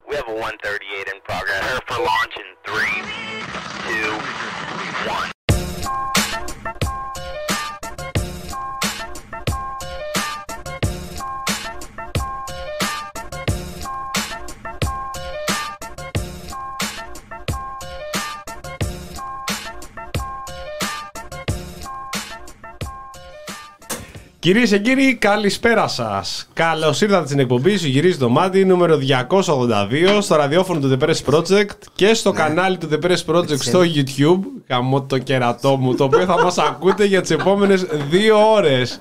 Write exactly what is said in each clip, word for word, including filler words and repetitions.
We have a one thirty-eight in progress. Prepare for launch in three, two, one. Κυρίες και κύριοι, καλησπέρα σας. Καλώς ήρθατε στην εκπομπή Σου γυρίζει το μάτι νούμερο διακόσια ογδόντα δύο στο ραδιόφωνο του The Press Project και στο κανάλι του The Press Project στο YouTube. Καμώ το κερατό μου, το οποίο θα μας ακούτε για τις επόμενες δύο ώρες.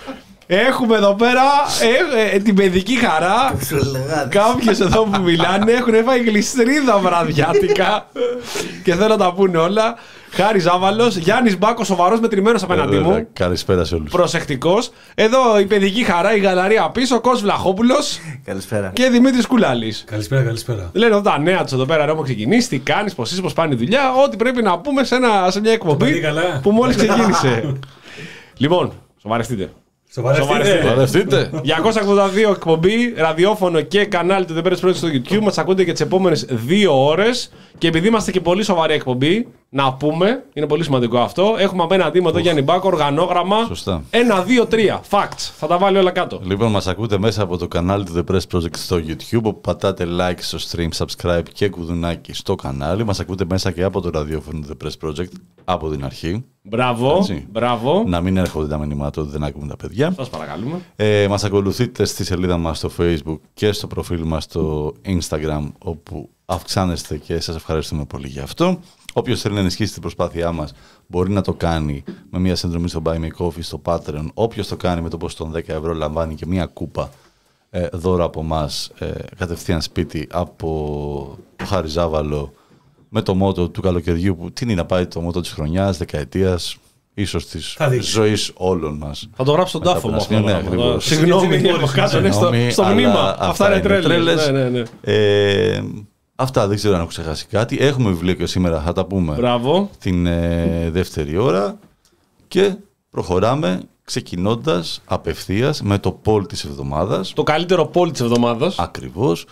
Έχουμε εδώ πέρα ε, ε, την παιδική χαρά. Κάποιοι εδώ που μιλάνε έχουν φάει γλιστρίδα βραδιάτικα και θέλω να τα πούνε όλα. Χάρη Ζάβαλος, Γιάννης Μπάκος, σοβαρός μετρημένος απέναντί μου. Ε, καλησπέρα σε όλους. Προσεκτικός. Εδώ η παιδική χαρά, η γαλαρία πίσω, Κώσος Βλαχόπουλος. Καλησπέρα. Και Δημήτρης Κουλάλης. Καλησπέρα, καλησπέρα. Λένε εδώ τα νέα του εδώ πέρα, έχουμε ξεκινήσει. Τι κάνεις, πώς είσαι, πώς πάνε η δουλειά. Ό,τι πρέπει να πούμε σε, ένα, σε μια εκπομπή που μόλις ξεκίνησε. Λοιπόν, σοβαρευτείτε. Σοβαρευτείτε. Σοβαρευτείτε. διακόσια ογδόντα δύο εκπομπή, ραδιόφωνο και κανάλι του The Press Project στο YouTube. Μας ακούτε για τις επόμενες δύο ώρες. Και επειδή είμαστε και πολύ σοβαρή εκπομπή, να πούμε, είναι πολύ σημαντικό αυτό. Έχουμε απέναντί μου εδώ Γιάννη Μπάκο, οργανόγραμμα. Σωστά. ένα, δύο, τρία. Facts. Θα τα βάλει όλα κάτω. Λοιπόν, μας ακούτε μέσα από το κανάλι του The Press Project στο YouTube, όπου πατάτε like στο stream, subscribe και κουδουνάκι στο κανάλι. Μας ακούτε μέσα και από το ραδιόφωνο του The Press Project από την αρχή. Μπράβο. Έτσι. Μπράβο. Να μην έρχονται τα μηνύματα ότι δεν ακούμε τα παιδιά. Σας παρακαλούμε. Ε, μας ακολουθείτε στη σελίδα μας στο Facebook και στο προφίλ μας στο Instagram, όπου αυξάνεστε και σας ευχαριστούμε πολύ για αυτό. Όποιος θέλει να ενισχύσει την προσπάθειά μας μπορεί να το κάνει με μια συνδρομή στο Buy Me Coffee, στο Patreon. Όποιος το κάνει με το ποσό των δέκα ευρώ λαμβάνει και μια κούπα ε, δώρο από μας ε, κατευθείαν σπίτι από το Χάρη Ζάβαλο, με το μότο του καλοκαιριού, που τι είναι να πάει το μότο της χρονιάς, δεκαετίας, ίσως της ζωής όλων μας. Θα το γράψω στον τάφο μου αυτό. Ναι, ακριβώς. Συγγνώμη, κάτω είναι στο, στο μνήμα. Αυτά είναι τρέλες. Ναι, ναι, ναι. Ε, αυτά, δεν ξέρω αν έχω ξεχάσει κάτι. Έχουμε βιβλίο και σήμερα, θα τα πούμε. Μπράβο. Την ε, δεύτερη ώρα. Και προχωράμε ξεκινώντας απευθείας με το poll της εβδομάδας. Το καλύτερο poll της εβδομάδας. Ακριβώς.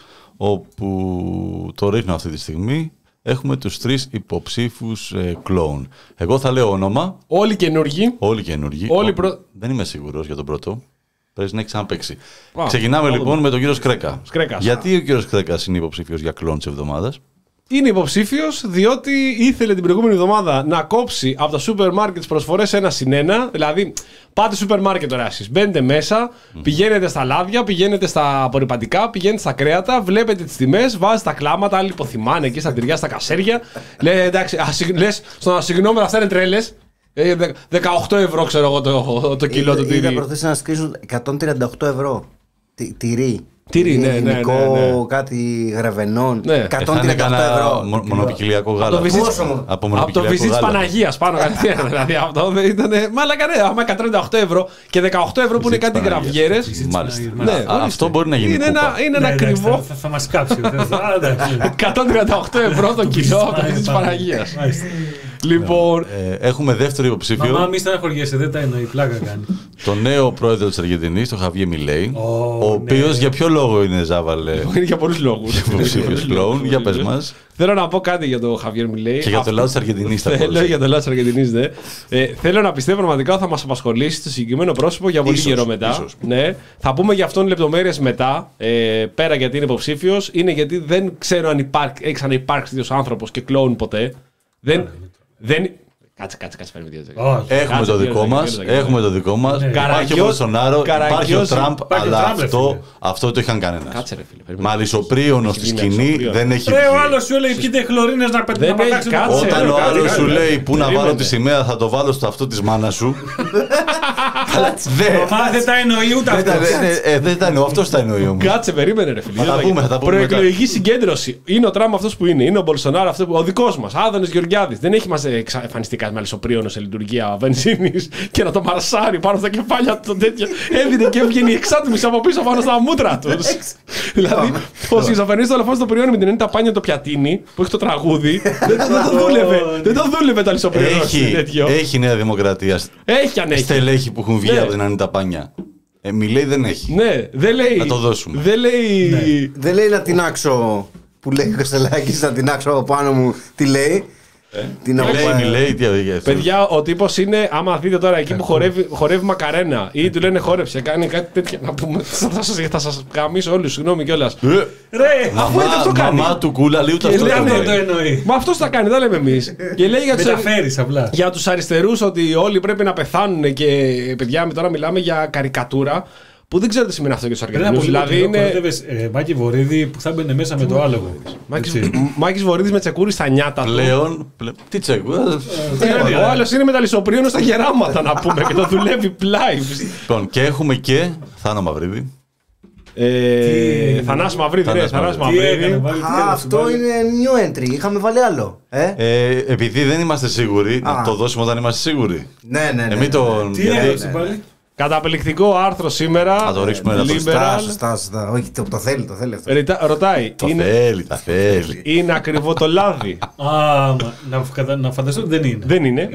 Όπου το ρίχνω αυτή τη στιγμή. Έχουμε τους τρεις υποψήφους ε, κλόουν. Εγώ θα λέω όνομα. Όλοι καινούργοι. Όλοι καινούργοι. Όλοι Ο... προ... Δεν είμαι σίγουρος για τον πρώτο. Πρέπει να έχει ξαναπαίξει. Α, Ξεκινάμε λοιπόν δούμε. με τον κύριο Σκρέκα. Σκρέκας. Γιατί ο κύριος Σκρέκας είναι υποψήφιος για κλόουν της εβδομάδας? Είναι υποψήφιος διότι ήθελε την προηγούμενη εβδομάδα να κόψει από τα σούπερ μάρκετ τις προσφορές ένα συν ένα. Δηλαδή, πάτε σούπερ μάρκετ τώρα εσείς. Μπαίνετε μέσα, mm. πηγαίνετε στα λάδια, πηγαίνετε στα απορριπαντικά, πηγαίνετε στα κρέατα, βλέπετε τις τιμές, βάζετε τα κλάματα, άλλοι υποθυμάνε εκεί στα τυριά, στα κασέρια. Λέει εντάξει, λες στον συγγνώμη, αυτά είναι τρέλες. δεκαοκτώ ευρώ ξέρω εγώ το, το κιλό του τυρί. Είδα προχθές να σκρίσουν εκατόν τριάντα οκτώ ευρώ. Τι, τυρί. Τυρί, ναι, ναι, ναι, ναι. Κάτι γραβενών. Ναι. εκατόν τριάντα οκτώ ευρώ. Μο, μονοπικιλιακό γάλα. Από το βυζί της Παναγίας πάνω κατευθείαν. Δηλαδή αυτό ήταν. Μαλάκα ναι, άμα εκατόν τριάντα οκτώ ευρώ και δεκαοκτώ ευρώ που είναι κάτι γραυγέρες. Μάλιστα. Αυτό μπορεί να γίνει. Είναι ένα ακριβό. Θα μας κάψει. εκατόν τριάντα οκτώ ευρώ το κιλό από το βυζί της Παναγίας. Λοιπόν. Ε, έχουμε δεύτερο υποψήφιο. Μαμά, μη στεναχωριέσαι, δεν τα εννοεί, πλάκα κάνει. Το νέο πρόεδρο της Αργεντινής, τον Χαβιέ Μιλέι. Oh, ο οποίος ναι. για ποιο λόγο είναι, Ζάβαλε? Είναι για πολλούς λόγους. Υποψήφιος κλόουν, για πες μας. Θέλω να πω κάτι για τον Χαβιέρ Μιλέι. Και για το λαό της Αργεντινής θα πω. Θέλω για το λαό της Αργεντινής, ναι. Ε, θέλω να πιστεύω πραγματικά ότι θα μας απασχολήσει το συγκεκριμένο πρόσωπο για πολύ ίσως, καιρό μετά. Ίσως. Ναι. Θα πούμε για αυτόν λεπτομέρειες μετά. Ε, πέρα γιατί είναι υποψήφιος, είναι γιατί δεν ξέρω αν υπάρχει, έχει ξαναυπάρξει τέτοιος άνθρωπος και κλόουν ποτέ. Δεν. δεν Κάτσε, κάτσε, κάτσε. Έχουμε το δικό μας. Έχουμε το δικό μας. Υπάρχει ο Μπολσονάρο, υπάρχει ο Τραμπ, αλλά αυτό το είχαν κανένα. Κάτσε, ρε φίλε. Μαλισσοπρίωνο στη σκηνή δεν έχει βγει. Ρε, ο άλλος σου λέει πιείτε χλωρίνες να πετάξουν. Όταν ο άλλος σου λέει πού να βάλω τη σημαία, θα το βάλω στο αυτό της μάνας σου. Δεν τα εννοεί ούτε αυτό. Δεν τα εννοώ, αυτός τα εννοεί όμως. Κάτσε, περίμενε, ρε φίλε. Θα τα πούμε, θα τα πούμε. Προεκλογική συγκέντρωση. Είναι ο Τραμπ αυτός που είναι. Είναι ο Μπολσονάρο αυτό που. Ο δικός μας. Άδωνης Γεωργιάδης. Δεν έχει μας εμφανιστεί κάτι μαλισσοπρίωνο σε λειτουργία βενζίνης και να το μαρσάρει πάνω στα κεφάλια του τέτοιο. Έδινε και έβγαινε η εξάτμιση από πίσω πάνω στα μούτρα του. Δηλαδή, ο σχιζοφρενής το λεφό στο πριόνι με την έννοια πάνιο το πιατίνι που έχει το τραγούδι. Δεν το δούλευε. Δεν το δούλευε το λισσοπρίωνο τέτοιο. Έχει Νέα Δημοκρατία. Έχει αν έχει. Στελέχη που έχουν βγει από την Ανίτα Πάνια. Ε, Μιλέι δεν έχει. Ναι, δεν λέει. Να το δώσουμε. Δεν λέει. Δεν λέει να τεινάξω που λέει Κωστελάκης, θα την άξω από πάνω μου, τι λέει. Ε, την λέει, λέει, τι αδικία. Παιδιά, ο τύπος είναι, άμα δείτε τώρα εκεί που χορεύει, χορεύει μακαρένα ή του λένε χόρεψε, κάνει κάτι τέτοιο. Να πούμε, θα σας, θα σας γαμίσω όλους, συγγνώμη κιόλας. Ρε, Αφού έτσι αυτό κάνει. Μαμά του κούλα, λίγο το αυτό δεν το αυτό το εννοεί. εννοεί. Μα αυτός τα κάνει, δεν λέμε εμείς. Και λέει για τους, Μεταφέρεις απλά. για τους αριστερούς ότι όλοι πρέπει να πεθάνουν και παιδιά, τώρα μιλάμε για καρικατούρα. Που δεν ξέρω τι σημαίνει αυτό για τους Πριν από Αργεντινούς. λίγο Δηλαδή καιρό είναι. κοροϊδεύες, ε, Μάκη Βορύδη που θα μπαινε μέσα με το άλογο. Μάκης- Έτσι. Μάκης Βορύδης με τσεκούρι στα νιάτα του. Πλέον. πλε- Τι τσέκου. ε, Ε, Ο άλλος είναι με τα λισοπρίωνο στα γεράματα να πούμε και το δουλεύει πλάι. Λοιπόν, και έχουμε και Θάνο Μαυρίδη. Ε, Θανάση Μαυρίδη, ρε, Θανάση Θανάση Τι έκανε, Μαυρίδη. βάλει, τι Α, έκανε, αυτό βάλει. είναι new entry. Είχαμε βάλει άλλο. Ε? Ε, επειδή δεν είμαστε σίγουροι, Α. να το δώσουμε όταν είμαστε σίγουροι. Ναι, ναι, ναι. Ε, μην τον. Τι γιατί- έγραψε πάλι. Καταπληκτικό άρθρο σήμερα. Θα το ρίξουμε ένα Σωστά, Liberal. σωστά, σωστά. Όχι, το, το θέλει, το θέλει αυτό. Ρητά- Ρωτάει, Το είναι, θέλει, τα θέλει. είναι ακριβό το λάδι. Α, μα, να, κατα- να φανταστώ ότι δεν είναι. Δεν είναι.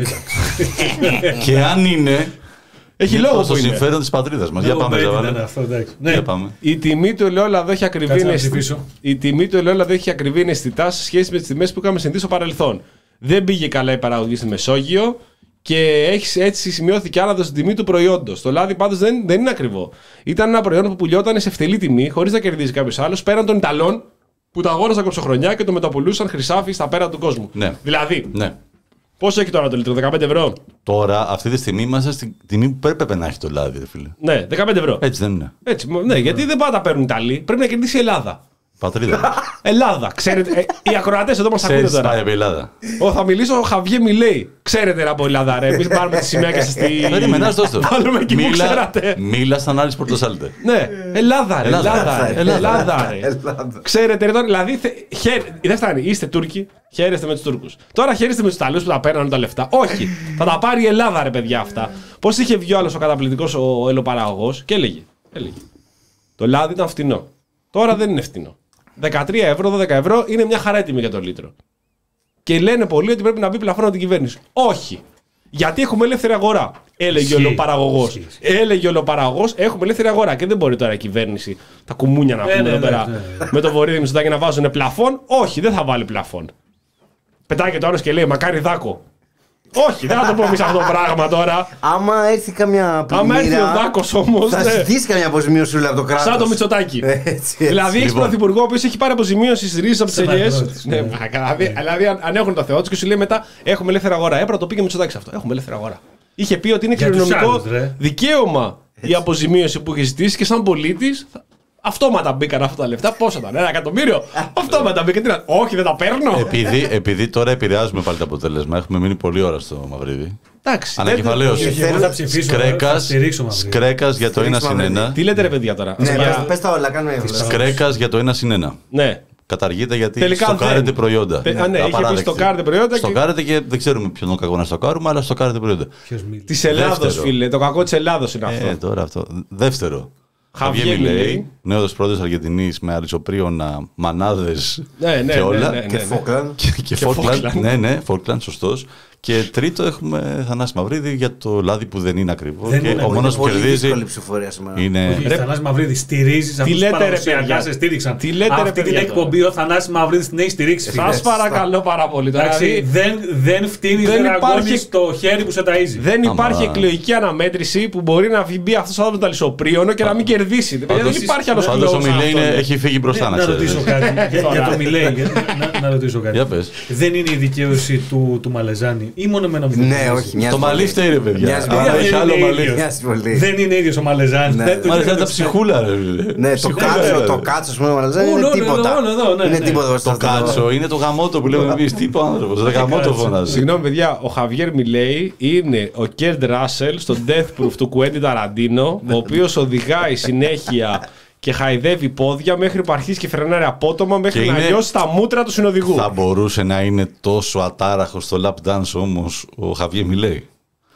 Και αν είναι. Έχει είναι λόγο προς το που είναι. συμφέρον τη πατρίδα μα. Για Εγώ πάμε, δεν Ζαβάλε. ήταν αυτό, εντάξει. Ναι. Για πάμε. Η τιμή του ελαιόλαδου έχει ακριβή Κάτσε να είναι αισθη- ψηφίσω. Η τιμή του ελαιόλαδου έχει ακριβή είναι αισθητά σε σχέση με τις τιμές που είχαμε συνηθίσει στο παρελθόν. Δεν πήγε καλά η παραγωγή στη Μεσόγειο και έχει, έτσι σημειώθηκε άναδο στην τιμή του προϊόντος. Το λάδι πάντως δεν, δεν είναι ακριβό. Ήταν ένα προϊόν που πουλιόταν σε φτελή τιμή, χωρίς να κερδίζει κάποιο άλλο, πέραν των Ιταλών που τα αγόρασαν κοψοχρονιά και το μεταπολούσαν χρυσάφι στα πέρα του κόσμου. Ναι. Δηλαδή, Ναι. πόσο έχει τώρα το λίτρο, δεκαπέντε ευρώ. Τώρα, αυτή τη στιγμή είμαστε στην τιμή που έπρεπε να έχει το λάδι, ρε φίλε. Ναι, δεκαπέντε ευρώ. Έτσι δεν είναι. Έτσι, ναι, γιατί δεν πάντα τα παίρνουν Ιταλοί. Πρέπει να κερδίσει η Ελλάδα. Πατρίδα μας. Ελλάδα. Ξέρετε, ε, οι ακροατές εδώ μας ακούνε Ξέρεις, πάει τώρα. από η Ελλάδα. Ω, θα μιλήσω ο Χαβιέ Μιλέη. Ξέρετε ρε από Ελλάδα, ρε. Εμείς πάρουμε τη σημαία και σας τη. Περίμενε, ας δώσ' το. Βάλουμε εκεί που Μίλα- ξέρατε. Μίλα σαν Άρης Πορτοσάλτε. Ναι, Ελλάδα, ρε. Ελλάδα, Ελλάδα, ρε. Ελλάδα. Ελλάδα, ρε. Ελλάδα. Ξέρετε, ρε, τώρα, δηλαδή, θε- χαίρε- δεν φτάνει. Είστε Τούρκοι, χαίρεστε με τους Τούρκους. Τώρα χαίρεστε με τους Ιταλούς που τα παίρνουν τα λεφτά. Όχι, θα τα πάρει η Ελλάδα, ρε παιδιά αυτά. Πώς είχε βγει ο άλλος ο καταπληκτικός ο ελαιοπαραγωγός και έλεγε, έλεγε. Το λάδι ήταν φτηνό. Τώρα δεν είναι φτηνό. δεκατρία ευρώ, δώδεκα ευρώ είναι μια χαρά τιμή για το λίτρο. Και λένε πολλοί ότι πρέπει να μπει πλαφόν από την κυβέρνηση. Όχι. Γιατί έχουμε ελεύθερη αγορά. Έλεγε ο Ισχύει. ελαιοπαραγωγός. Ισχύει. Έλεγε ο ελαιοπαραγωγός, έχουμε ελεύθερη αγορά. Και δεν μπορεί τώρα η κυβέρνηση, τα κουμούνια να Ναι, πούμε ναι, εδώ ναι, πέρα, ναι, ναι. με το Βορύδη Μητσοτάκη να βάζουν πλαφόν. Όχι, δεν θα βάλει πλαφόν. Πετάει και το άλλο και λέει Μακάρι Δάκο. Όχι, δεν θα το πω εμεί αυτό το πράγμα τώρα. Άμα έρθει καμιά Άμα έρθει πλημμύρα, ο Δάκος όμως, θα ναι. ζητήσει καμιά αποζημίωσούλα από το κράτος. Σαν το Μητσοτάκη. Έτσι, έτσι. Δηλαδή έχει Λοιπόν. πρωθυπουργό ο οποίο έχει πάρει αποζημίωση στι ρίζε από τι Στον ελιέ. αγρότη, Ναι, ναι. μα, δηλαδή, δηλαδή αν, αν έχουν το Θεό του και σου λέει μετά έχουμε ελεύθερη αγορά. Έπρεπε να το πήγε με Μητσοτάκη αυτό. Έχουμε ελεύθερη αγορά. Είχε πει ότι είναι Για τους κληρονομικό άλλους, ρε. δικαίωμα η αποζημίωση που έχει ζητήσει και σαν πολίτη. Αυτόματα μπήκαν αυτά τα λεφτά. Πόσο ήταν, ένα εκατομμύριο. Αυτόματα μπήκαν. Τι να- Όχι, δεν τα παίρνω. Επειδή, επειδή τώρα επηρεάζουμε πάλι το αποτέλεσμα, έχουμε μείνει πολύ ώρα στο Μαυρίδι. Εντάξει. δεν- Ανακεφαλαίωση. Όχι, εγώ θα ψηφίσω, θα Σκρέκας, στηρίξω Μαυρίδη. Σκρέκας για το ένα συν Μαυρίδη. ένα. Τι λέτε ρε παιδιά τώρα. Ναι, Για- πες- πες τα όλα, κάνουμε εύκολα. Σκρέκας για το ένα συν ένα. Ναι. Καταργείται γιατί Τελικά στοκάρετε δεν. προϊόντα. Τε- α, ναι, είχε πει Απαράδεκτη. στοκάρετε προϊόντα και- Στοκάρετε και δεν ξέρουμε ποιον είναι ο κακό να στοκάρουμε, αλλά στοκάρετε προϊόντα. Ποιος μίλησε. Τη Ελλάδο, Δεύτερο. φίλε. Το κακό τη Ελλάδο είναι αυτό. Ε, τώρα αυτό. Δεύτερο. Χαβιέ Χαβιέ Μιλέη. Μιλέη, νέος πρόεδρος Αργεντινής με αρισοπρίωνα, μανάδες Ναι, ναι, και όλα. ναι, ναι, Και ναι. Φόκλαν. Και, και Και Falkland. Falkland. Ναι, ναι, Falkland, σωστός. Και τρίτο έχουμε Θανάση Μαυρίδη για το λάδι που δεν είναι ακριβό. Δεν και είναι ο ακριβό, μόνος που Πολύ κερδίζει δύσκολη ψηφοφορία σήμερα. είναι. Όχι, Ρε- Θανάση Μαυρίδη, στηρίζεις αυτούς λέτε, τους ρε, παραδοσιακά, παιδιά? σε στήριξαν. Τι λέτε, ρε, Αυτή την παιδιά, εκπομπή ο Θανάσης Μαυρίδης την έχει στηρίξει. φίλε. Σα παρακαλώ πάρα πολύ. τώρα, Εντάξει, δηλαδή, δεν, δεν φτύνει δεν δεν υπάρχει- στο χέρι που σε ταΐζει. Δεν Άμα- υπάρχει εκλογική αναμέτρηση που μπορεί να μπει αυτό ο άνθρωπο τα λισοπρίωνο και να μην κερδίσει. Δηλαδή, δεν υπάρχει άλλο Πάντως ο λόγο. Μιλέη είναι- έχει φύγει μπροστά, Ναι, να να ρωτήσω ξέρεις. κάτι. για, για το Μιλέη. για- να, να ρωτήσω κάτι. Για πες. Δεν είναι η δικαίωση του, του Μαλεζάνη ή μόνο εμένα μου Ναι, θυμίζει? όχι. μοιάζει Το πολύ. μαλλί φταίει, ρε παιδιά. Μοιάζει Άρα πολύ. έχει Δεν άλλο είναι μαλλί. ίδιος. Μοιάζει πολύ. Δεν είναι ίδιος ο Μαλεζάνης. Ναι. Δεν το Μάλιστα γίνεται τα ψυχούλα, ρε. Ναι, το Ψυχούλα, κάτσο, ρε. το κάτσο, ας πούμε, ο Μαλαζάνη Όλο, είναι όλο, τίποτα. όλο εδώ, ναι, Είναι ναι. τίποτα. Το κάτσο είναι το γαμότο που λέμε εμείς. Τι είπε ο άνθρωπος, το γαμότο κάτσο. φωνάζει. Συγγνώμη, παιδιά, ο Χαβιέρ Μιλέη είναι ο Κέρντ Ράσελ στο Death Proof του Κουέντι Ταραντίνο, ο οποίο οδηγάει συνέχεια και χαϊδεύει πόδια μέχρι που αρχίσει και φρενάρει απότομα μέχρι Και να είναι- λιώσει τα μούτρα του συνοδηγού. Θα μπορούσε να είναι τόσο ατάραχος στο lap dance όμως ο Χαβιέ Μιλέη.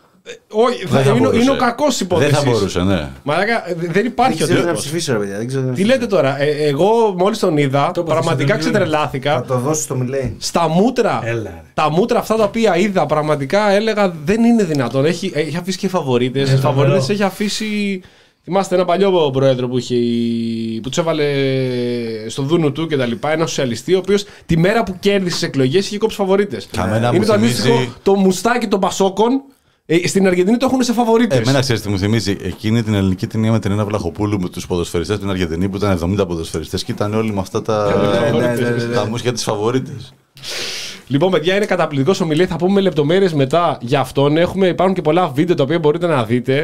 Όχι, Δεν θα θα είναι, μπορούσε. είναι ο κακό υπόθεση. Δεν θα μπορούσε, ναι. Μαλάκα, δεν Δεν υπάρχει ο ξέρω να τύπος. ψηφίσω, ρε παιδιά. δεν ξέρω να Τι ψηφίσω. λέτε τώρα, ε, εγώ μόλις τον είδα, Το πραγματικά είπα, δεν ξετρελάθηκα. Θα το δώσω στο Μιλέη. Στα μούτρα, Έλα, ρε. τα μούτρα αυτά τα οποία είδα, πραγματικά έλεγα δεν είναι δυνατόν. Έχει, έχει αφήσει και φαβορίτες. Ναι, Φαβορίτες φοβερό. έχει αφήσει Θυμάστε ένα παλιό πρόεδρο που, είχε, που του έβαλε στο δούνου του κτλ. Ένα σοσιαλιστή, ο οποίος τη μέρα που κέρδισε τις εκλογές είχε κόψει φαβορίτες. Καμένα Είναι μου το θυμίζει... αντίστοιχο το μουστάκι των Πασόκων. Ε, στην Αργεντινή το έχουν σε φαβορίτες. Εμένα ξέρεις τι μου θυμίζει. Εκείνη την ελληνική ταινία με την Ένα Βλαχοπούλου με τους ποδοσφαιριστές στην Αργεντινή που ήταν εβδομήντα ποδοσφαιριστές και ήταν όλοι με αυτά τα, τα μουσια της φαβορίτες. Λοιπόν, παιδιά, είναι καταπληκτικός ομιλή. Θα πούμε λεπτομέρειες μετά για αυτόν. Έχουμε, υπάρχουν και πολλά βίντεο τα οποία μπορείτε να δείτε.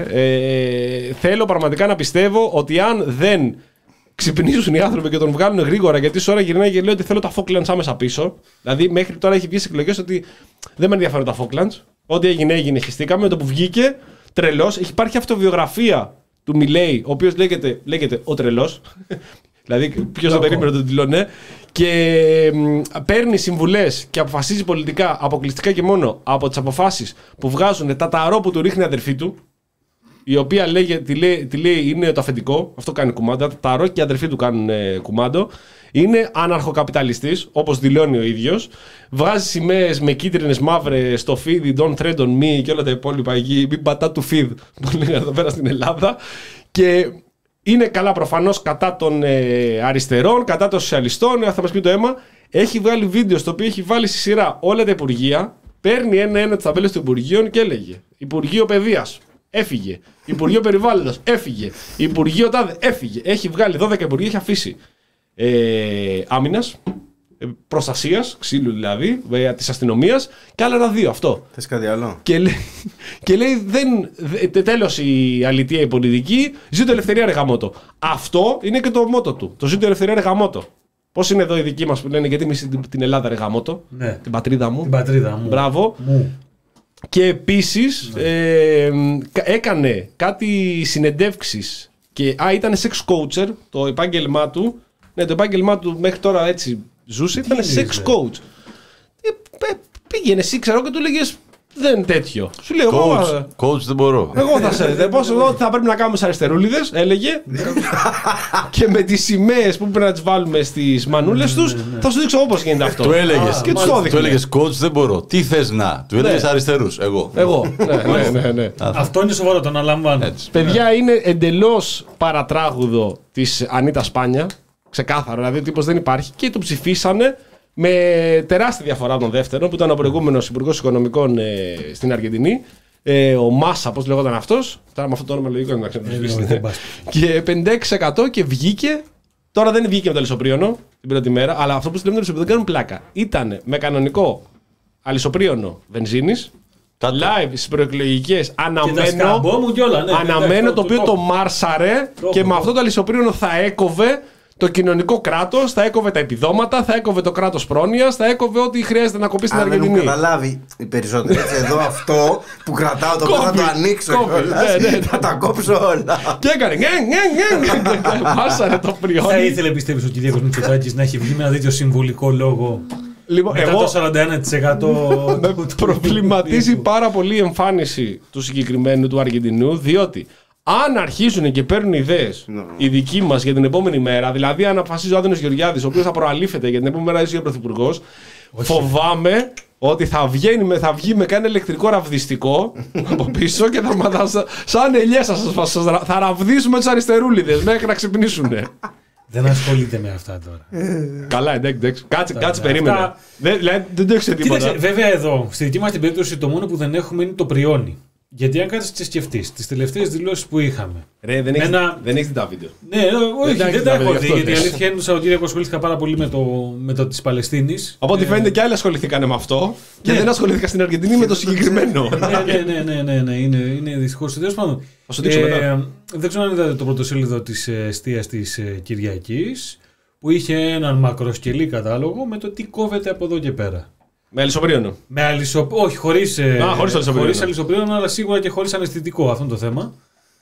Ε, θέλω πραγματικά να πιστεύω ότι αν δεν ξυπνήσουν οι άνθρωποι και τον βγάλουν γρήγορα, γιατί σε ώρα γυρνάει και λέει ότι θέλω τα Falklands άμεσα πίσω. Δηλαδή, μέχρι τώρα έχει βγει στις εκλογές ότι δεν με ενδιαφέρουν τα Falklands. Ό,τι έγινε, έγινε. Χεστήκαμε. Με το που βγήκε, τρελός. Έχει υπάρχει αυτοβιογραφία του Μιλέη, ο οποίος λέγεται, λέγεται Ο Τρελός. Δηλαδή, ποιος δεν περίμενε τον τηλώνε. Και μ, παίρνει συμβουλές και αποφασίζει πολιτικά αποκλειστικά και μόνο από τις αποφάσεις που βγάζουν τα ταρό που του ρίχνει η αδερφή του. Η οποία λέγε, τη, λέει, τη λέει είναι το αφεντικό. Αυτό κάνει κουμάντο. Τα ταρό και οι αδερφοί του κάνουν ε, κουμάντο. Είναι αναρχοκαπιταλιστής, όπως δηλώνει ο ίδιος. Βγάζει σημαίες με κίτρινες μαύρες στο feed, don't thread on me και όλα τα υπόλοιπα εκεί. Μην πατά του feed που λέγανε εδώ πέρα στην Ελλάδα. Και είναι καλά προφανώς κατά των ε, αριστερών, κατά των σοσιαλιστών. Θα μας πει το αίμα. Έχει βγάλει βίντεο στο οποίο έχει βάλει στη σειρά όλα τα υπουργεία. Παίρνει ένα-ένα τις ταμπέλες των υπουργείων και έλεγε Υπουργείο Παιδείας. Έφυγε. Υπουργείο Περιβάλλοντος. Έφυγε. Υπουργείο Τάδε. Έφυγε. Έχει βγάλει δώδεκα υπουργεία, έχει αφήσει. Ε, άμυνας, προστασίας, ξύλου δηλαδή, ε, της αστυνομίας και άλλα ένα δύο. Αυτό. Θες κάτι άλλο. Και λέει, και λέει δεν, δε, τέλος η αλητεία η πολιτική, ζήτω ελευθερία ρε γαμότο. Αυτό είναι και το μότο του. Το ζήτω ελευθερία ρε γαμότο. Πώς είναι εδώ οι δικοί μας που λένε γιατί εμείς την Ελλάδα ρε γαμότο. Ναι. Την πατρίδα μου. Την πατρίδα μου. Μπράβο. Μου. Και επίσης ναι. ε, έκανε κάτι συνεντεύξεις και α, ήταν sex coacher το επάγγελμά του. Ναι, το επάγγελμά του μέχρι τώρα έτσι ζούσε, ήταν sex coach. Ε, πήγαινε εσύ, ξέρω, και του λέγες δεν τέτοιο. Σου λέει, εγώ. Coach, coach δεν μπορώ. Εγώ θα σε δω. Πώς εγώ θα πρέπει να κάνουμε σαν αριστερούλιδες, έλεγε. Και με τις σημαίες που πρέπει να τις βάλουμε στις μανούλες τους, θα σου δείξω όπως γίνεται αυτό. Του έλεγες, και τους το του έλεγες coach δεν μπορώ. Τι θες να. Του έλεγες αριστερούς. Εγώ. Εγώ. Ναι, ναι, ναι. Αυτό είναι σοβαρό, το αναλαμβάνω. Παιδιά, είναι εντελώς παρατράγουδο της Ανίτα Σπάνια. Ξεκάθαρο, δηλαδή ο τύπος δεν υπάρχει και το ψηφίσανε με τεράστια διαφορά τον δεύτερο που ήταν ο προηγούμενος υπουργός οικονομικών ε, στην Αργεντινή. Ε, ο Μάσα, πώς λεγόταν αυτός. Τώρα με αυτό το όνομα λογικό να ξέρετε. Και πενήντα έξι τοις εκατό και βγήκε. Τώρα δεν βγήκε με το αλυσοπρίωνο την πρώτη μέρα, αλλά αυτό που στέλνουν δεν κάνουν πλάκα. Ήταν με κανονικό αλυσοπρίωνο βενζίνης. Live στις προεκλογικές αναμένω, όλα, ναι, αναμένω ναι, το οποίο το, το μάρσαρε το και το, με αυτό το αλυσοπρίωνο θα έκοβε το κοινωνικό κράτος, θα έκοβε τα επιδόματα, θα έκοβε το κράτος πρόνοιας, θα έκοβε ό,τι χρειάζεται να κοπεί στην αν Αργεντινή. Αν δεν μου καταλάβει οι περισσότεροι, έτσι, εδώ αυτό που κρατάω το θα το ανοίξω κιόλας, ναι, ναι, θα τα κόψω όλα. Και έκανε νιε, νιε, νιε, μάρσαρε το πριόνι. Θα ήθελε, πιστεύεις, ο Κυριάκος Μητσοτάκης να έχει βγει με ένα τέτοιο συμβολικό λόγο. Λοιπόν, μετά εγώ, το σαράντα ένα τοις εκατό με προβληματίζει πάρα πολύ η εμφάνιση του συγκεκριμένου του Αργεντινού, διότι αν αρχίζουν και παίρνουν ιδέες no. οι δικοί μας για την επόμενη μέρα, δηλαδή αν αποφασίζει ο Άδωνος Γεωργιάδης, ο οποίος θα προαλήφεται για την επόμενη μέρα είσαι ο πρωθυπουργός, φοβάμαι ότι θα, βγαίνει, θα βγει με κάνει ηλεκτρικό ραβδιστικό από πίσω και θα μας, σαν ελιές θα, θα, θα ραβδίσουμε τους αριστερούλιδες μέχρι να ξυπνήσουνε. Δεν ασχολείται με αυτά τώρα. Καλά, εντάξει, εντάξει. Κάτσε, κάτσε, περίμενε. Αυτά... Δεν, δηλαδή, δεν το έξερε τίποτα. Κοίταξε, βέβαια εδώ, στη δική μας την περίπτωση, το μόνο που δεν έχουμε είναι το πριόνι. Γιατί αν κάτσεις και σκεφτείς τις τελευταίες δηλώσεις που είχαμε. Ρε, δεν έχεις ένα... δει τα βίντεο. Ναι, όχι, δεν, δεν τα έχω δει. Γιατί η αλήθεια είναι ότι το Σαββατοκύριακο ασχολήθηκα πάρα πολύ με το, με το της Παλαιστίνης. Από ό,τι ε... φαίνεται και άλλοι ασχοληθήκαν με αυτό. Και ναι. δεν ασχολήθηκα στην Αργεντινή με το συγκεκριμένο. ναι, ναι, ναι, ναι, ναι, είναι, είναι δυστυχώς. Τέλος πάντων. Θα σου δείξω ε, μετά. Δεν ξέρω αν είδατε το πρωτοσέλιδο της εστίας της Κυριακής που είχε έναν μακροσκελή κατάλογο με το τι κόβεται από εδώ και πέρα. Με αλυσοπρίωνο. Με αλυσο... Όχι, χωρίς, Α, χωρίς αλυσοπρίωνο. χωρίς αλυσοπρίωνο, αλλά σίγουρα και χωρίς αναισθητικό αυτό το θέμα.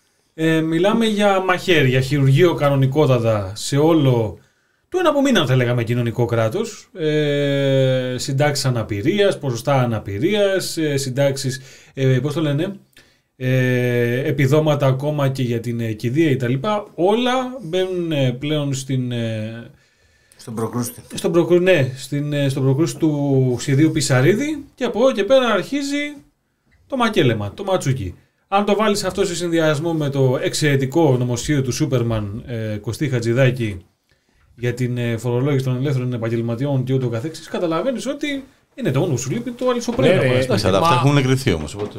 Ε, μιλάμε για μαχαίρια, χειρουργείο κανονικότατα σε όλο το ένα που μήνα θα λέγαμε κοινωνικό κράτος. Ε, συντάξεις αναπηρίας, ποσοστά αναπηρίας, ε, συντάξεις, ε, πώς το λένε, ε, επιδόματα ακόμα και για την κηδεία κτλ. Όλα μπαίνουν πλέον στην... Ε, Στον προκρούστη. Στον, προκρού, ναι, στην, στον προκρούστη του σχεδίου Πισαρίδη και από εδώ και πέρα αρχίζει το μακέλεμα, το ματσούκι. Αν το βάλεις αυτό σε συνδυασμό με το εξαιρετικό νομοσχέδιο του Σούπερμαν ε, Κωστή Χατζηδάκη για την ε, φορολόγηση των ελεύθερων επαγγελματιών και ούτω καθεξής, καταλαβαίνεις ότι είναι το μόνο που σου λείπει το αλυσοπρέπεια. Ναι, Εντάξει, αλλά αυτά έχουν εγκριθεί όμως. Οπότε...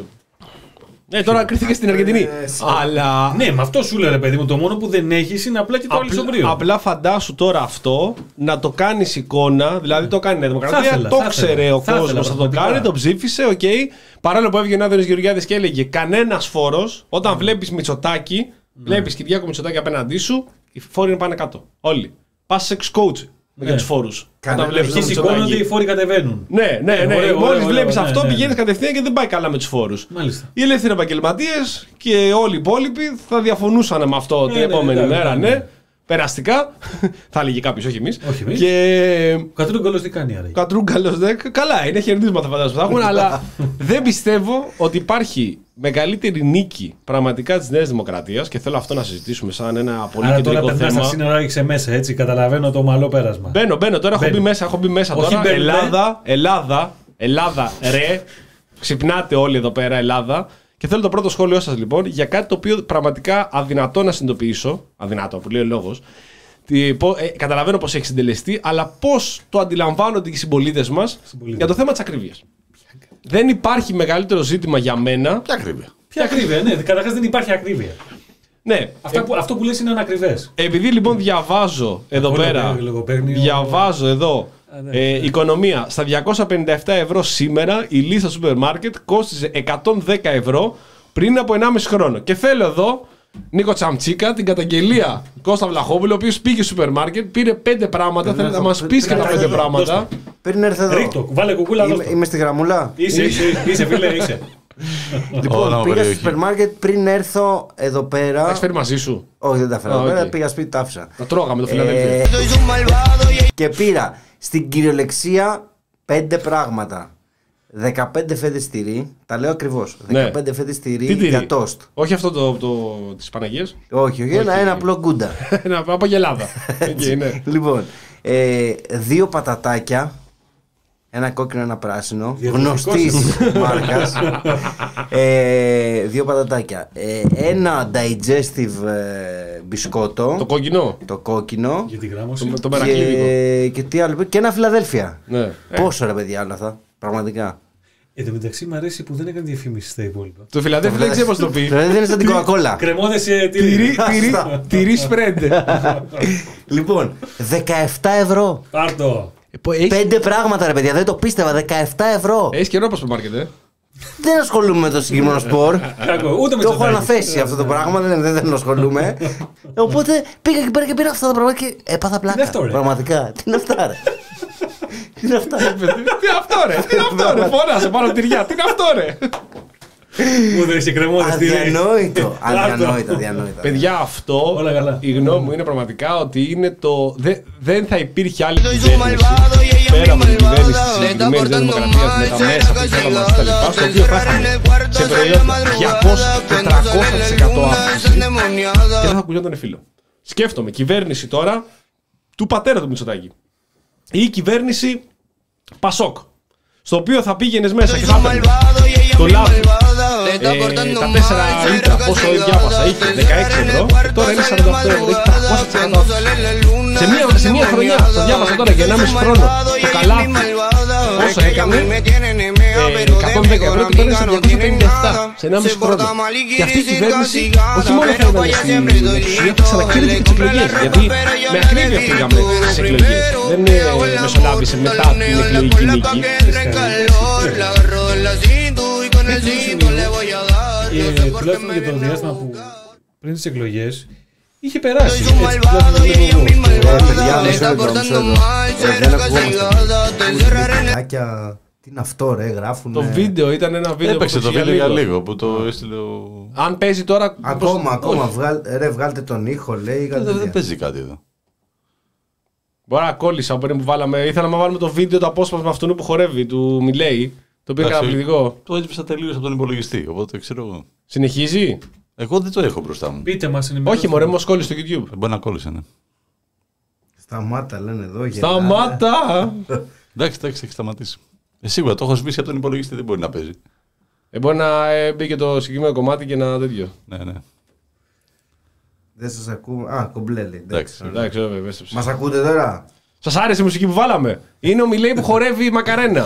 Ναι, τώρα κρίθηκε στην Αργεντινή. Αλλά. Ναι, με αυτό σου λέει, ρε παιδί μου, το μόνο που δεν έχεις είναι απλά και το αλυσοπρίο. Απλά φαντάσου τώρα αυτό να το κάνει εικόνα, δηλαδή το κάνει η Νέα Δημοκρατία, ήθελα, το θα ξέρε ήθελα, ο θα κόσμο, ήθελα, θα το πραγματικά. κάνει, το ψήφισε, οκ. Okay. Παρόλο που έβγαινε ο Άδωνης Γεωργιάδης και έλεγε κανένα φόρο, όταν βλέπει Μητσοτάκη, βλέπει Κυριάκο Μητσοτάκη απέναντί σου, οι φόροι είναι πάνε κάτω. Όλοι. Πα σε coach για του φόρου. Όταν βλέπει Εκεί σηκώνονται, οι φόροι κατεβαίνουν. Ναι, ναι, ναι. Ωραίο, Μόλι ωραίο, βλέπει ωραίο, αυτό, ναι, ναι. πηγαίνει κατευθείαν και δεν πάει καλά με του φόρου. Μάλιστα. Οι ελεύθεροι επαγγελματίε και όλοι οι υπόλοιποι θα διαφωνούσαν με αυτό την ναι, επόμενη ναι, μέρα, ναι, ναι. ναι. Περαστικά. Θα έλεγε κάποιο, όχι εμεί. Όχι εμείς. Και. Ο Κατρούγκαλος τι κάνει, άραγε. Κατρούγκαλος, ναι. Καλά, είναι χαιρετίσματα φαντάζομαι που θα έχουν, αλλά δεν πιστεύω ότι υπάρχει μεγαλύτερη νίκη πραγματικά τη Νέα Δημοκρατία και θέλω αυτό να συζητήσουμε σαν ένα πολύ Άρα τώρα κεντρικό περνάς τα θέμα. σύνορα, άρχισε μέσα, έτσι. Καταλαβαίνω το ομαλό πέρασμα. Μπαίνω, μπαίνω, τώρα έχω Μπαίνει. μπει μέσα, έχω μπει μέσα Όχι, τώρα. μπαίνουμε. Ελλάδα, Ελλάδα, Ελλάδα, ρε. Ξυπνάτε όλοι εδώ πέρα, Ελλάδα. Και θέλω το πρώτο σχόλιο σας λοιπόν για κάτι το οποίο πραγματικά αδυνατό να συνειδητοποιήσω. Αδυνατό, που λέει ο λόγος. Τι, πο, ε, καταλαβαίνω πως έχει συντελεστεί, αλλά πώς το αντιλαμβάνονται οι συμπολίτες μας για το θέμα της ακρίβειας. Δεν υπάρχει μεγαλύτερο ζήτημα για μένα. Ποια ακρίβεια. Ποια ακρίβεια, ναι. Καταρχάς δεν υπάρχει ακρίβεια. Ναι, Αυτά ε, που, αυτό που λες είναι ανακριβές. επειδή λοιπόν διαβάζω εδώ Ακόμα πέρα, λογοπαίγνιο. διαβάζω εδώ ναι, ε, ναι. οικονομία, στα διακόσια πενήντα επτά ευρώ σήμερα η λίστα σούπερ μάρκετ κόστιζε εκατόν δέκα ευρώ πριν από ενάμιση χρόνο. Και θέλω εδώ, Νίκο Τσαμτσίκα, την καταγγελία Κώστα Βλαχόπουλο, ο οποίος πήγε στο σούπερ μάρκετ, πήρε πέντε πράγματα, θέλει να μας πεις και τα πέντε πράγματα. Πριν έρθει εδώ. Ρίκτο, βάλε κουκούλα Είμαι, δώσ' το. είμαι στη γραμμούλα. Είσαι, είσαι, είσαι, φίλε, είσαι. Λοιπόν, Ω, να, πήγα στο περιοχή. σούπερ μάρκετ πριν έρθω εδώ πέρα. Έχεις φέρει μαζί σου. Όχι, δεν τα φέρω Α, εδώ πέρα. οκ. Πήγα σπίτι, τα άφησα. Τα τρώγαμε το Ε, Φιλαδέλφια. Και πήρα στην κυριολεξία πέντε πράγματα. δεκαπέντε φέτες τυρί, τα λέω ακριβώς. Ναι. δεκαπέντε φέτες τυρί Τι τυρί? για τόστ. Όχι αυτό το, το, της Παναγίας. Όχι, όχι, ένα, ένα απλό γκούντα. Ένα από γελάδα. Εκεί, ναι. Λοιπόν, ε, δύο πατατάκια. Ένα κόκκινο, ένα πράσινο. Διαδοτικός. Γνωστής μάρκας. ε, δύο πατατάκια. Ε, ένα digestive ε, μπισκότο. Το κόκκινο. Το κόκκινο. Για τη γράμμωση. Το, το μερακλίδικο. Και, και τι άλλο. Και ένα Φιλαδέλφια. Ναι. Πόσο ρε παιδιά όλα αυτά. Πραγματικά. Εν τω μεταξύ μου αρέσει που δεν έκανε διαφήμιση στα υπόλοιπα. Το Φιλαδέλφια δεν ξέρω πώς το πει. Δηλαδή δεν είναι σαν την Coca-Cola. Κρεμόδες σε Τυρί, τυρί. τυρί, τυρί spread. Λοιπόν, δεκαεπτά ευρώ. Πάρτο. Πέντε πράγματα ρε παιδιά, δεν το πίστευα. δεκαεπτά ευρώ. Έχεις καιρό να πας στο μάρκετ, ε. Δεν ασχολούμαι με το συγκεκριμένο σπορ. Κακό, ούτε με Το έχω τσοτάκι. αναθέσει αυτό το πράγμα, δεν, δεν, δεν ασχολούμαι. Οπότε πήγα εκεί πέρα και πήρα αυτά τα πράγματα και έπαθα είναι πλάκα. αυτό, ρε? Πραγματικά. Τι είναι αυτά, ρε. Τι είναι αυτά, ρε. Τι είναι αυτό ρε, τι είναι αυτό ρε, φώνασε πάνω τυριά, τι είναι αυτό ρε. Μου δεν είσαι κρεμόδες τυρί. Αδιανόητο. Πάρτο. Αδιανόητο, αδιανόητο. Παιδιά, αυτό Όλα καλά. η γνώμη μου είναι πραγματικά ότι είναι το. δε- δεν θα υπήρχε άλλη κυβέρνηση πέρα από την κυβέρνηση τη συγκεκριμένη Δημοκρατία με τα μέσα που θέλαμε να τα λοιπά, στο οποίο θα είχαμε σε προϊόντα διακόσια με τριακόσια τοις εκατό αύξηση και δεν θα κουνιόταν φίλο. Σκέφτομαι, κυβέρνηση τώρα του πατέρα του Μητσοτάκη ή η κυβέρνηση Πασόκ, στο οποίο θα πήγαινε μέσα και θα έπαιρνε το λάδι. Ε, τα τέσσερα λίτρα, πόσο διάβασα, είχε δεκαέξι ευρώ και τώρα είναι σαράντα οκτώ ευρώ, έχει τριακόσια τοις εκατό αύξηση. Σε μία, σε μία χρονιά, το διάβασα τώρα για ενάμιση χρόνο, το καλάθι πόσο έκανε, ε, εκατόν δέκα ευρώ και τώρα είναι σε διακόσια πενήντα επτά σε ενάμιση χρόνο. Και αυτή η κυβέρνηση όχι μόνο θα έμενε στην εξουσία, θα ξανακρίνεται και τις εκλογές, γιατί με ακρίβεια πήγαμε στις εκλογές, δεν ε, μεσολάβησε μετά την εκλογική νίκη. Ε, τουλάχιστον για το διάστημα που πριν τις εκλογές είχε περάσει. Έτσι, τουλάχιστον το βλέπω εγώ. Ε, παιδιά, μισό λεπτό, μισό λεπτό. Ε, Δεν ακουγόμαστε. Παιδάκια, τι είναι αυτό ρε, γράφουν. Το βίντεο ήταν ένα βίντεο Έπαιξε που το είχε βίντεο για λίγο που το έστειλε ο. Αν παίζει τώρα. Ακόμα, πώς- ακόμα. όχι. Βγάλ, ρε, βγάλτε τον ήχο, λέει. κάτι Δεν, δεν τέτοια. παίζει κάτι εδώ. Μπορεί να κόλλησα πριν που βάλαμε. Ήθελα να βάλουμε το βίντεο το απόσπασμα αυτού που χορεύει, του Μιλέη. Το οποίο είναι Εντάξει, καταπληκτικό. Το έσβησα τελείως από τον υπολογιστή. Οπότε ξέρω εγώ. Συνεχίζει. Εγώ δεν το έχω μπροστά μου. Πείτε μας, ενημερώστε. Όχι, μωρέ, μου κόλλησε στο YouTube. Ε, Μπορεί να κόλλησε, ναι. Σταμάτα, λένε εδώ. γελάνε. Σταμάτα! Εντάξει, εντάξει, έχει σταματήσει. Ε, σίγουρα το έχω σβήσει από τον υπολογιστή, δεν μπορεί να παίζει. Ε, μπορεί να ε, μπήκε το συγκεκριμένο κομμάτι και ένα τέτοιο. Ναι, ναι. Δεν σας ακούω. Α, κομπλέ λέει. Εντάξει. Εντάξει, βέβαια, επέστρεψε. Μας ακούτε τώρα? Σας άρεσε η μουσική που βάλαμε? Είναι ο Μιλέη που χορεύει η Μακαρένα.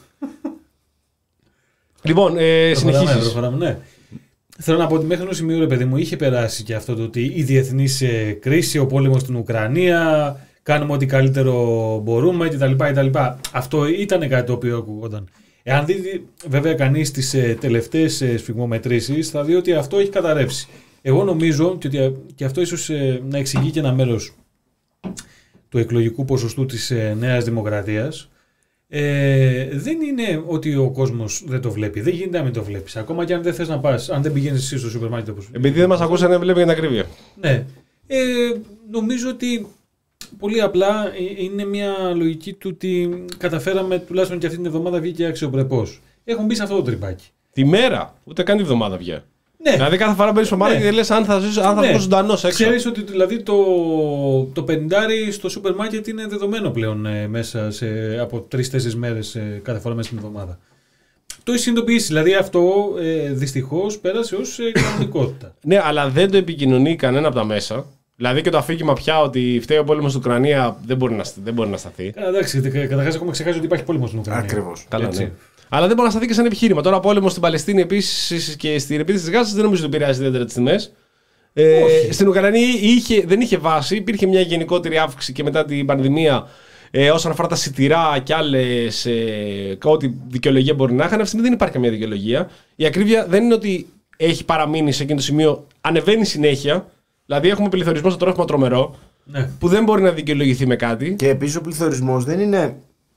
Λοιπόν, ε, συνεχίζεις. Προχωράμε, ναι. Θέλω να πω ότι μέχρι ένα σημείο, ρε παιδί μου, είχε περάσει και αυτό το ότι η διεθνής ε, κρίση, ο πόλεμος στην Ουκρανία, κάνουμε ό,τι καλύτερο μπορούμε κτλ. κτλ. Αυτό ήταν κάτι το οποίο ακούγονταν. Εάν δει βέβαια κανείς τις ε, τελευταίες ε, σφιγμομετρήσεις, θα δει ότι αυτό έχει καταρρεύσει. Εγώ νομίζω και ότι και αυτό ίσως ε, να εξηγεί και ένα μέρος του εκλογικού ποσοστού της ε, Νέας Δημοκρατίας. Ε, δεν είναι ότι ο κόσμος δεν το βλέπει. Δεν γίνεται να μην το βλέπεις. Ακόμα και αν δεν θες να πας, αν δεν πηγαίνεις εσύ στο σούπερ μάρκετ. Επειδή δεν μας ακούσανε, βλέπει για την ακρίβεια. Ναι. Ε, νομίζω ότι πολύ απλά ε, είναι μια λογική του ότι καταφέραμε τουλάχιστον και αυτή την εβδομάδα βγήκε αξιοπρεπώς. Έχουν μπει σε αυτό το τρυπάκι. Τη μέρα, ούτε καν τη εβδομάδα πια. Ναι. Δηλαδή κάθε φορά μπαίνεις στο μάρκετ Ναι. και λες αν θα ζήσω, αν θα Ναι. βγω ζωντανός έξω. Ξέρεις ότι δηλαδή το, το πενηντάρι στο σούπερ μάρκετ είναι δεδομένο πλέον ε, μέσα σε, από τρεις-τέσσερις μέρες ε, κάθε φορά μέσα στην εβδομάδα. Το έχει συνειδητοποιήσει. Δηλαδή αυτό ε, δυστυχώς πέρασε ως ε, κανονικότητα. Ναι, αλλά δεν το επικοινωνεί κανένα από τα μέσα. Δηλαδή και το αφήγημα πια ότι φταίει ο πόλεμος στην Ουκρανία δεν μπορεί να, δεν μπορεί να σταθεί. Καλά, εντάξει, καταρχάς έχουμε ξεχάσει ότι υπάρχει πόλεμος στην Ουκρανία. Ακριβώς. Καλά, Έτσι. ναι. Αλλά δεν μπορεί να σταθεί και σαν επιχείρημα. Τώρα, ο πόλεμος στην Παλαιστίνη επίσης και στην επίθεση της Γάζας δεν νομίζω ότι επηρεάζει ιδιαίτερα τις τιμές. Ε, στην Ουκρανία είχε, δεν είχε βάση, υπήρχε μια γενικότερη αύξηση και μετά την πανδημία ε, όσον αφορά τα σιτηρά και άλλες. Ε, ό,τι δικαιολογία μπορεί να είχαν. Αυτή τη στιγμή δεν υπάρχει καμία δικαιολογία. Η ακρίβεια δεν είναι ότι έχει παραμείνει σε εκείνο το σημείο, ανεβαίνει συνέχεια. Δηλαδή, έχουμε πληθωρισμό στο τρόφιμα τρομερό, Ναι. που δεν μπορεί να δικαιολογηθεί με κάτι. Και επίσης ο πληθωρισμός δεν είναι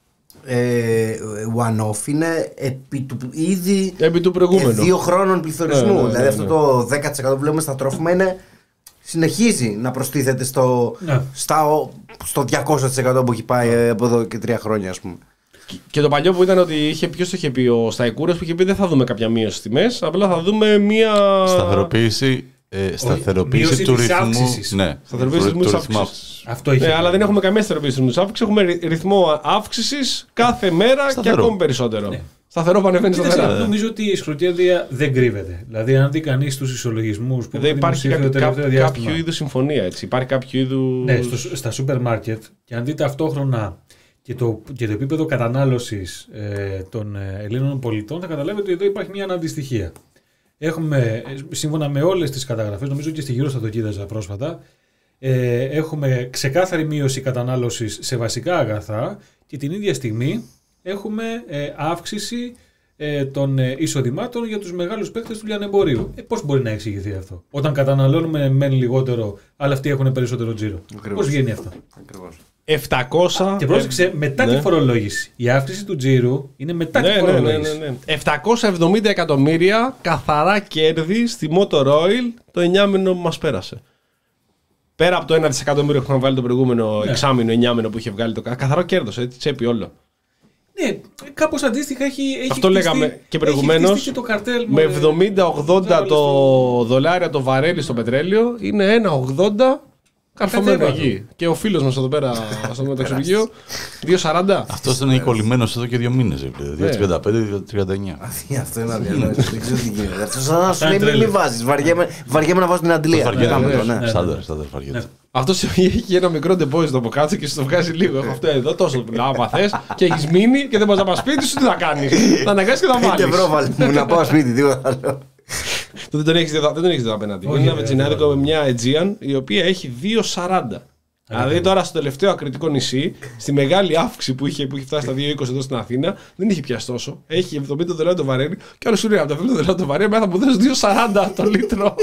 ε, one-off, είναι επί του, ήδη Επί του προηγούμενου. ε, δύο χρόνων πληθωρισμού. Ναι, ναι, ναι, δηλαδή ναι. αυτό το δέκα τοις εκατό που βλέπουμε στα τρόφιμα είναι, συνεχίζει να προστίθεται στο, Ναι. στα, στο διακόσια τοις εκατό που έχει πάει ε, από εδώ και τρία χρόνια, ας πούμε. Και το παλιό που ήταν ότι είχε, ποιος το είχε πει, ο Σταϊκούρας που είχε πει δεν θα δούμε κάποια μείωση στις τιμές, απλά θα δούμε μία. Σταθεροποίηση, ε, σταθεροποίηση μείωση του της ρυθμού. αύξησης. Ναι, Σταθεροποίηση του, της του αύξησης. αύξησης. Αυτό είχε. Ναι, αλλά δεν έχουμε καμία σταθεροποίηση του αύξηση. Έχουμε ρυ- ρυθμό αύξησης κάθε μέρα Σταθερό. και ακόμη περισσότερο. Ναι. Σταθερό που ανεβαίνει Κοίταξε, σταθερά. νομίζω ότι η σκροτίδια δεν κρύβεται. Δηλαδή, αν δει κανείς τους ισολογισμούς που Δεν υπάρχει δημοσιεύονται κάποιο, το τελευταίο κάποιο διάστημα. είδου συμφωνία. Έτσι. Υπάρχει κάποιο είδου. Ναι, στο, στα σούπερ μάρκετ και αν δείτε ταυτόχρονα και το, και το επίπεδο κατανάλωσης ε, των ε, Ελλήνων πολιτών, θα καταλάβετε ότι εδώ υπάρχει μια αναντιστοιχία. Έχουμε, ε, σύμφωνα με όλες τις καταγραφές, νομίζω και στη Eurostat το κοίταζα πρόσφατα, ε, έχουμε ξεκάθαρη μείωση κατανάλωσης σε βασικά αγαθά και την ίδια στιγμή έχουμε ε, αύξηση ε, των ε, εισοδημάτων για τους μεγάλους παίκτες του λιανεμπορίου. Ε, πώς μπορεί να εξηγηθεί αυτό, όταν καταναλώνουμε μεν λιγότερο, αλλά αυτοί έχουν περισσότερο τζίρο. Ακριβώς. Πώς βγαίνει αυτό. Ακριβώς. επτακόσια. Και πρόσεξε, μετά ναι. τη φορολόγηση. Η αύξηση του τζίρου είναι μετά Ναι, τη ναι, ναι, ναι, φορολόγηση. ναι. επτακόσια εβδομήντα εκατομμύρια καθαρά κέρδη στη Motor Oil το εννιάμινο που μας πέρασε. Πέρα από το ένα δισεκατομμύριο που είχαμε βάλει το προηγούμενο Ναι. εξάμηνο, εννιάμινο που είχε βγάλει το κα- καθαρό κέρδος, έτσι, τσέπη όλο. Ναι, κάπως αντίστοιχα έχει, έχει Αυτό χτιστεί- λέγαμε και έχει προηγουμένως, χτιστεί και το καρτέλ Με ε, εβδομήντα ογδόντα το- το δολάρια το βαρέλι στο πετρέλαιο είναι ένα ογδόντα καρφωμένο Κατέβατο. εκεί. Και ο φίλος μας εδώ πέρα στο μεταξουργείο δύο σαράντα. Αυτό είναι κολλημένος εδώ και δύο μήνες. δύο τριάντα πέντε δύο τριάντα εννιά. Αυτή- Αυτό είναι αδιανόητο. Δεν ξέρω τι γίνεται. Αυτό σαν να σου Αυτά λέει είναι μην μη τρέλα. βάζεις. Βαριέμαι βαριέμαι να βάζω την αντλία. Βαριέται, Κάμε ναι, το, ναι. ναι. Στάνταρ, στάνταρ βαριέται. Ναι. Αυτό έχει ένα μικρό deposit από κάτω και σου το βγάζει λίγο. Έχω αυτό εδώ τόσο άμα θες και έχει μείνει και δεν μπορεί να πας σπίτι σου, τι θα κάνει. Θα αναγκάσει και θα Πέντε βάλει. ευρώ βάλει μου να πάω σπίτι, τίποτα άλλο. Δεν τον έχει εδώ, δεν τον έχεις εδώ απέναντι. Όχι, Είναι ένα ρε, βετσινάδικο δεν με μια Aegean η οποία έχει δύο σαράντα. Δηλαδή τώρα στο τελευταίο ακριτικό νησί, στη μεγάλη αύξηση που είχε, που είχε φτάσει στα δύο είκοσι εδώ στην Αθήνα, δεν είχε πιάσει τόσο. Έχει εβδομήντα δολάρια το βαρέλι και άλλο σου λέει από τα εβδομήντα δολάρια το βαρέλι, μέσα θα μου δώσει δύο σαράντα το λίτρο.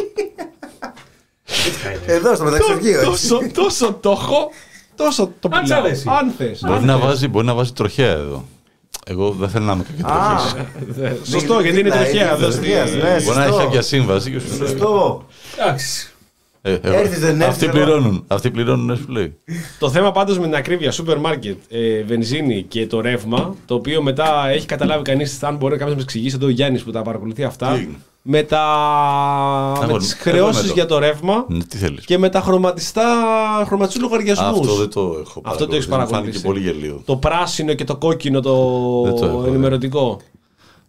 Εδώ στο μεταξουργείο. Τόσο, τόσο το έχω, τόσο το Αν σ' πουλάω. αρέσει. Αν θες. Μπορεί να, βάζει, μπορεί να βάζει τροχέα εδώ. Εγώ δεν θέλω να είμαι κακή τροχής. Σωστό, γιατί είναι τροχέα εδώ στη. Μπορεί να έχει κάποια σύμβαση και σου λέει. Σωστό. Εντάξει. Ε, ε, Έρθεις, δεν έρθεις Αυτοί εδώ. πληρώνουν. Αυτοί πληρώνουν, ναι, σου λέει. Το θέμα πάντως με την ακρίβεια, σούπερ μάρκετ, ε, βενζίνη και το ρεύμα, το οποίο μετά έχει καταλάβει κανείς, αν μπορεί κάποιος να μας εξηγήσει, εδώ ο Γιάννης που τα παρακολουθεί αυτά, Τι? με, τα... με Εγώ- τις εγώ χρεώσεις με το. για το ρεύμα Ναι, τι θέλεις. και με τα χρωματιστά, χρωματιστούς λογαριασμούς. Αυτό δεν το έχω Αυτό το έχεις Μου παρακολουθήσει. Φάνηκε πολύ γελίο. Το πράσινο και το κόκκινο, το, Δεν το έχω, ενημερωτικό.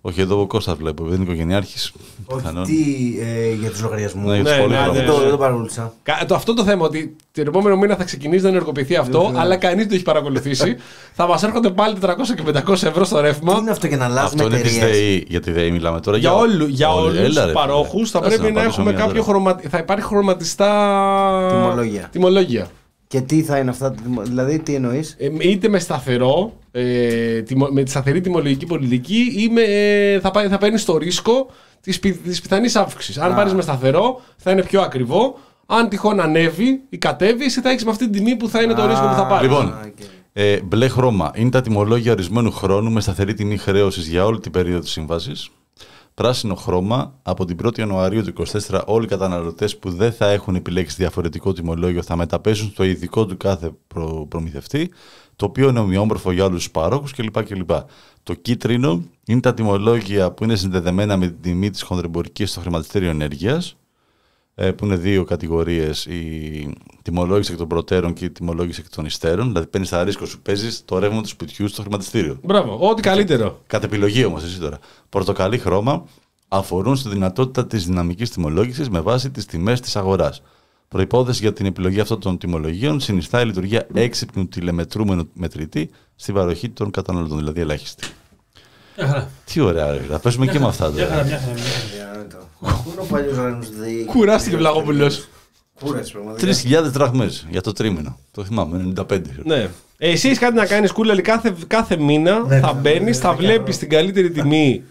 Όχι, εδώ ο Κώστας βλέπω, επειδή είναι οικογενειάρχης. Όχι, τι ε, για τους λογαριασμούς. Ναι, για τους Ναι, πολλούς ναι, λόγους. ναι, Δεν το, ναι. δεν το παρακολούθησα. Κα- Το, αυτό το θέμα ότι τον επόμενο μήνα θα ξεκινήσει να ενεργοποιηθεί αυτό, Ναι. αλλά κανείς δεν το έχει παρακολουθήσει. Θα μας έρχονται πάλι τετρακόσια και πεντακόσια ευρώ στο Τι ρεύμα. είναι αυτό για να αλλάζουμε Αυτό είναι της εταιρείες. ΔΕΗ. Για τη ΔΕΗ μιλάμε τώρα. Για, όλου, για όλοι. όλους Έλα, τους ρε, φίλε. παρόχους θα Κάτσε πρέπει να απαντήσω έχουμε μία κάποιο τώρα. χρωμα... θα υπάρχει χρωματιστά Τιμολόγια. τιμολόγια. Και τι θα είναι αυτά, δηλαδή τι εννοείς. Ε, είτε με σταθερό, ε, τιμο, με τη σταθερή τιμολογική πολιτική ή με, ε, θα, πάει- θα παίρνει το ρίσκο της, πι, της πιθανής αύξησης. Αν Α. πάρεις με σταθερό θα είναι πιο ακριβό. Αν τυχόν ανέβει ή κατέβει, εσύ θα έχεις με αυτή την τιμή που θα είναι το Α, ρίσκο που θα πάρεις. Λοιπόν, Α, οκ. ε, μπλε χρώμα είναι τα τιμολόγια ορισμένου χρόνου με σταθερή τιμή χρέωσης για όλη την περίοδο της σύμβασης. Πράσινο χρώμα, από την πρώτη Ιανουαρίου του είκοσι τέσσερα όλοι οι καταναλωτές που δεν θα έχουν επιλέξει διαφορετικό τιμολόγιο θα μεταπέσουν στο ειδικό του κάθε προ- προμηθευτή, το οποίο είναι ομοιόμορφο για όλους τους παρόχους κλπ. κλπ. Το κίτρινο είναι τα τιμολόγια που είναι συνδεδεμένα με την τιμή της χονδρεμπορικής στο χρηματιστήριο ενέργειας, ε, που είναι δύο κατηγορίες, η τιμολόγηση εκ των προτέρων και η τιμολόγηση εκ των υστέρων. Δηλαδή παίρνεις τα ρίσκο σου, παίζεις το ρεύμα του σπιτιού στο χρηματιστήριο. Μπράβο, ό,τι καλύτερο. Κατ' επιλογή όμως, εσύ τώρα. Πορτοκαλί χρώμα αφορούν στη δυνατότητα της δυναμικής τιμολόγησης με βάση τις τιμές της αγοράς. Προϋπόθεση για την επιλογή αυτών των τιμολογίων συνιστά η λειτουργία έξυπνου τηλεμετρούμενου μετρητή στην παροχή των καταναλωτών, δηλαδή ελάχιστη. Μια χαρά. Τι ωραία, ρε, θα πέσουμε και με αυτά Μια χαρά, τώρα. μια χαρά. Μια χαρά. Για να το- Πού είναι ο παλιός οργανισμός ΔΕΗ. Κουράστηκε ο Βλαγόπουλος. Κούρασε πραγματικά. Τρεις χιλιάδες δραχμές για το τρίμηνο. Το θυμάμαι, ενενήντα πέντε. Ναι. Ε, Εσύ έχεις κάτι να κάνεις, Κούλαλη, κάθε, κάθε μήνα Ναι, θα ναι, μπαίνεις, ναι, θα ναι, βλέπεις την καλύτερη τιμή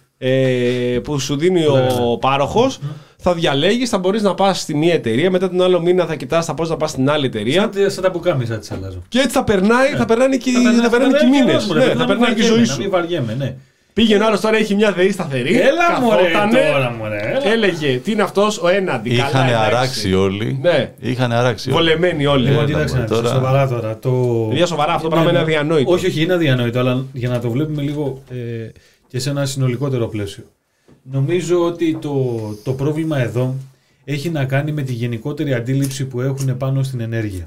ε, που σου δίνει ο πάροχος, θα διαλέγεις, θα μπορείς να πας στη μία εταιρεία, μετά τον άλλο μήνα θα κοιτάς θα πώς να πας στην άλλη εταιρεία. Σαν- Σαν τα πουκάμισα της αλλάζω. Και έτσι θα περνάει, θα περνάνε και, περνάει- θα περνάνε και οι μήνες. καιρός, μωρέ, Ναι, να θα μην περνάει και η ζωή βαριέμαι, Να μην σου. βαριέμαι, ναι. Πήγαινε ο άλλος τώρα, έχει μια ΔΕΗ σταθερή. Έλα μωρέ καθότανε, τώρα μωρέ. έλα. έλεγε τι είναι αυτός ο έναντι. Είχαν καλά, εντάξει. αράξει όλοι. Ναι. Είχαν αράξει όλοι. Βολεμένοι όλοι. Λοιπόν, Ε, κοίταξε να δεις, τώρα- σοβαρά τώρα. Το... Παιδιά, σοβαρά, αυτό το Ναι, πράγμα είναι ναι. αδιανόητο. Όχι, όχι, είναι αδιανόητο, αλλά για να το βλέπουμε λίγο ε, και σε ένα συνολικότερο πλαίσιο. Νομίζω ότι το, το πρόβλημα εδώ έχει να κάνει με τη γενικότερη αντίληψη που έχουν πάνω στην ενέργεια.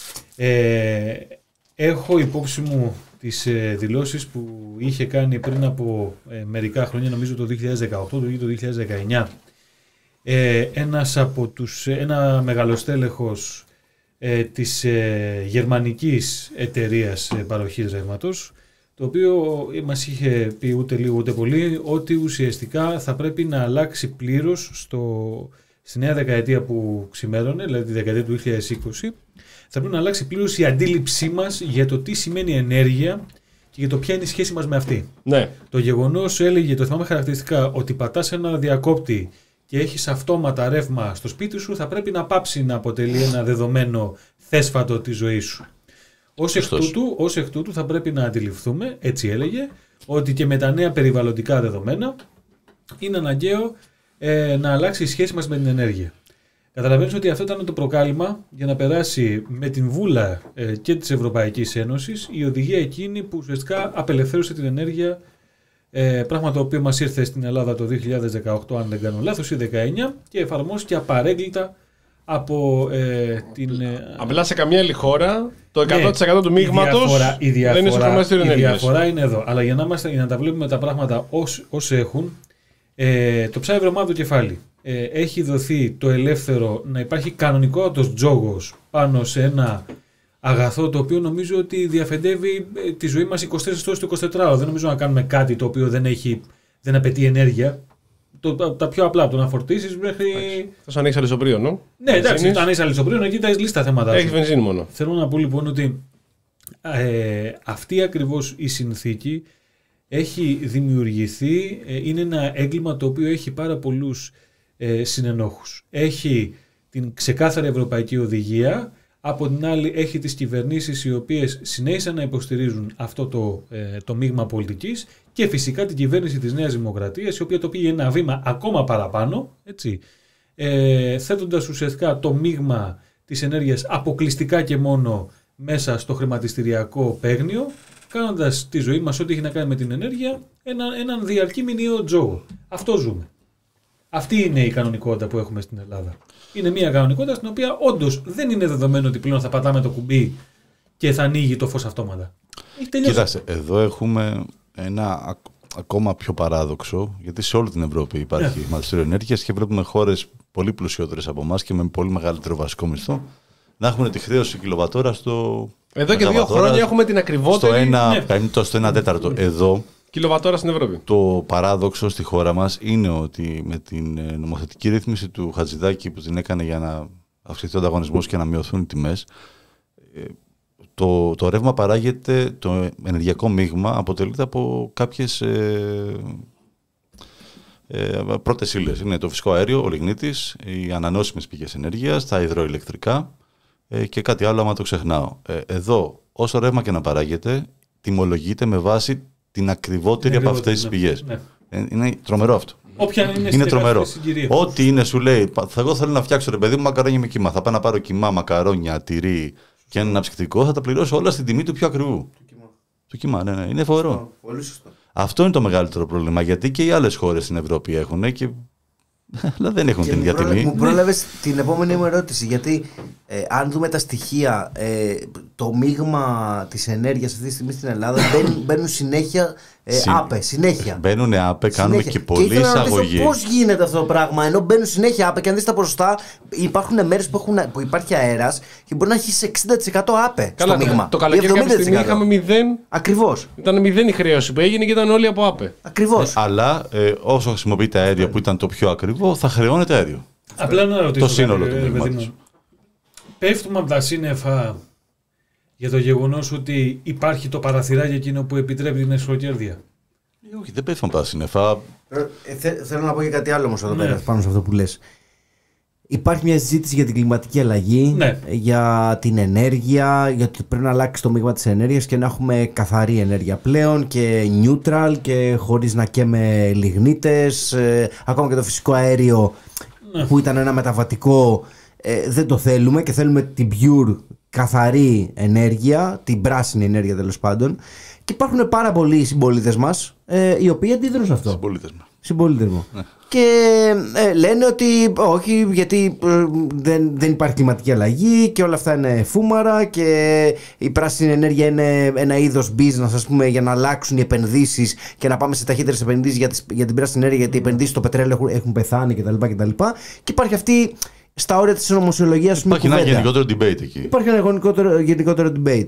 Ε, έχω υπόψη μου τις ε, δηλώσεις που είχε κάνει πριν από ε, μερικά χρόνια, νομίζω το δύο χιλιάδες δεκαοκτώ ή το δύο χιλιάδες δεκαεννιά, ε, ένας από τους, ένα μεγαλοστέλεχος ε, της ε, γερμανικής εταιρείας ε, παροχής ρεύματος, το οποίο μας είχε πει ούτε λίγο ούτε πολύ ότι ουσιαστικά θα πρέπει να αλλάξει πλήρως στο, στη νέα δεκαετία που ξημέρωνε, δηλαδή τη δεκαετία του δύο χιλιάδες είκοσι, θα πρέπει να αλλάξει πλήρως η αντίληψή μας για το τι σημαίνει ενέργεια και για το ποια είναι η σχέση μας με αυτή. Ναι. Το γεγονός έλεγε, το θυμάμαι χαρακτηριστικά, ότι πατάς ένα διακόπτη και έχεις αυτόματα ρεύμα στο σπίτι σου, θα πρέπει να πάψει να αποτελεί ένα δεδομένο θέσφατο της ζωής σου. Ως εκ, Σωστός. τούτου, ως εκ τούτου θα πρέπει να αντιληφθούμε, έτσι έλεγε, ότι και με τα νέα περιβαλλοντικά δεδομένα είναι αναγκαίο ε, να αλλάξει η σχέση μας με την ενέργεια. Καταλαβαίνεις ότι αυτό ήταν το προκάλημα για να περάσει με την βούλα ε, και της Ευρωπαϊκής Ένωσης η οδηγία εκείνη που ουσιαστικά απελευθέρωσε την ενέργεια, ε, πράγμα το οποίο μας ήρθε στην Ελλάδα το δύο χιλιάδες δεκαοκτώ, αν δεν κάνω λάθος, ή δεκαεννιά, και εφαρμόστηκε απαρέγκλητα από ε, την... ε, Απλά σε καμία άλλη χώρα το ναι, εκατό τοις εκατό του η μείγματος διαφορά- η δεν είναι στο διαφορά- χρηματιστήριο Η ενέργειας. διαφορά είναι εδώ. Αλλά για να, είμαστε, για να τα βλέπουμε τα πράγματα ως, ως έχουν, ε, το ψάρι βρωμάδο κεφάλι. Ε, έχει δοθεί το ελεύθερο να υπάρχει κανονικότατος τζόγος πάνω σε ένα αγαθό το οποίο νομίζω ότι διαφεντεύει ε, τη ζωή μας είκοσι τέσσερις ώρες το εικοσιτετράωρο. Δεν νομίζω να κάνουμε κάτι το οποίο δεν, έχει, δεν απαιτεί ενέργεια. Το, τα, τα πιο απλά από το να φορτίσεις μέχρι... Θα σου ανοίξει αλυσοπρίο, νο. Ναι, εντάξει, Βενζίνης. αν είσαι αλυσοπρίο, εκεί τα έχεις λύσει τα θέματα. Έχει σου. βενζίνη μόνο. Θέλω να πω λοιπόν ότι ε, αυτή ακριβώς η συνθήκη έχει δημιουργηθεί, ε, είναι ένα έγκλημα το οποίο έχει πάρα πολλούς ε, συνενόχους. Έχει την ξεκάθαρη ευρωπαϊκή οδηγία, από την άλλη έχει τις κυβερνήσεις οι οποίες συνέχισαν να υποστηρίζουν αυτό το, ε, το μείγμα πολιτικής και φυσικά την κυβέρνηση της Νέας Δημοκρατίας, η οποία το πήγε ένα βήμα ακόμα παραπάνω, έτσι, ε, θέτοντας ουσιαστικά το μείγμα της ενέργειας αποκλειστικά και μόνο μέσα στο χρηματιστηριακό παίγνιο, κάνοντας τη ζωή μας ό,τι έχει να κάνει με την ενέργεια ένα, έναν διαρκή μηνιαίο τζόγο. Αυτό ζούμε. Αυτή είναι η κανονικότητα που έχουμε στην Ελλάδα. Είναι μια κανονικότητα στην οποία όντως δεν είναι δεδομένο ότι πλέον θα πατάμε το κουμπί και θα ανοίγει το φως αυτόματα. Έχει τελειώσει. Κοίταξε, εδώ έχουμε ένα, ακόμα πιο παράδοξο, γιατί σε όλη την Ευρώπη υπάρχει yeah. χρηματιστήριο ενέργειας και βλέπουμε χώρες πολύ πλουσιότερες από εμάς και με πολύ μεγαλύτερο βασικό μισθό να έχουν τη χρέωση κιλοβατόρα στο. Εδώ και δύο χρόνια έχουμε την ακριβότερη. Στο ένα πέμπτο, στο ένα τέταρτο. Εδώ. Κιλοβατόρα στην Ευρώπη. Το παράδοξο στη χώρα μας είναι ότι με την νομοθετική ρύθμιση του Χατζηδάκη που την έκανε για να αυξηθεί ο ανταγωνισμός και να μειωθούν οι τιμές, το, το ρεύμα παράγεται, το ενεργειακό μείγμα αποτελείται από κάποιες ε, ε, πρώτες ύλες. Είναι το φυσικό αέριο, ο λιγνίτης, οι ανανεώσιμες πηγές ενέργειας, τα υδροηλεκτρικά ε, και κάτι άλλο άμα το ξεχνάω. Ε, εδώ, όσο ρεύμα και να παράγεται, τιμολογείται με βάση την ακριβότερη από αυτές τις πηγές. Ναι. Ε, είναι τρομερό αυτό. Όποια είναι, είναι τρομερό. Ό,τι είναι, σου λέει, θα, εγώ θέλω να φτιάξω ρε παιδί μου μακαρόνια με κιμά. Θα πάω να πάρω κιμά, μακαρόνια, τυρί και ένα ψυκτικό, θα τα πληρώσω όλα στην τιμή του πιο ακριβού. Του κιμά. Του κιμά, ναι, ναι. Είναι φοβερό. Πολύ σωστό. Αυτό είναι το μεγαλύτερο πρόβλημα. Γιατί και οι άλλες χώρες στην Ευρώπη έχουν και. Αλλά δεν έχουν και την ίδια τιμή. Μου πρόλαβες την επόμενη μου ερώτηση. Γιατί ε, αν δούμε τα στοιχεία, ε, το μείγμα της ενέργειας αυτή τη στιγμή στην Ελλάδα μπαίνουν, μπαίνουν συνέχεια ε, Συ... άπε. Συνέχεια. Μπαίνουν άπε, κάνουμε συνέχεια. και πολλή εισαγωγή. Πώς γίνεται αυτό το πράγμα, ενώ μπαίνουν συνέχεια άπε και αν δεις τα ποσοστά, υπάρχουν μέρες που, έχουν, που υπάρχει αέρας και μπορεί να έχει εξήντα τοις εκατό άπε. Καλά, στο μείγμα. Το καλοκαίρι κάποια στιγμή είχαμε μηδέν. Ακριβώς. Ήταν μηδέν η χρέωση που έγινε και ήταν όλοι από άπε. Ακριβώς. Ε, αλλά ε, όσο χρησιμοποιείται αέριο που ήταν το πιο ακριβό, θα χρεώνεται αέριο. Απλά να ρωτήσω. Το σύνολο του μείγματος. Πέφτουμε από τα σύννεφα για το γεγονός ότι υπάρχει το παραθυράκι εκείνο που επιτρέπει την εσχροκέρδεια. Ε, όχι, δεν πέφτουμε από τα σύννεφα. Ε, θε, θέλω να πω και κάτι άλλο όμως εδώ πέρα, ναι. Πάνω σε αυτό που λες. Υπάρχει μια συζήτηση για την κλιματική αλλαγή, ναι. για την ενέργεια, για ότι πρέπει να αλλάξει το μείγμα της ενέργειας και να έχουμε καθαρή ενέργεια πλέον και neutral και χωρίς να καίμε λιγνίτες, ε, ακόμα και το φυσικό αέριο, ναι. Που ήταν ένα μεταβατικό, ε, δεν το θέλουμε και θέλουμε την pure καθαρή ενέργεια, την πράσινη ενέργεια τέλος πάντων. Και υπάρχουν πάρα πολλοί συμπολίτες μας ε, οι οποίοι αντιδρούν σε αυτό. Συμπολίτες μου. Συμπολίτες μου. Ναι. Και ε, λένε ότι όχι, γιατί ε, δεν, δεν υπάρχει κλιματική αλλαγή και όλα αυτά είναι φούμαρα και η πράσινη ενέργεια είναι ένα είδος business, ας πούμε, για να αλλάξουν οι επενδύσεις και να πάμε σε ταχύτερες επενδύσεις για, τις, για την πράσινη ενέργεια, γιατί οι επενδύσεις στο πετρέλαιο έχουν, έχουν πεθάνει κτλ. κτλ. Και υπάρχει αυτή στα όρια της συνωμοσιολογίας. Υπάρχει ένα γενικότερο debate εκεί. Υπάρχει ένα γενικότερο, γενικότερο debate.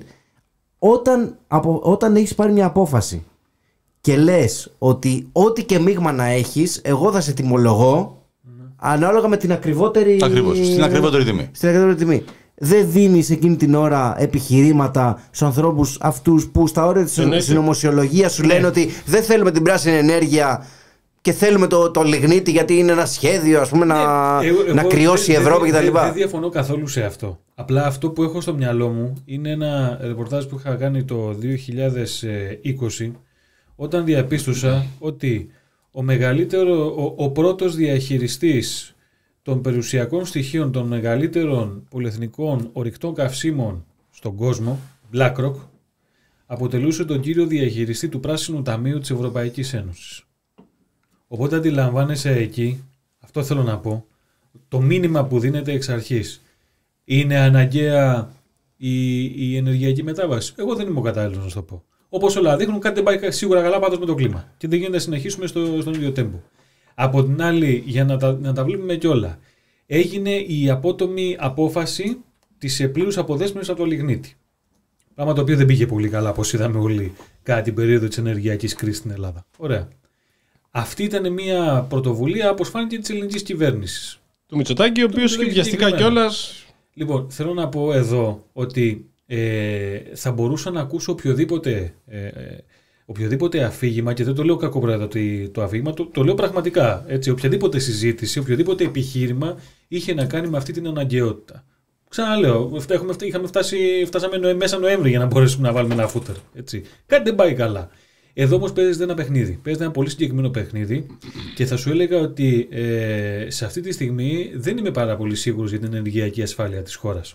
Όταν, από, όταν έχεις πάρει μια απόφαση και λες ότι ό,τι και μείγμα να έχεις, εγώ θα σε τιμολογώ mm. ανάλογα με την ακριβότερη. Ακριβώς, στην ακριβότερη τιμή. Στην ακριβότερη τιμή. Δεν δίνεις εκείνη την ώρα επιχειρήματα στους ανθρώπους αυτούς που στα όρια της συνωμοσιολογίας σου λένε ότι δεν θέλουμε την πράσινη ενέργεια και θέλουμε το, το λιγνίτη γιατί είναι ένα σχέδιο, ας πούμε, να, εγώ, να κρυώσει η Ευρώπη κτλ. Δεν δε διαφωνώ καθόλου σε αυτό. Απλά αυτό που έχω στο μυαλό μου είναι ένα ρεπορτάζ που είχα κάνει το δύο χιλιάδες είκοσι, όταν διαπίστωσα ότι ο, μεγαλύτερο, ο, ο πρώτος διαχειριστής των περιουσιακών στοιχείων των μεγαλύτερων πολυεθνικών ορυκτών καυσίμων στον κόσμο, BlackRock, αποτελούσε τον κύριο διαχειριστή του Πράσινου Ταμείου της Ευρωπαϊκής Ένωσης. Οπότε αντιλαμβάνεσαι εκεί, αυτό θέλω να πω, το μήνυμα που δίνεται εξ αρχής. Είναι αναγκαία η, η ενεργειακή μετάβαση. Εγώ δεν είμαι ο κατάλληλος να σου το πω. Όπως όλα δείχνουν, κάτι δεν πάει σίγουρα καλά πάντως με το κλίμα. Και δεν γίνεται να συνεχίσουμε στο, στον ίδιο τέμπο. Από την άλλη, για να τα, να τα βλέπουμε κιόλα, έγινε η απότομη απόφαση της πλήρους αποδέσμευσης από το λιγνίτη. Πράγμα το οποίο δεν πήγε πολύ καλά, όπως είδαμε όλοι, κατά την περίοδο της ενεργειακής κρίσης στην Ελλάδα. Ωραία. Αυτή ήταν μια πρωτοβουλία, όπως φάνηκε, της ελληνικής κυβέρνησης. Του Μητσοτάκη, ο οποίος και βιαστικά κιόλας. Λοιπόν, θέλω να πω εδώ ότι ε, θα μπορούσα να ακούσω οποιοδήποτε, ε, οποιοδήποτε αφήγημα, και δεν το λέω κακοπρόεδρο το, το αφήγημα, το, το λέω πραγματικά. Έτσι, οποιαδήποτε συζήτηση, οποιοδήποτε επιχείρημα είχε να κάνει με αυτή την αναγκαιότητα. Ξαναλέω, έχουμε, είχαμε φτάσει, φτάσαμε μέσα Νοέμβρη για να μπορέσουμε να βάλουμε ένα φούτερ. Έτσι. Κάτι δεν πάει καλά. Εδώ όμως παίζεται ένα παιχνίδι. Παίζεται ένα πολύ συγκεκριμένο παιχνίδι και θα σου έλεγα ότι ε, σε αυτή τη στιγμή δεν είμαι πάρα πολύ σίγουρος για την ενεργειακή ασφάλεια της χώρας.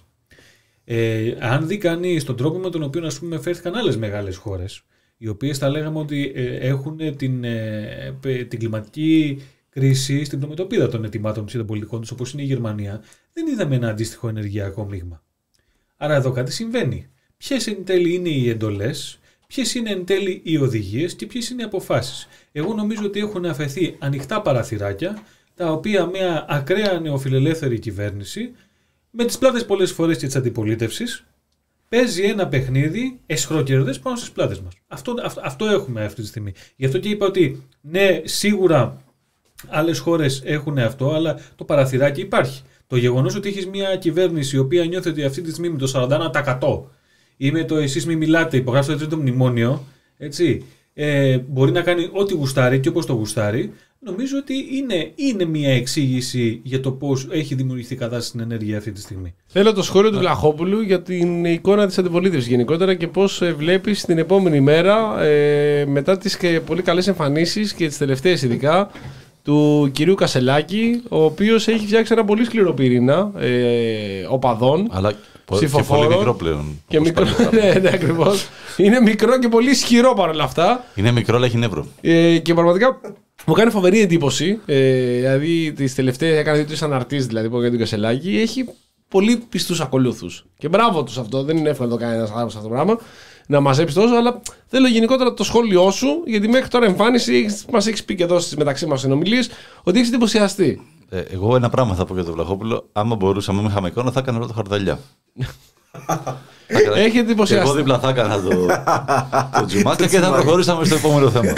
Ε, αν δει κανείς τον τρόπο με τον οποίο, ας πούμε, φέρθηκαν άλλες μεγάλες χώρες, οι οποίες θα λέγαμε ότι ε, έχουν την, ε, την κλιματική κρίση στην προμετωπίδα των ετοιμάτων των πολιτικών τους, όπως είναι η Γερμανία, δεν είδαμε ένα αντίστοιχο ενεργειακό μείγμα. Άρα εδώ κάτι συμβαίνει. Ποιες εν τέλει είναι οι εντολές, ποιες είναι εν τέλει οι οδηγίες και ποιες είναι οι αποφάσεις. Εγώ νομίζω ότι έχουν αφαιθεί ανοιχτά παραθυράκια, τα οποία μια ακραία νεοφιλελεύθερη κυβέρνηση, με τις πλάτες πολλές φορές και της αντιπολίτευσης, παίζει ένα παιχνίδι εσχροκερδές πάνω στις πλάτες μας. Αυτό, αυτό, αυτό έχουμε αυτή τη στιγμή. Γι' αυτό και είπα ότι ναι, σίγουρα άλλες χώρες έχουν αυτό, αλλά το παραθυράκι υπάρχει. Το γεγονός ότι έχεις μια κυβέρνηση η οποία νιώθει ότι αυτή τη στιγμή με το σαράντα ένα τοις εκατό ή με το εσείς μη μιλάτε, υπογράψτε το τρίτο μνημόνιο, έτσι, ε, μπορεί να κάνει ό,τι γουστάρει και όπως το γουστάρει, νομίζω ότι είναι, είναι μια εξήγηση για το πώς έχει δημιουργηθεί η κατάσταση στην ενέργεια αυτή τη στιγμή. Θέλω το σχόλιο του Βλαχόπουλου για την εικόνα της αντιπολίτευσης γενικότερα και πώς βλέπεις την επόμενη μέρα, ε, μετά τις και πολύ καλές εμφανίσεις και τις τελευταίες ειδικά, του κυρίου Κασελάκη, ο οποίος έχει φτιάξει ένα πολύ σκληρό πυρήνα ε, οπαδών, αλλά ψηφοφόρων. Και πολύ μικρό πλέον. Και μικρό, ναι, ναι, ακριβώς. Είναι μικρό και πολύ ισχυρό παρόλα αυτά. Είναι μικρό, αλλά έχει νεύρο. Ε, και πραγματικά μου κάνει φοβερή εντύπωση. Ε, δηλαδή, τις τελευταίες, έκανε δύο-τρεις αναρτήσεις δηλαδή, που έκανε τον Κασελάκη. Έχει πολύ πιστούς ακολούθους. Και μπράβο τους αυτό. Δεν είναι εύκολο να το κάνει ένας άνθρωπος αυτό το πράγμα. Να μαζέψει τόσο, αλλά θέλω γενικότερα το σχόλιο σου, γιατί μέχρι τώρα εμφάνιση μας έχεις πει και εδώ στις μεταξύ μας συνομιλίες ότι έχεις εντυπωσιαστεί. Ε, εγώ ένα πράγμα θα πω για τον Βλαχόπουλο. Άμα μπορούσαμε με είχαμε εικόνα, θα έκανα όλο το χαρταλιά. Έχει εντυπωσιαστεί. Εγώ δίπλα θα έκανα το, το τζουμάτι και θα προχωρήσαμε στο επόμενο θέμα.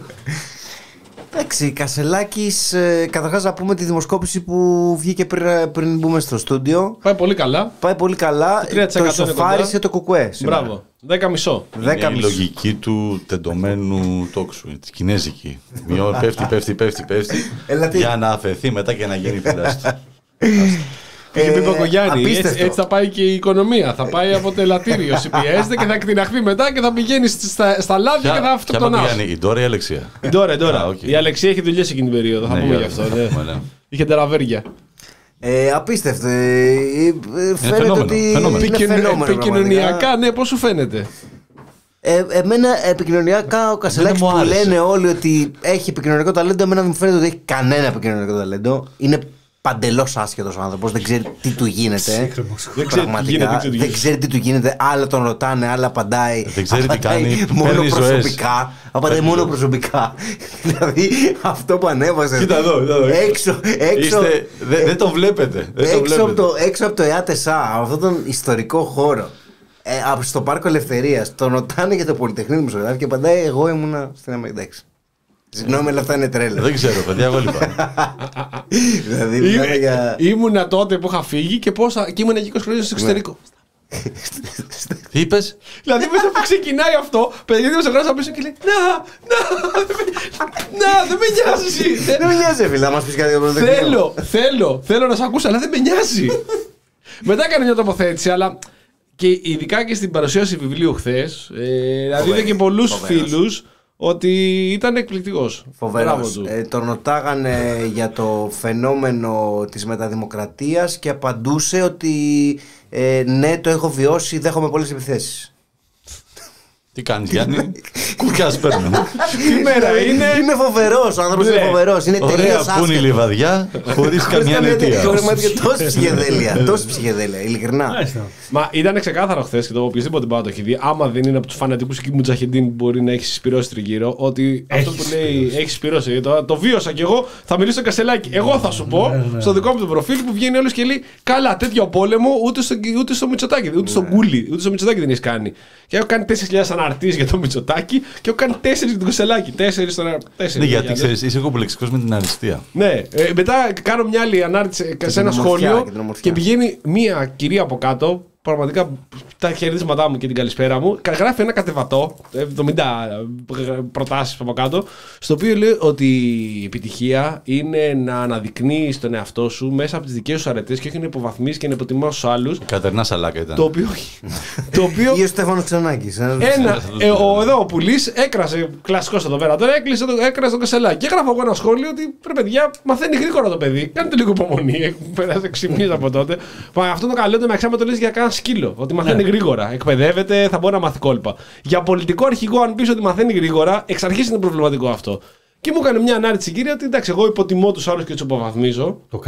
Εντάξει, Κασελάκης, ε, καταρχάς να πούμε τη δημοσκόπηση που βγήκε πριν, πριν μπούμε στο στούντιο. Πάει πολύ καλά. Πάει πολύ καλά. Το ισοφάρισε το κουκουέ. Μπράβο. δέκα κόμμα πέντε. Είναι η λογική του τεντωμένου τόξου, τη κινέζικη. Μειώ, πέφτει, πέφτει, πέφτει, πέφτει. Για να αφαιθεί μετά και να γίνει φυλάστη. Είχε πει Πακογιάννη, έτσι, έτσι θα πάει και η οικονομία. Θα πάει από το ελαττήριο, συμπιέζεται και θα εκτιναχθεί μετά και θα πηγαίνει στα, στα λάδια και θα αυτοκτονάσει. Ποια πηγαίνει, η Ντόρα ή η Αλεξία? Η Ντόρα, η Ντόρα. Η Αλεξία έχει δουλειές εκείνη την περίοδο, θα πούμε γι' αυτό. Είχε τεραβέρια. Ε, απίστευτο. Ε, φαίνεται φαινόμενο, ότι φαινόμενο. είναι φαινόμενο. Επικοινωνιακά, ναι, πώς σου φαίνεται? Ε, εμένα επικοινωνιακά ο Κασελάκης που λένε όλοι ότι έχει επικοινωνιακό ταλέντο, εμένα δεν μου φαίνεται ότι έχει κανένα επικοινωνιακό ταλέντο. Είναι παντελώς άσχετος άνθρωπος, δεν ξέρει τι του γίνεται. Πραγματικά δεν ξέρει τι του γίνεται. Άλλα τον ρωτάνε, άλλα απαντάει. Δεν ξέρει τι κάνει. Μόνο προσωπικά. Απαντάει μόνο προσωπικά. Δηλαδή αυτό που ανέβασε. Κοίτα εδώ. Έξω. Δεν το βλέπετε. Έξω από το ΕΑΤΕΣΑ, από αυτόν τον ιστορικό χώρο. Στο Πάρκο Ελευθερίας. Τον ρωτάνε για το Πολυτεχνείο Δημοσιογράφου και απαντάει: εγώ ήμουνα στην Αμερική. Εντάξει. Συγγνώμη, αλλά αυτά είναι τρέλα. Δεν ξέρω, παιδιά, εγώ είπα. Δηλαδή, για... Ήμουνα τότε που είχα φύγει και, πόσα... και ήμουν είκοσι χρόνια στο εξωτερικό. Τι είπες? Δηλαδή, μέσα που ξεκινάει αυτό, παιδιά μου σε γράφει πίσω και λέει: Να, να, να, δεν με νοιάζει. Δεν με νοιάζει, φίλε, να μας πεις κάτι για το Θέλω, θέλω, θέλω να σε ακούσω, αλλά δεν με νοιάζει. Μετά έκανε μια τοποθέτηση, αλλά και ειδικά και στην παρουσίαση βιβλίου χθες, δηλαδή είδα και πολλούς φίλους ότι ήταν εκπληκτικός. Φοβερός. Ε, τον ρωτάγανε για το φαινόμενο της μεταδημοκρατίας και απαντούσε ότι ε, ναι, το έχω βιώσει, δέχομαι πολλές επιθέσεις. Τι κάνεις, Γιάννη? Κουκιάς παίρνω. Τι μέρα είναι? Είμαι φοβερός, ο άνθρωπος είναι φοβερός. Είναι ωραία που είναι η λιβαδιά, χωρίς καμιά αιτία. Τόση ψυχεδέλεια, τόση ψυχεδέλεια, ειλικρινά. Μα ήταν ξεκάθαρο χθες και το οποιοδήποτε πάνω το έχει δει. Άμα δεν είναι από τους φανατικούς εκεί Μουτζαχεντίν που μπορεί να έχει συσπυρώσει τριγύρω, ότι αυτό που λέει έχει συσπυρώσει. Το, το βίωσα κι εγώ, θα μιλήσω στο Κασελάκη. Εγώ θα σου πω στο δικό μου το προφίλ που βγαίνει όλος και λέει: καλά, τέτοιο πόλεμο ούτε στο, ούτε στο Μητσοτάκη, ούτε στο Γκούλι, ούτε στο Μητσοτάκη δεν έχει κάνει. Και έχω κάνει τέσσερις χιλιάδες αναρτήσεις για το Μητσοτάκη και έχω κάνει τέσσερις για τον Κασελάκη. Τέσσερις στον τέσσερις. Ναι, γιατί ξέρεις, είσαι κομπλεξικός με την αριστεία. Ναι, ε, μετά κάνω μια άλλη ανάρτηση σε ένα σχόλιο και, και πηγαίνει μια κυρία από κάτω. Πραγματικά τα χαιρετίσματά μου και την καλησπέρα μου. Γράφει ένα κατεβατό, εβδομήντα προτάσεις από κάτω, στο οποίο λέει ότι η επιτυχία είναι να αναδεικνύεις τον εαυτό σου μέσα από τις δικές σου αρετές και όχι να υποβαθμίσεις και να υποτιμάς τους άλλους. Κατερνά Σαλάκα ήταν. Το οποίο. το οποίο ή ο Στέφανος Ξενάκης. Ένα, ε, ο, εδώ ο Πουλής έκρασε, κλασικός εδώ πέρα τώρα, έκλεισε το, έκρασε το Κασελάκι. Και έγραφα εγώ ένα σχόλιο ότι ρε παιδιά, μαθαίνει γρήγορα το παιδί. Κάντε λίγο υπομονή. Έχουν περάσει έξι μήνες από τότε. Μα αυτό το καλό το με εξάμετο λες για κανένα σκύλο. Ότι μαθαίνει ναι. γρήγορα. Εκπαιδεύεται, θα μπορεί να μάθει κόλπα. Για πολιτικό αρχηγό, αν πεις ότι μαθαίνει γρήγορα, εξ αρχής είναι προβληματικό αυτό. Και μου έκανε μια ανάρτηση κυρία ότι εντάξει, εγώ υποτιμώ τους άλλους και τους υποβαθμίζω. Το κάνεις.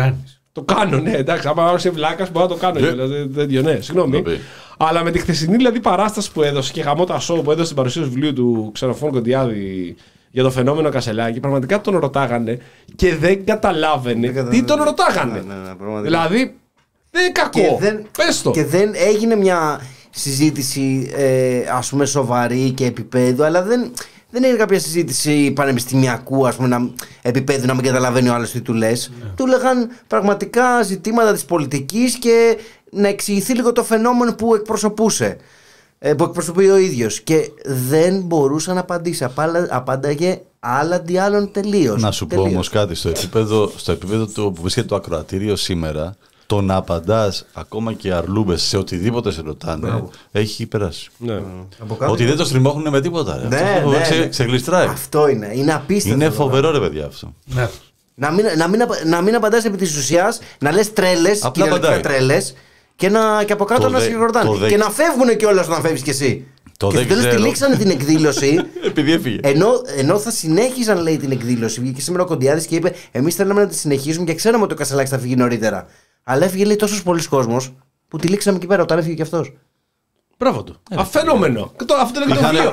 Το κάνω, ναι, εντάξει. Άμα είσαι βλάκα, μπορώ να το κάνω. Yeah. Ναι, συγγνώμη. Αλλά με τη χθεσινή δηλαδή παράσταση που έδωσε και χαμό τα show που έδωσε στην παρουσίαση του βιβλίου του Ξενοφών Κοντιάδη για το φαινόμενο Κασελάκη, πραγματικά τον ρωτάγανε και δεν καταλάβαινε δεν τι τον ρωτάγανε. Ναι, ναι, ναι, δηλαδή δεν είναι κακό. Και δεν, Πες το. Και δεν έγινε μια συζήτηση ε, ας πούμε σοβαρή και επίπεδου, αλλά δεν. Δεν είναι κάποια συζήτηση πανεπιστημιακού ας πούμε, να, επίπεδου να μην καταλαβαίνει ο άλλος τι του λες. Ναι. Του λέγαν πραγματικά ζητήματα της πολιτικής και να εξηγηθεί λίγο το φαινόμενο που εκπροσωπούσε. Που εκπροσωπεί ο ίδιος. Και δεν μπορούσε να απαντήσει. Απάνταγε άλλα αντί άλλων τελείως. Να σου τελείως. πω όμως κάτι. Στο επίπεδο, στο επίπεδο του που βρίσκεται το ακροατήριο σήμερα, το να απαντάς ακόμα και αρλούμπες σε οτιδήποτε σε ρωτάνε, ναι. έχει περάσει. Ναι. Ότι δεν το στριμώχνουν με τίποτα. Ναι, αυτό ναι, ξε, ναι. ξεγλιστράει. Αυτό είναι. Είναι απίστευτο. Είναι φοβερό, ρε παιδιά αυτό. Ναι. Να μην, να μην, να μην απαντάς επί της ουσίας, να λες τρέλες, κυριολεκτικά τρέλες, και, να, και από κάτω το να σε χειροκροτάνε. Και να φεύγουν κιόλας όταν φεύγεις κι εσύ. Το και στο τέλος τυλίξανε την εκδήλωση. Επειδή έφυγε. Ενώ, ενώ θα συνέχιζαν, λέει, την εκδήλωση. Βγήκε σήμερα ο Κοντιάδης και είπε: εμείς θέλαμε να τη συνεχίσουμε και ξέραμε ότι ο Κασελάκης θα φύγει νωρίτερα. Αλλά έφυγε, λέει, τόσος πολλής κόσμος που τη λήξαμε εκεί πέρα όταν έφυγε κι αυτός. Μπράβο του. Ε, Αφαινόμενο. Αυτό είναι το βιβλίο.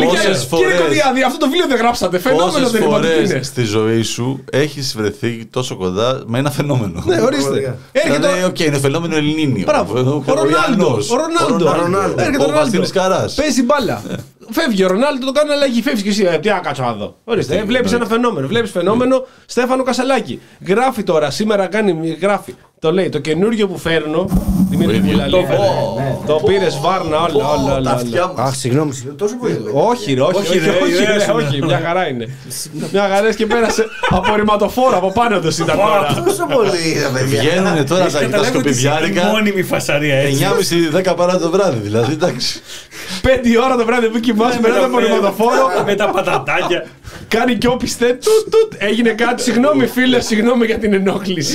Κύριε Κοντιάδη, αυτό το βιβλίο δεν γράψατε. Φαινόμενο δεν είπατε. Στη ζωή σου έχεις βρεθεί τόσο κοντά με ένα φαινόμενο. Ναι, ορίστε. Έρχεται. Οκ, είναι φαινόμενο Ελληνίνιο. Μπράβο. Ο Ρονάλντο. Ο Ρονάλντο. Έρχεται ο Βασίλης Καράς. Παίζει μπάλα. Φεύγει ο Ρονάλντο, το κάνει αλλαγή. Φεύγει και εσύ. Τι να κάτσω να δω. Ορίστε. Βλέπει ένα φαινόμενο. Βλέπει φαινόμενο Στέφανο Κασελάκη. Γράφει τώρα, σήμερα κάνει, γράφει. Το λέει, το καινούργιο που φέρνω. Δημήτρη Κουλαλή. Το πήρε βάρνα όλα, όλα, όλα. Αχ, συγγνώμη, τόσο πολύ. Όχι, όχι, όχι, μια χαρά είναι. Μια χαρά και πέρασε από ρηματοφόρο από πάνω του ήταν τώρα. Τόσο πολύ, παιδιά. Βγαίνουν τώρα τα σκοπιδιάρικα. Μόνιμη φασαρία έτσι. εννιά και μισή δέκα παρά το βράδυ, δηλαδή, εντάξει. πέντε ώρα το βράδυ που κοιμάσαι, περνάτε από ρηματοφόρο. Με τα πατατάκια. Κάνει και όπιστε. Έγινε κάτι. Συγγνώμη, φίλε, συγγνώμη για την ενόχληση.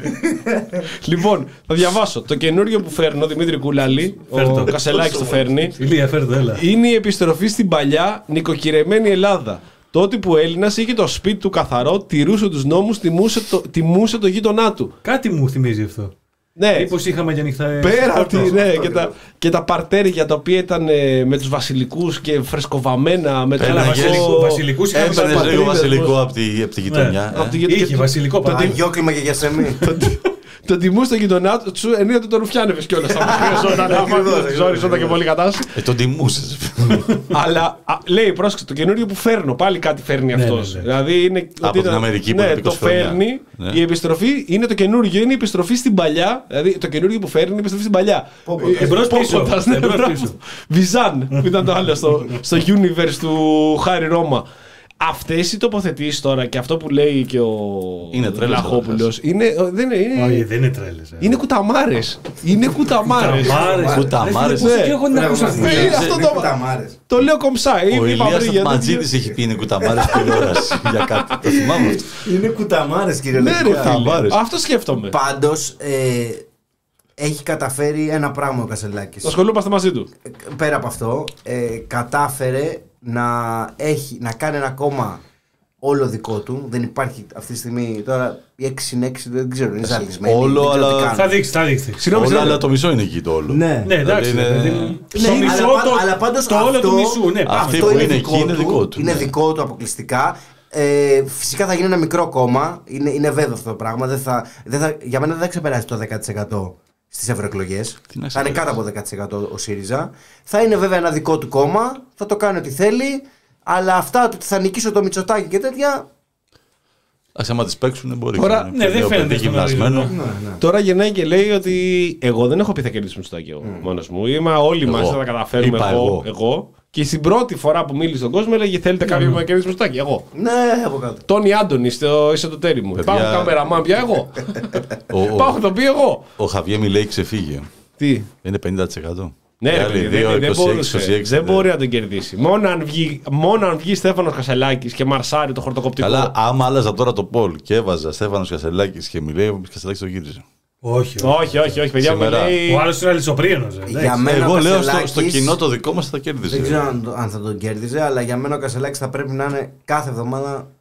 Λοιπόν, θα διαβάσω. Το καινούριο που φέρνω, Δημήτρη Κουλαλή, ο Κασελάκης το φέρνει. Ηλία, φέρνω, έλα. Είναι η επιστροφή στην παλιά νοικοκυρεμένη Ελλάδα. Τότε που ο Έλληνας είχε το σπίτι του καθαρό, τηρούσε τους νόμους, τιμούσε το, τιμούσε το γείτονά του. Κάτι μου θυμίζει αυτό. Ναι. Μήπως είχαμε και ανοιχτά. Πέρα από ναι, και, τα, και τα παρτέρια τα οποία ήταν ε, με τους βασιλικούς και φρεσκοβαμμένα. Με Έλα, βασιλικού, βασιλικούς είχαμε. Έπαιρνες λίγο βασιλικό από τη, τη γειτονιά. Ναι. Ε. Είχε βασιλικό πάντα. Αγιόκλημα και για σεμί. Τον τιμού στο γειτονά του, εννοείται τον ρουφιάνευε κιόλα. Θα μου ζόριζόταν και πολύ κατάσταση. Ε, τον τιμούσε. Αλλά λέει, πρόσεξε, το καινούριο που φέρνω, πάλι κάτι φέρνει αυτό. Δηλαδή είναι. Από την Αμερική που το φέρνει. Η επιστροφή είναι το καινούριο, είναι η επιστροφή στην παλιά. Δηλαδή το καινούριο που φέρνει είναι η επιστροφή στην παλιά. Εμπρό πίσω. Βιζάν, που ήταν το άλλο στο universe του Χάρη Ρώμα. Αυτές οι τοποθετήσεις τώρα και αυτό που λέει και ο Βλαχόπουλος είναι, δεν είναι, είναι, Όχι, δεν είναι τρέλες. Είναι κουταμάρες. Είναι κουταμάρες. Κουταμάρες. Ναι. Και εγώ δεν ακούσα αυτό. Το λέω κομψά. Ο Ηλίας Ματζίδης έχει πει είναι κουταμάρες τηλεόραση για κάτι. Το θυμάμαι αυτό. Είναι κουταμάρες, κύριε Λεκκά. Αυτό σκέφτομαι. Πάντως έχει καταφέρει ένα πράγμα ο Κασελάκης. Ασχολούμαστε μαζί του. Πέρα από αυτό, κατάφερε να, έχει, να κάνει ένα κόμμα όλο δικό του. Δεν υπάρχει αυτή τη στιγμή τώρα η έξι συν έξι, δεν ξέρω, είναι ζαλισμένη. Όλο, αλλά. Θα δείξει, θα δείξει. Όλο, αλλά το μισό είναι εκεί το όλο. Ναι, ναι, εντάξει. Είναι... Το μισό, το, αλλά πάντως το αυτό, όλο του μισού. Ναι, αυτό που είναι, είναι εκεί είναι δικό του. Είναι δικό του αποκλειστικά. Ε, φυσικά θα γίνει ένα μικρό κόμμα. Είναι, είναι βέβαιο αυτό το πράγμα. Δεν θα, δεν θα, για μένα δεν θα ξεπεράσει το δέκα τοις εκατό στις ευρωεκλογές. Θα είναι κάτω από δέκα τοις εκατό ο ΣΥΡΙΖΑ. Θα είναι βέβαια ένα δικό του κόμμα. Θα το κάνει ό,τι θέλει. Αλλά αυτά ότι θα νικήσω το Μητσοτάκη και τέτοια. Ας άμα τις παίξουν μπορεί. Τώρα, ναι, δεν φαίνεται γυμνασμένο. Ναι, ναι. Τώρα γεννάει και λέει ότι εγώ δεν έχω πει θα κερδίσω Μητσοτάκη εγώ mm. μόνος μου. Είμαι όλοι μας θα τα καταφέρουμε εγώ, εγώ. εγώ. Και στην πρώτη φορά που μίλησε στον κόσμο έλεγε θέλετε mm. κάποιον να κερδίσει Μητσοτάκη. Εγώ. Ναι, από κάτω. Τόνι Άντωνη στο εισοδοτέρι μου. Παιδιά... Πάω καμεραμάν πια εγώ. Πάω το πει εγώ. Ο Χαβιέ Μιλέη ξεφύγει. Τι. Είναι πενήντα τοις εκατό. Ναι, ρε, δεν, δύο, δεν, είκοσι έξι, είκοσι έξι, δεν μπορεί να τον κερδίσει. Μόνο αν βγει, μόνο αν βγει Στέφανος Κασελάκης και μαρσάρει το χορτοκοπτικό. Καλά, άμα άλλαζα τώρα το Πολ και έβαζα Στέφανος Κασελάκης και Μιλέη, ο Κασελάκης το γύριζε. Όχι, όχι, όχι, όχι, παιδιά. Μιλέη... Ο άλλος είναι αλυσοπρίενος. Εγώ λέω Κασελάκης... στο, στο κοινό το δικό μας θα κέρδιζε. Δεν ξέρω αν, αν θα τον κέρδιζε, αλλά για μένα ο Κασελάκης θα πρέπει να είναι κάθε εβδομάδα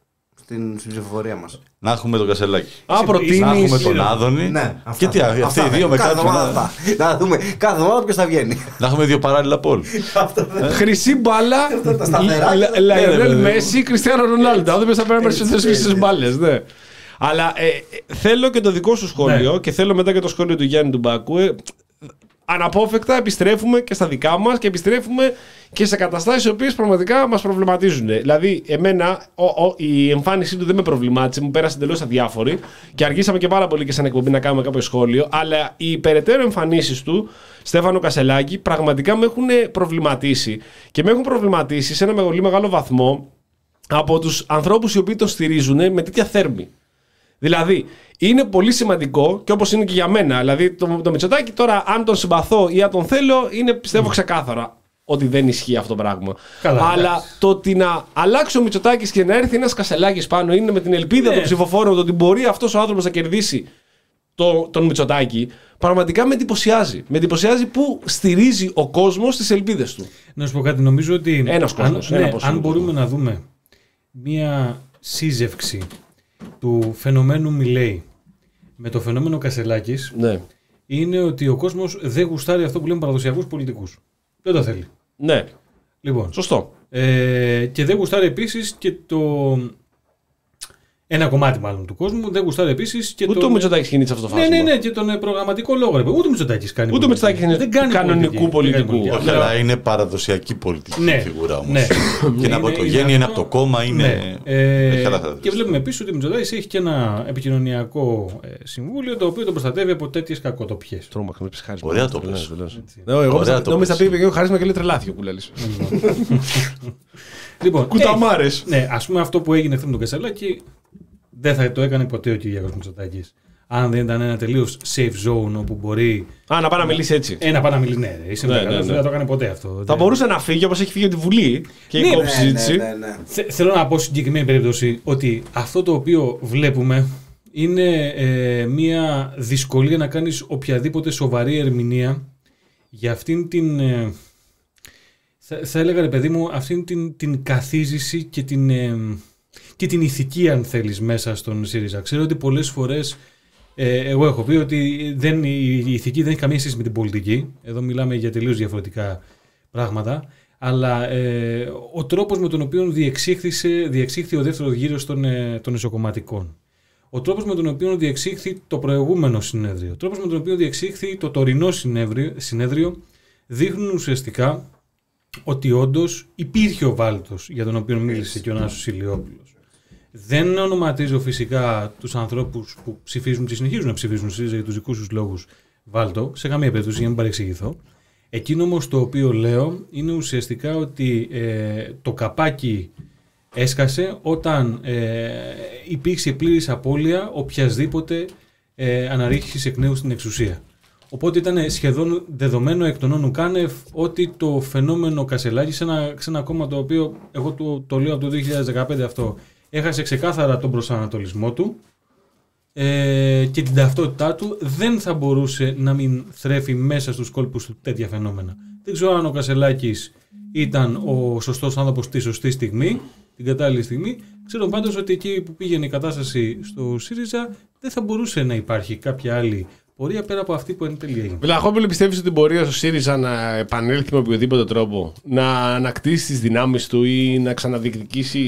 στην ψηφοφορία μας. Να έχουμε τον Κασελάκη. Α, προτείνεις. Να έχουμε τον Άδωνη. Ναι, Και τι, αυτοί οι δύο με κάθε κάποιον. εβδομάδα θα- Να δούμε κάθε εβδομάδα ποιος θα βγαίνει. Να έχουμε δύο παράλληλα πόλ. Χρυσή μπάλα. τα σταθερά. Λαϊονέλ Ναι, Μέση, Κριστιάνο Ρονάλντο. Αν δεν θα παίρνει περισσότερες μπάλες. Ναι. Αλλά ε, ε, θέλω και το δικό σου σχόλιο Ναι. και θέλω μετά και το σχόλιο του Γιάννη του Μπάκου. Ε, αναπόφευκτα επιστρέφουμε και στα δικά μας και επιστρέφουμε και σε καταστάσεις οι οποίες πραγματικά μας προβληματίζουν. Δηλαδή, εμένα ο, ο, η εμφάνισή του δεν με προβλημάτισε, μου πέρασε εντελώς αδιάφορη και αργήσαμε και πάρα πολύ και σαν εκπομπή να κάνουμε κάποιο σχόλιο. Αλλά οι περαιτέρω εμφανίσεις του, Στέφανο Κασελάκη, πραγματικά με έχουν προβληματίσει και με έχουν προβληματίσει σε ένα πολύ μεγάλο βαθμό από τους ανθρώπους οι οποίοι τον στηρίζουν με τέτοια θέρμη. Δηλαδή, είναι πολύ σημαντικό και όπως είναι και για μένα. Δηλαδή, το, το Μητσοτάκη τώρα, αν τον συμπαθώ ή αν τον θέλω, είναι πιστεύω ξεκάθαρα ότι δεν ισχύει αυτό το πράγμα. Καλά, Αλλά εντάξει. το ότι να αλλάξει ο Μητσοτάκης και να έρθει ένας Κασελάκης πάνω είναι με την ελπίδα Ναι. των ψηφοφόρων το ότι μπορεί αυτός ο άνθρωπος να κερδίσει το, τον Μητσοτάκη, πραγματικά με εντυπωσιάζει. Με εντυπωσιάζει που στηρίζει ο κόσμος τις ελπίδες του. Να σου πω κάτι, νομίζω ότι. Ένας κόσμος, αν, ένα ναι, ποσό. αν μπορούμε να δούμε μία σύζευξη του φαινομένου Μιλέη με το φαινόμενο Κασελάκης, Ναι. είναι ότι ο κόσμος δεν γουστάρει αυτό που λέμε παραδοσιακούς πολιτικούς. Δεν το θέλει. Ναι. Λοιπόν, Σωστό. ε, και δεν γουστάρει επίσης και το. Ένα κομμάτι μάλλον του κόσμου δεν γουστάρει επίσης και Ούτε τον- ο Μητσοτάκης κινείται σε αυτό το Ναι, φάσμα. ναι, ναι, και τον ε, προγραμματικό λόγο. Ρε. Ούτε ο Μητσοτάκης κάνει. Ούτε ο πολιτική. Μητσοτάκης είναι Δεν κάνει κανονικού πολιτική. Δεν κάνει πολιτικού. πολιτική. Όχι, αλλά είναι παραδοσιακή πολιτική Ναι. φιγούρα όμως. Ναι. Και είναι από οικογένεια, είναι από το κόμμα, είναι. Ναι. Ε, έχει άλλα και χαρακτηριστικά. βλέπουμε επίσης ότι ο Μητσοτάκης έχει και ένα επικοινωνιακό ε, συμβούλιο το οποίο τον προστατεύει από τέτοιες κακοτοπιές. Τρόμαξα, με ψυχάρισμα. Ωραία το Τελώς, πες. τελώς. Ναι, εγώ Ωραία το νόμιζα πες. πει ο χάρισμα και λέει τρελάθηκε που λες. Λοιπόν, Κουταμάρες. ε, ναι, ας πούμε αυτό που έγινε χθες με τον Κασελάκη δεν θα το έκανε ποτέ ο Κυριάκος Μητσοτάκης. Αν δεν ήταν ένα τελείως safe zone όπου μπορεί. Α, να πάει να μιλήσει έτσι. Ε, να πάει να μιλήσει. Ναι, ρε, είσαι Ναι, μεγάλος, ναι, ναι. δεν θα το έκανε ποτέ αυτό. Θα Δεν- μπορούσε να φύγει όπως έχει φύγει από τη Βουλή και Ναι, η κόψη Ναι, συζήτηση. ναι, ναι. Θε- Θέλω να πω στη συγκεκριμένη περίπτωση ότι αυτό το οποίο βλέπουμε είναι ε, μια δυσκολία να κάνεις οποιαδήποτε σοβαρή ερμηνεία για αυτήν την, ε, θα, θα έλεγα ρε παιδί μου, αυτήν την, την καθίζηση και την, ε, και την ηθική αν θέλεις μέσα στον ΣΥΡΙΖΑ. Ξέρω ότι πολλές φορές ε, εγώ έχω πει ότι δεν, η, η ηθική δεν έχει καμία σχέση με την πολιτική. Εδώ μιλάμε για τελείως διαφορετικά πράγματα. Αλλά ε, ο τρόπος με τον οποίο διεξήχθησε, διεξήχθη ο δεύτερος γύρος των, ε, των εσωκομματικών. Ο τρόπος με τον οποίο διεξήχθη το προηγούμενο συνέδριο. Ο τρόπος με τον οποίο διεξήχθη το τωρινό συνέδριο, συνέδριο δείχνουν ουσιαστικά ότι όντως υπήρχε ο βάλτος για τον οποίο μίλησε και ο Νάσος Ηλιόπουλος. Δεν ονοματίζω φυσικά τους ανθρώπους που ψηφίζουν και συνεχίζουν να ψηφίζουν ΣΥΡΙΖΑ για τους δικούς τους λόγους βάλτο, σε καμία περίπτωση για να μην παρεξηγηθώ. Εκείνο όμως το οποίο λέω είναι ουσιαστικά ότι ε, το καπάκι έσκασε όταν ε, υπήρξε πλήρης απώλεια οποιασδήποτε ε, αναρρίχησης εκ νέου στην εξουσία. Οπότε ήταν σχεδόν δεδομένο εκ των όνου κάνευ ότι το φαινόμενο Κασελάκη σε ένα, σε ένα κόμμα το οποίο εγώ το, το λέω από το δύο χιλιάδες δεκαπέντε αυτό έχασε ξεκάθαρα τον προσανατολισμό του ε, και την ταυτότητά του δεν θα μπορούσε να μην θρέφει μέσα στους κόλπους του τέτοια φαινόμενα. Δεν ξέρω αν ο Κασελάκης ήταν ο σωστός άνθρωπος τη σωστή στιγμή, την κατάλληλη στιγμή. Ξέρω πάντως ότι εκεί που πήγαινε η κατάσταση στο ΣΥΡΙΖΑ δεν θα μπορούσε να υπάρχει κάποια άλλη πορεία πέρα από αυτή που εν τέλει έγινε. Βλαχόπουλε, πιστεύεις ότι μπορεί ο ΣΥΡΙΖΑ να επανέλθει με οποιοδήποτε τρόπο, να ανακτήσει τις δυνάμεις του ή να ξαναδιεκδικήσει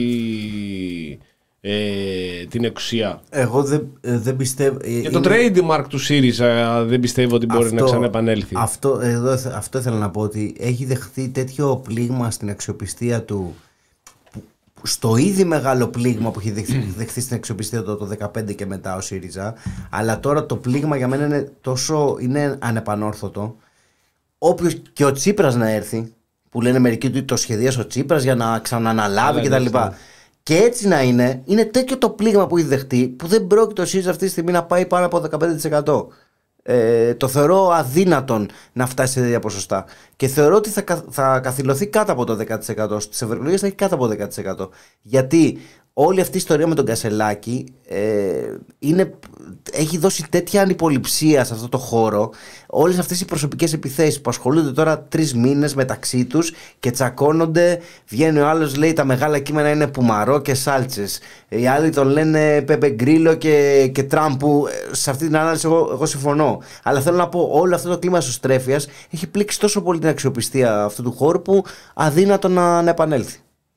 ε, την εξουσία? Εγώ δεν, ε, δεν πιστεύω. ε, Και το είναι- trademark του ΣΥΡΙΖΑ δεν πιστεύω ότι μπορεί να ξαναεπανέλθει. Αυτό, εδώ, θε- αυτό ήθελα να πω, ότι έχει δεχθεί τέτοιο πλήγμα στην αξιοπιστία του, που- που στο ήδη μεγάλο πλήγμα που έχει δεχθεί, δεχθεί στην αξιοπιστία του το δύο χιλιάδες δεκαπέντε και μετά ο ΣΥΡΙΖΑ, αλλά τώρα το πλήγμα για μένα είναι τόσο είναι ανεπανόρθωτο. Όποιος και ο Τσίπρας να έρθει, που λένε μερικοί ότι το σχεδίασε ο Τσίπρας για να ξανααναλάβει κτλ. Και έτσι να είναι, είναι τέτοιο το πλήγμα που έχει δεχτεί, που δεν πρόκειται ο ΣΥΡΙΖΑ αυτή τη στιγμή να πάει πάνω από δεκαπέντε τοις εκατό. Ε, το θεωρώ αδύνατον να φτάσει σε τέτοια ποσοστά. Και θεωρώ ότι θα, κα- θα καθυλωθεί κάτω από το δέκα τοις εκατό. Στις ευρωεκλογές θα έχει κάτω από το δέκα τοις εκατό. Γιατί όλη αυτή η ιστορία με τον Κασελάκη ε, είναι, έχει δώσει τέτοια ανυποληψία σε αυτό το χώρο. Όλες αυτές οι προσωπικές επιθέσεις που ασχολούνται τώρα τρεις μήνες μεταξύ τους και τσακώνονται. Βγαίνει ο άλλος, λέει τα μεγάλα κείμενα είναι πουμαρό και σάλτσες. Οι άλλοι τον λένε Πέπε Γκρίλο και, και Τραμπ, που σε αυτή την ανάλυση εγώ, εγώ συμφωνώ. Αλλά θέλω να πω, όλο αυτό το κλίμα εσωστρέφειας έχει πλήξει τόσο πολύ την αξιοπιστία αυτού του χώρου που αδύνατο να, να επανέλθει.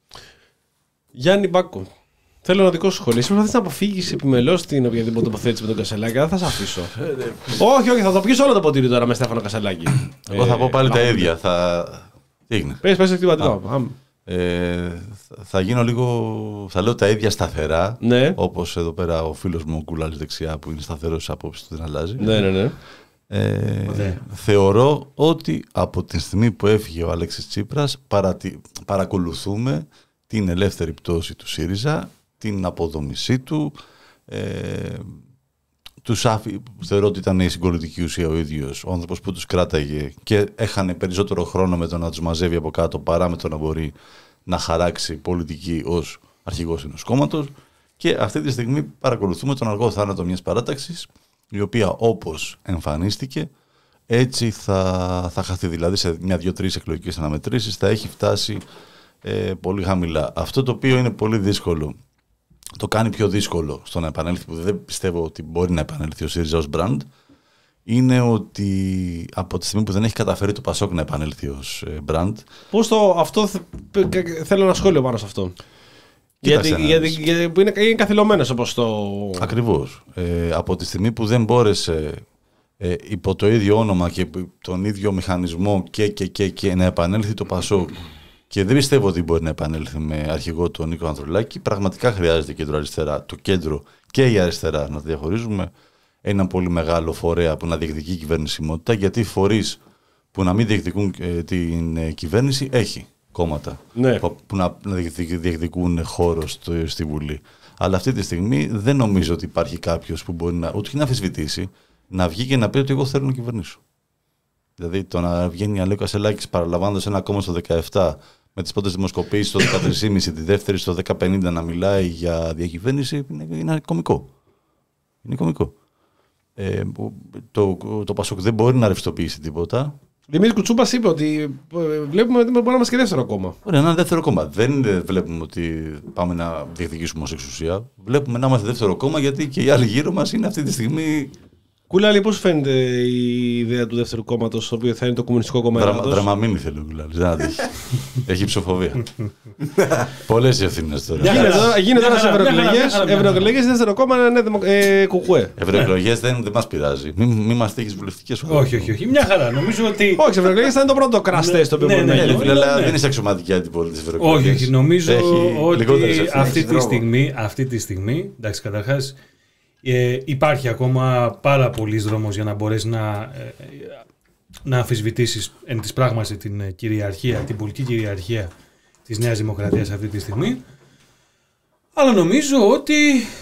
Γιάννη Μπάκο, θέλω ένα δικό σου σχολείο. Εσύ προσπαθείς να αποφύγεις επιμελώς την οποιαδήποτε τοποθέτηση με τον Κασελάκη. Δεν θα σε αφήσω. όχι, όχι, θα το πιεις όλο το ποτήρι τώρα με Στέφανο Κασελάκη. Εγώ θα πω πάλι τα ίδια. Θα... Τι έγινε. Πες, πες, εκτιματικά. Ε, θα γίνω λίγο, θα λέω τα ίδια σταθερά, ναι. όπως εδώ πέρα ο φίλος μου ο Κουλάλης δεξιά που είναι σταθερός στις απόψεις του, δεν αλλάζει. Ναι, ναι, ναι. Ε, ναι. Θεωρώ ότι από τη στιγμή που έφυγε ο Αλέξης Τσίπρας παρατη... παρακολουθούμε την ελεύθερη πτώση του ΣΥΡΙΖΑ, την αποδομησή του, ε, τους άφη... θεωρώ ότι ήταν η συγκολητική ουσία ο ίδιος, ο άνθρωπος που τους κράταγε και έχανε περισσότερο χρόνο με το να τους μαζεύει από κάτω παρά με το να μπορεί να χαράξει πολιτική ως αρχηγός ενός κόμματος, και αυτή τη στιγμή παρακολουθούμε τον αργό θάνατο μιας παράταξης η οποία όπως εμφανίστηκε έτσι θα, θα χαθεί, δηλαδή σε μια, δύο, τρεις εκλογικές αναμετρήσεις θα έχει φτάσει ε, πολύ χαμηλά. Αυτό το οποίο είναι πολύ δύσκολο, το κάνει πιο δύσκολο στο να επανέλθει, που δεν πιστεύω ότι μπορεί να επανέλθει ο ΣΥΡΙΖΑ ως brand, είναι ότι από τη στιγμή που δεν έχει καταφέρει το ΠΑΣΟΚ να επανέλθει ως brand. Πώς το, αυτό θέλω ένα σχόλιο πάνω σε αυτό. Γιατί, γιατί, γιατί είναι, είναι καθυλωμένος όπως το... Ακριβώς. Ε, από τη στιγμή που δεν μπόρεσε ε, υπό το ίδιο όνομα και τον ίδιο μηχανισμό και, και, και, και να επανέλθει το ΠΑΣΟΚ, και δεν πιστεύω ότι μπορεί να επανέλθει με αρχηγό τον Νίκο Ανδρουλάκη, πραγματικά χρειάζεται κέντρο-αριστερά, το κέντρο και η αριστερά να διαχωρίζουμε, ένα πολύ μεγάλο φορέα που να διεκδικεί κυβερνησιμότητα, γιατί φορείς που να μην διεκδικούν ε, την ε, κυβέρνηση έχει κόμματα, ναι, που, που να, να διεκδικούν χώρο στο, στη Βουλή. Αλλά αυτή τη στιγμή δεν νομίζω ότι υπάρχει κάποιος που μπορεί να, ούτε και να αμφισβητήσει, να βγει και να πει ότι εγώ θέλω να κυβερνήσω. Δηλαδή το να βγαίνει Αλέκο Κασελάκης παραλαμβάνοντας ένα κόμμα στο δεκαεπτά, με τις πρώτες δημοσκοπήσεις στο δεκατρία κόμμα πέντε, τη δεύτερη στο δέκα πενήντα να μιλάει για διακυβέρνηση, είναι, είναι κωμικό. Είναι κωμικό. Ε, το, το ΠΑΣΟΚ δεν μπορεί να ρευστοποιήσει τίποτα. Δημήτρη Κουτσούπας είπε ότι βλέπουμε ότι μπορεί να είμαστε και δεύτερο κόμμα. Ωραία, ένα δεύτερο κόμμα. Δεν βλέπουμε ότι πάμε να διεκδικήσουμε ως εξουσία. Βλέπουμε να είμαστε δεύτερο κόμμα, γιατί και οι άλλοι γύρω μας είναι αυτή τη στιγμή. Κουλάλη, πώς φαίνεται η ιδέα του δεύτερου κόμματος, το οποίο θα είναι το Κομμουνιστικό Κόμμα Ελλάδος? Δραμαμίνη θέλει ο Κουλάλης, δεν αντέχει. Έχει ψηφοφοβία. Πολλές ευθύνες τώρα. Γίνεται τώρα σε ευρωεκλογές. Ευρωεκλογές, δεύτερο κόμμα είναι κουκουέ. Ευρωεκλογές δεν μας πειράζει. Μην μας τύχεις βουλευτικές ώρες. Όχι, όχι, όχι. Μια χαρά. Νομίζω ότι. Όχι, σε ευρωεκλογές θα είναι το πρώτο κραστέ το οποίο μπορεί να γίνει. Αλλά δεν είσαι αξιωματική αντιπολίτευση της ευρωεκλογές. Όχι, όχι. Νομίζω ότι αυτή τη στιγμή, εντάξει, καταρχάς. Ε, υπάρχει ακόμα πάρα πολλής δρόμος για να μπορέσει να, ε, να αμφισβητήσεις εν της πράγμαση την κυριαρχία, την πολιτική κυριαρχία της Νέας Δημοκρατίας αυτή τη στιγμή. Αλλά νομίζω ότι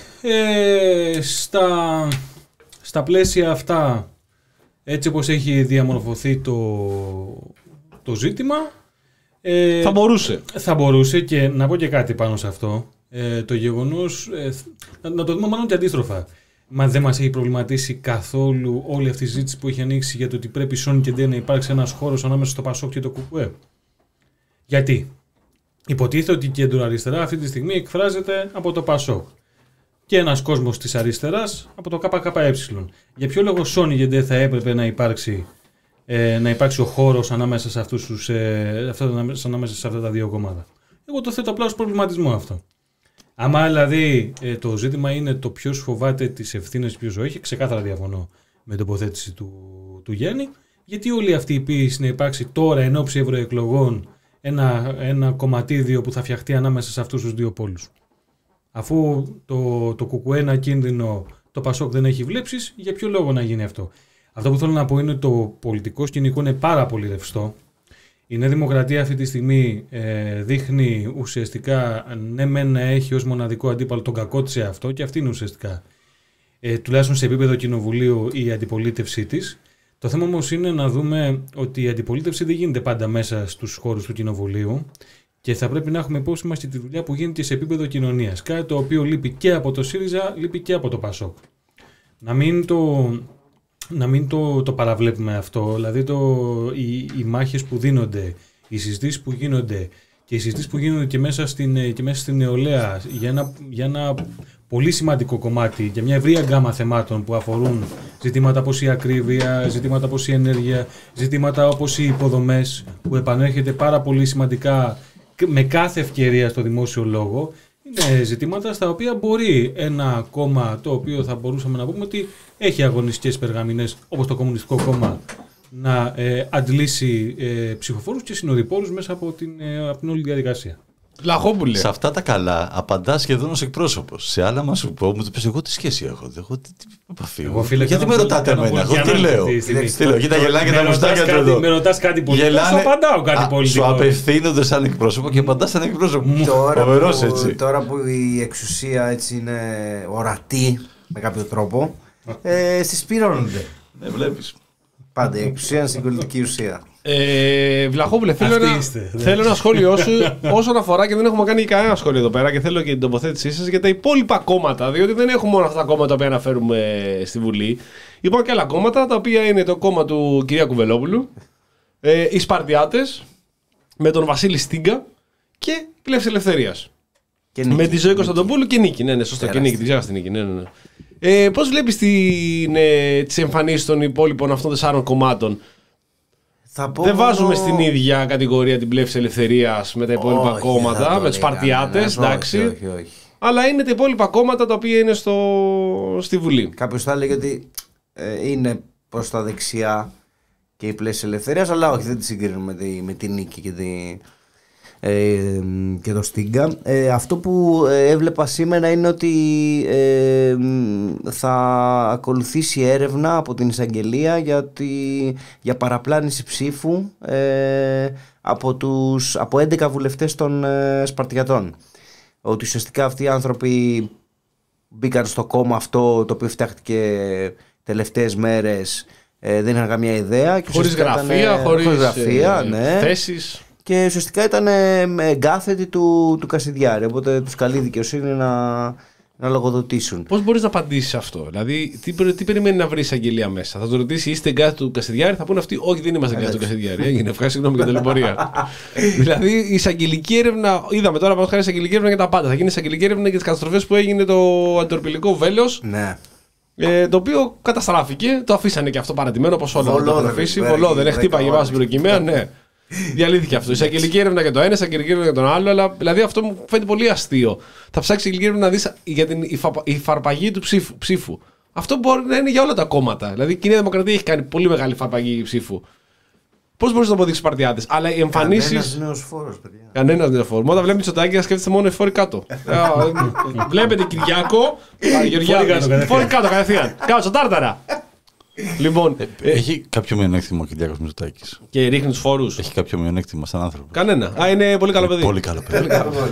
ε, στα, στα πλαίσια αυτά, έτσι όπως έχει διαμορφωθεί το, το ζήτημα, ε, θα μπορούσε. Θα μπορούσε, και να πω και κάτι πάνω σε αυτό. Ε, το γεγονός, ε, να, να το δούμε μάλλον και αντίστροφα. Μα δεν μας έχει προβληματίσει καθόλου όλη αυτή η συζήτηση που έχει ανοίξει για το ότι πρέπει σόν και ντε να υπάρξει ένας χώρος ανάμεσα στο ΠΑΣΟΚ και το ΚΚΕ? Γιατί υποτίθεται ότι η κέντρο-αριστερά αυτή τη στιγμή εκφράζεται από το ΠΑΣΟΚ και ένας κόσμος της αριστεράς από το ΚΚΕ. Για ποιο λόγο σόν και ντε θα έπρεπε να υπάρξει, ε, να υπάρξει ο χώρος ανάμεσα σε, αυτούς τους, ε, αυτά, ανάμεσα σε αυτά τα δύο κομμάτια? Εγώ το θέτω απλά ως προβληματισμό αυτό. Άμα δηλαδή ε, το ζήτημα είναι το ποιος φοβάται τις ευθύνες, ποιος όχι, ξεκάθαρα διαφωνώ με την τοποθέτηση του, του Γιάννη. Γιατί όλη αυτή η πίεση να υπάρξει τώρα εν ώψη ευρωεκλογών ένα, ένα κομματίδιο που θα φτιαχτεί ανάμεσα σε αυτούς τους δύο πόλους? Αφού το, το ΚΚΕ ένα κίνδυνο, το ΠΑΣΟΚ δεν έχει βλέψεις, για ποιο λόγο να γίνει αυτό? Αυτό που θέλω να πω είναι ότι το πολιτικό σκηνικό είναι πάρα πολύ ρευστό. Η Νέα Δημοκρατία αυτή τη στιγμή ε, δείχνει ουσιαστικά, ναι μεν να έχει ως μοναδικό αντίπαλο τον κακό της σε αυτό, και αυτή είναι ουσιαστικά, ε, τουλάχιστον σε επίπεδο κοινοβουλίου, η αντιπολίτευσή της. Το θέμα όμως είναι να δούμε ότι η αντιπολίτευση δεν γίνεται πάντα μέσα στους χώρους του κοινοβουλίου. Και θα πρέπει να έχουμε υπόψη μας και τη δουλειά που γίνεται σε επίπεδο κοινωνίας. Κάτι το οποίο λείπει και από το ΣΥΡΙΖΑ, λείπει και από το ΠΑΣΟΚ. Να μην το, να μην το, το παραβλέπουμε αυτό. Δηλαδή το, οι, οι μάχες που δίνονται, οι συζητήσεις που γίνονται και οι συζητήσεις που γίνονται και μέσα στην, και μέσα στην νεολαία για ένα, για ένα πολύ σημαντικό κομμάτι, για μια ευρία γκάμα θεμάτων που αφορούν ζητήματα όπως η ακρίβεια, ζητήματα όπως η ενέργεια, ζητήματα όπως οι υποδομές, που επανέρχεται πάρα πολύ σημαντικά με κάθε ευκαιρία στο δημόσιο λόγο. Είναι ζητήματα στα οποία μπορεί ένα κόμμα, το οποίο θα μπορούσαμε να πούμε ότι έχει αγωνιστικές περγαμηνές, όπως το Κομμουνιστικό Κόμμα, να ε, αντλήσει ε, ψηφοφόρους και συνοδοιπόρους μέσα από την, ε, από την όλη διαδικασία. Λαχόπουλε. Σε αυτά τα καλά απαντά σχεδόν ως εκπρόσωπος. Σε άλλα μα σου πω, μου το πες εγώ τι σχέση έχω. Εγώ τι, τι επαφή έχω. Γιατί με ρωτάτε εμένα, εγώ τι λέω. Τι λέω, κοίτα γελάνε και τα μουστάκια του εδώ. Με ρωτάς κάτι πολιτικό, σου απαντάω κάτι πολιτικό. Σου απευθύνονται σαν εκπρόσωπο και απαντάς σαν εκπρόσωπο. Τώρα που η εξουσία έτσι είναι ορατή με κάποιο τρόπο, συσπηρώνονται. Ναι, βλέπεις. Πάντα η εξουσία είναι συγκολητική ουσία. Ε, Βλαχόπουλε, θέλω, ένα, θέλω ένα σχόλιο σου όσον αφορά, και δεν έχουμε κάνει κανένα σχόλιο εδώ πέρα και θέλω και την τοποθέτησή σας για τα υπόλοιπα κόμματα, διότι δεν έχουμε μόνο αυτά τα κόμματα που αναφέρουμε στη Βουλή. Υπάρχουν και άλλα κόμματα, τα οποία είναι το κόμμα του κυρία Κουβελόπουλου, ε, οι Σπαρτιάτες με τον Βασίλη Στίγκα και Πλεύση Ελευθερίας. Με τη Ζωή Κωνσταντοπούλου και Νίκη. Ναι, ναι, σωστό. Και Νίκη, τη ξέχασα την Νίκη. Ναι, ναι, ναι. Ε, πώς βλέπεις ε, τις εμφανίσεις των υπόλοιπων αυτών τεσσάρων κομμάτων? Δεν μόνο... βάζουμε στην ίδια κατηγορία την Πλεύση Ελευθερίας με τα υπόλοιπα όχι, κόμματα, με τους Σπαρτιάτες, ναι, εντάξει. Όχι, όχι, όχι. Αλλά είναι τα υπόλοιπα κόμματα τα οποία είναι στο... στη Βουλή. Κάποιος θα έλεγε ότι ε, είναι προς τα δεξιά και η Πλεύση Ελευθερίας, αλλά όχι, δεν τη συγκρίνουμε με τη, με τη Νίκη και τη... Ε, και το Στίγκα. Ε, αυτό που ε, έβλεπα σήμερα είναι ότι ε, θα ακολουθήσει έρευνα από την εισαγγελία για, τη, για παραπλάνηση ψήφου ε, από, τους, από έντεκα βουλευτές των ε, Σπαρτιατών. Ότι ουσιαστικά αυτοί οι άνθρωποι μπήκαν στο κόμμα αυτό το οποίο φτιάχτηκε τελευταίες μέρες, ε, δεν είχαν καμία ιδέα και χωρίς γραφεία, ήταν, χωρίς, χωρίς γραφεία, ε, ναι. θέσεις. Και ουσιαστικά ήταν εγκάθετοι του, του Κασιδιάρη. Οπότε τους καλεί δικαιοσύνη να, να λογοδοτήσουν. Πώς μπορείς να απαντήσεις αυτό? Δηλαδή, τι, τι περιμένει να βρει η εισαγγελία μέσα? Θα του ρωτήσει, είστε εγκάθετοι του Κασιδιάρη? Θα πούνε αυτοί, όχι, δεν είμαστε εγκάθετοι του Κασιδιάρη. Έγινε, ευχαριστώ, συγγνώμη για την τελεπορία. Δηλαδή, η εισαγγελική έρευνα, είδαμε τώρα πάνω χάρη εισαγγελική έρευνα για τα πάντα. Θα γίνει εισαγγελική έρευνα για τις καταστροφές που έγινε το αντιορπιλικό Βέλος. Ναι. Ε, το οποίο καταστράφηκε, το αφήσανε και αυτό παρατημένο όπως όλα. Βολόδερ, χτύπαγε βάσει στην προκυμαία, ναι. Διαλύθηκε αυτό. Εισαγγελική έρευνα για το ένα, εισαγγελική έρευνα για τον άλλο. Αλλά δηλαδή αυτό μου φαίνεται πολύ αστείο. Θα ψάξει εισαγγελική έρευνα να δει για την υφαρπαγή του ψήφου, ψήφου. Αυτό μπορεί να είναι για όλα τα κόμματα. Δηλαδή η Νέα Δημοκρατία έχει κάνει πολύ μεγάλη υφαρπαγή ψήφου. Πώς μπορεί να το αποδείξει οι Σπαρτιάτες? Αλλά οι εμφανίσεις. Κανένας νέος φόρος, παιδιά. Κανένας νέος φόρος. Όταν βλέπει Μητσοτάκη, να σκέφτεται μόνο οι φόροι κάτω. Βλέπετε Κυριάκο, Γεωργιάδη. Φόροι κάτω κατευθείαν. Κάτω, τάρταρα. Λοιπόν, ε, έχει κάποιο μειονέκτημα ο Κυριάκος Μητσοτάκης? Και ρίχνει τους φόρους. Έχει κάποιο μειονέκτημα σαν άνθρωπο? Κανένα. Α, είναι πολύ καλό παιδί. Πολύ καλό παιδί.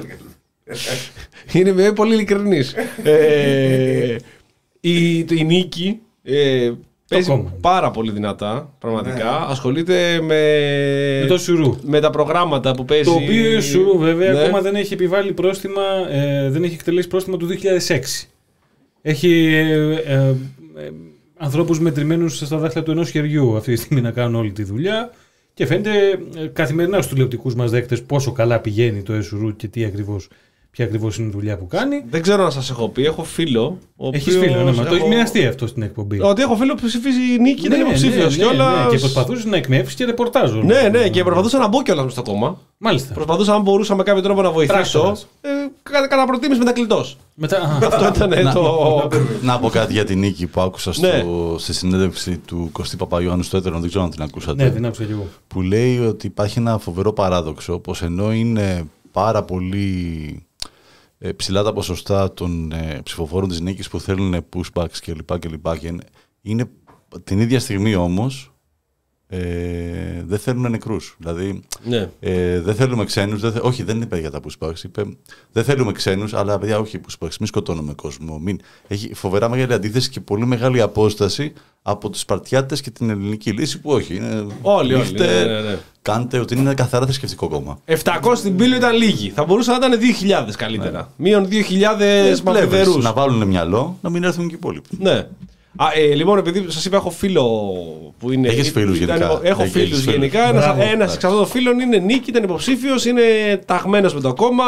Είναι πολύ ειλικρινής. ε, η, η Νίκη ε, παίζει πάρα πολύ δυνατά, πραγματικά. Ναι. Ασχολείται με, με το Σουρού. Με τα προγράμματα που παίζει. Το οποίο η Σουρού βέβαια ναι. ακόμα δεν έχει επιβάλει πρόστιμα, ε, δεν έχει εκτελέσει πρόστιμα του δύο χιλιάδες έξι. Έχει... Ε, ε, ε, ανθρώπους μετρημένους στα δάχτυλα του ενός χεριού αυτή τη στιγμή να κάνουν όλη τη δουλειά και φαίνεται καθημερινά στους τηλεοπτικούς μας δέκτες πόσο καλά πηγαίνει το ΕΣΟΥΡΟΥ και τι ακριβώς, ποια ακριβώς είναι η δουλειά που κάνει. Δεν ξέρω να σας έχω πει, έχω φίλο. Έχεις φίλο, ναι, μα έχω... το έχει μοιραστεί αυτό στην εκπομπή. Ότι έχω φίλο που ψηφίζει Νίκη, ναι, είναι υποψήφιος ναι, ναι, κιόλας. Ναι, και προσπαθούσε να εκμεύσει και ρεπορτάζ. Ναι, ναι, και προσπαθούσα να μπω κιόλας στο κόμμα. Μάλιστα. Προσπαθούσα αν μπορούσα με κάποιο τρόπο να βοηθήσω. Ε, κατά προτίμηση μετακλητός. Μετά... Αυτό ήταν το. Να πω κάτι για την Νίκη που άκουσα στο, στη συνέντευξη του Κωστή Παπαγιώαννου στο Έτερο, δεν ξέρω αν την ακούσατε. Ναι, την άκουσα κι εγώ. Που λέει ότι υπάρχει ένα φοβερό παράδοξο, πως ενώ είναι πάρα πολύ ε, ψηλά τα ποσοστά των ε, ψηφοφόρων της Νίκης που θέλουν pushbacks κλπ. Και, και είναι την ίδια στιγμή όμως ε, δεν θέλουν νεκρούς. Δηλαδή ναι. ε, δεν θέλουμε ξένους, δεν θε... όχι δεν είπε για τα pushbacks, είπε δεν θέλουμε ξένους, αλλά παιδιά όχι pushbacks, μην σκοτώνουμε κόσμο. Μην... Έχει φοβερά μεγάλη αντίθεση και πολύ μεγάλη απόσταση από τους Σπαρτιάτες και την ελληνική λύση που όχι. Είναι όλοι, όλοι. Ναι, ναι, ναι. κάντε ότι είναι ένα καθαρά θρησκευτικό κόμμα. επτακόσιοι στην Πύλο ήταν λίγοι. Θα μπορούσαν να ήταν δύο χιλιάδες καλύτερα. Ναι. Μείον δύο χιλιάδες μαθηδερούς. Να βάλουν μυαλό, να μην έρθουν και οι υπόλοιποι. Ναι. Α, ε, λοιπόν, επειδή σας είπα, έχω φίλο που είναι. Έχεις φίλους ήταν, γενικά. Έχω Έχεις φίλους φίλους. γενικά. Ένας, ένας εξ αυτών των φίλων είναι Νίκη, ήταν υποψήφιος, είναι ταγμένος με το κόμμα.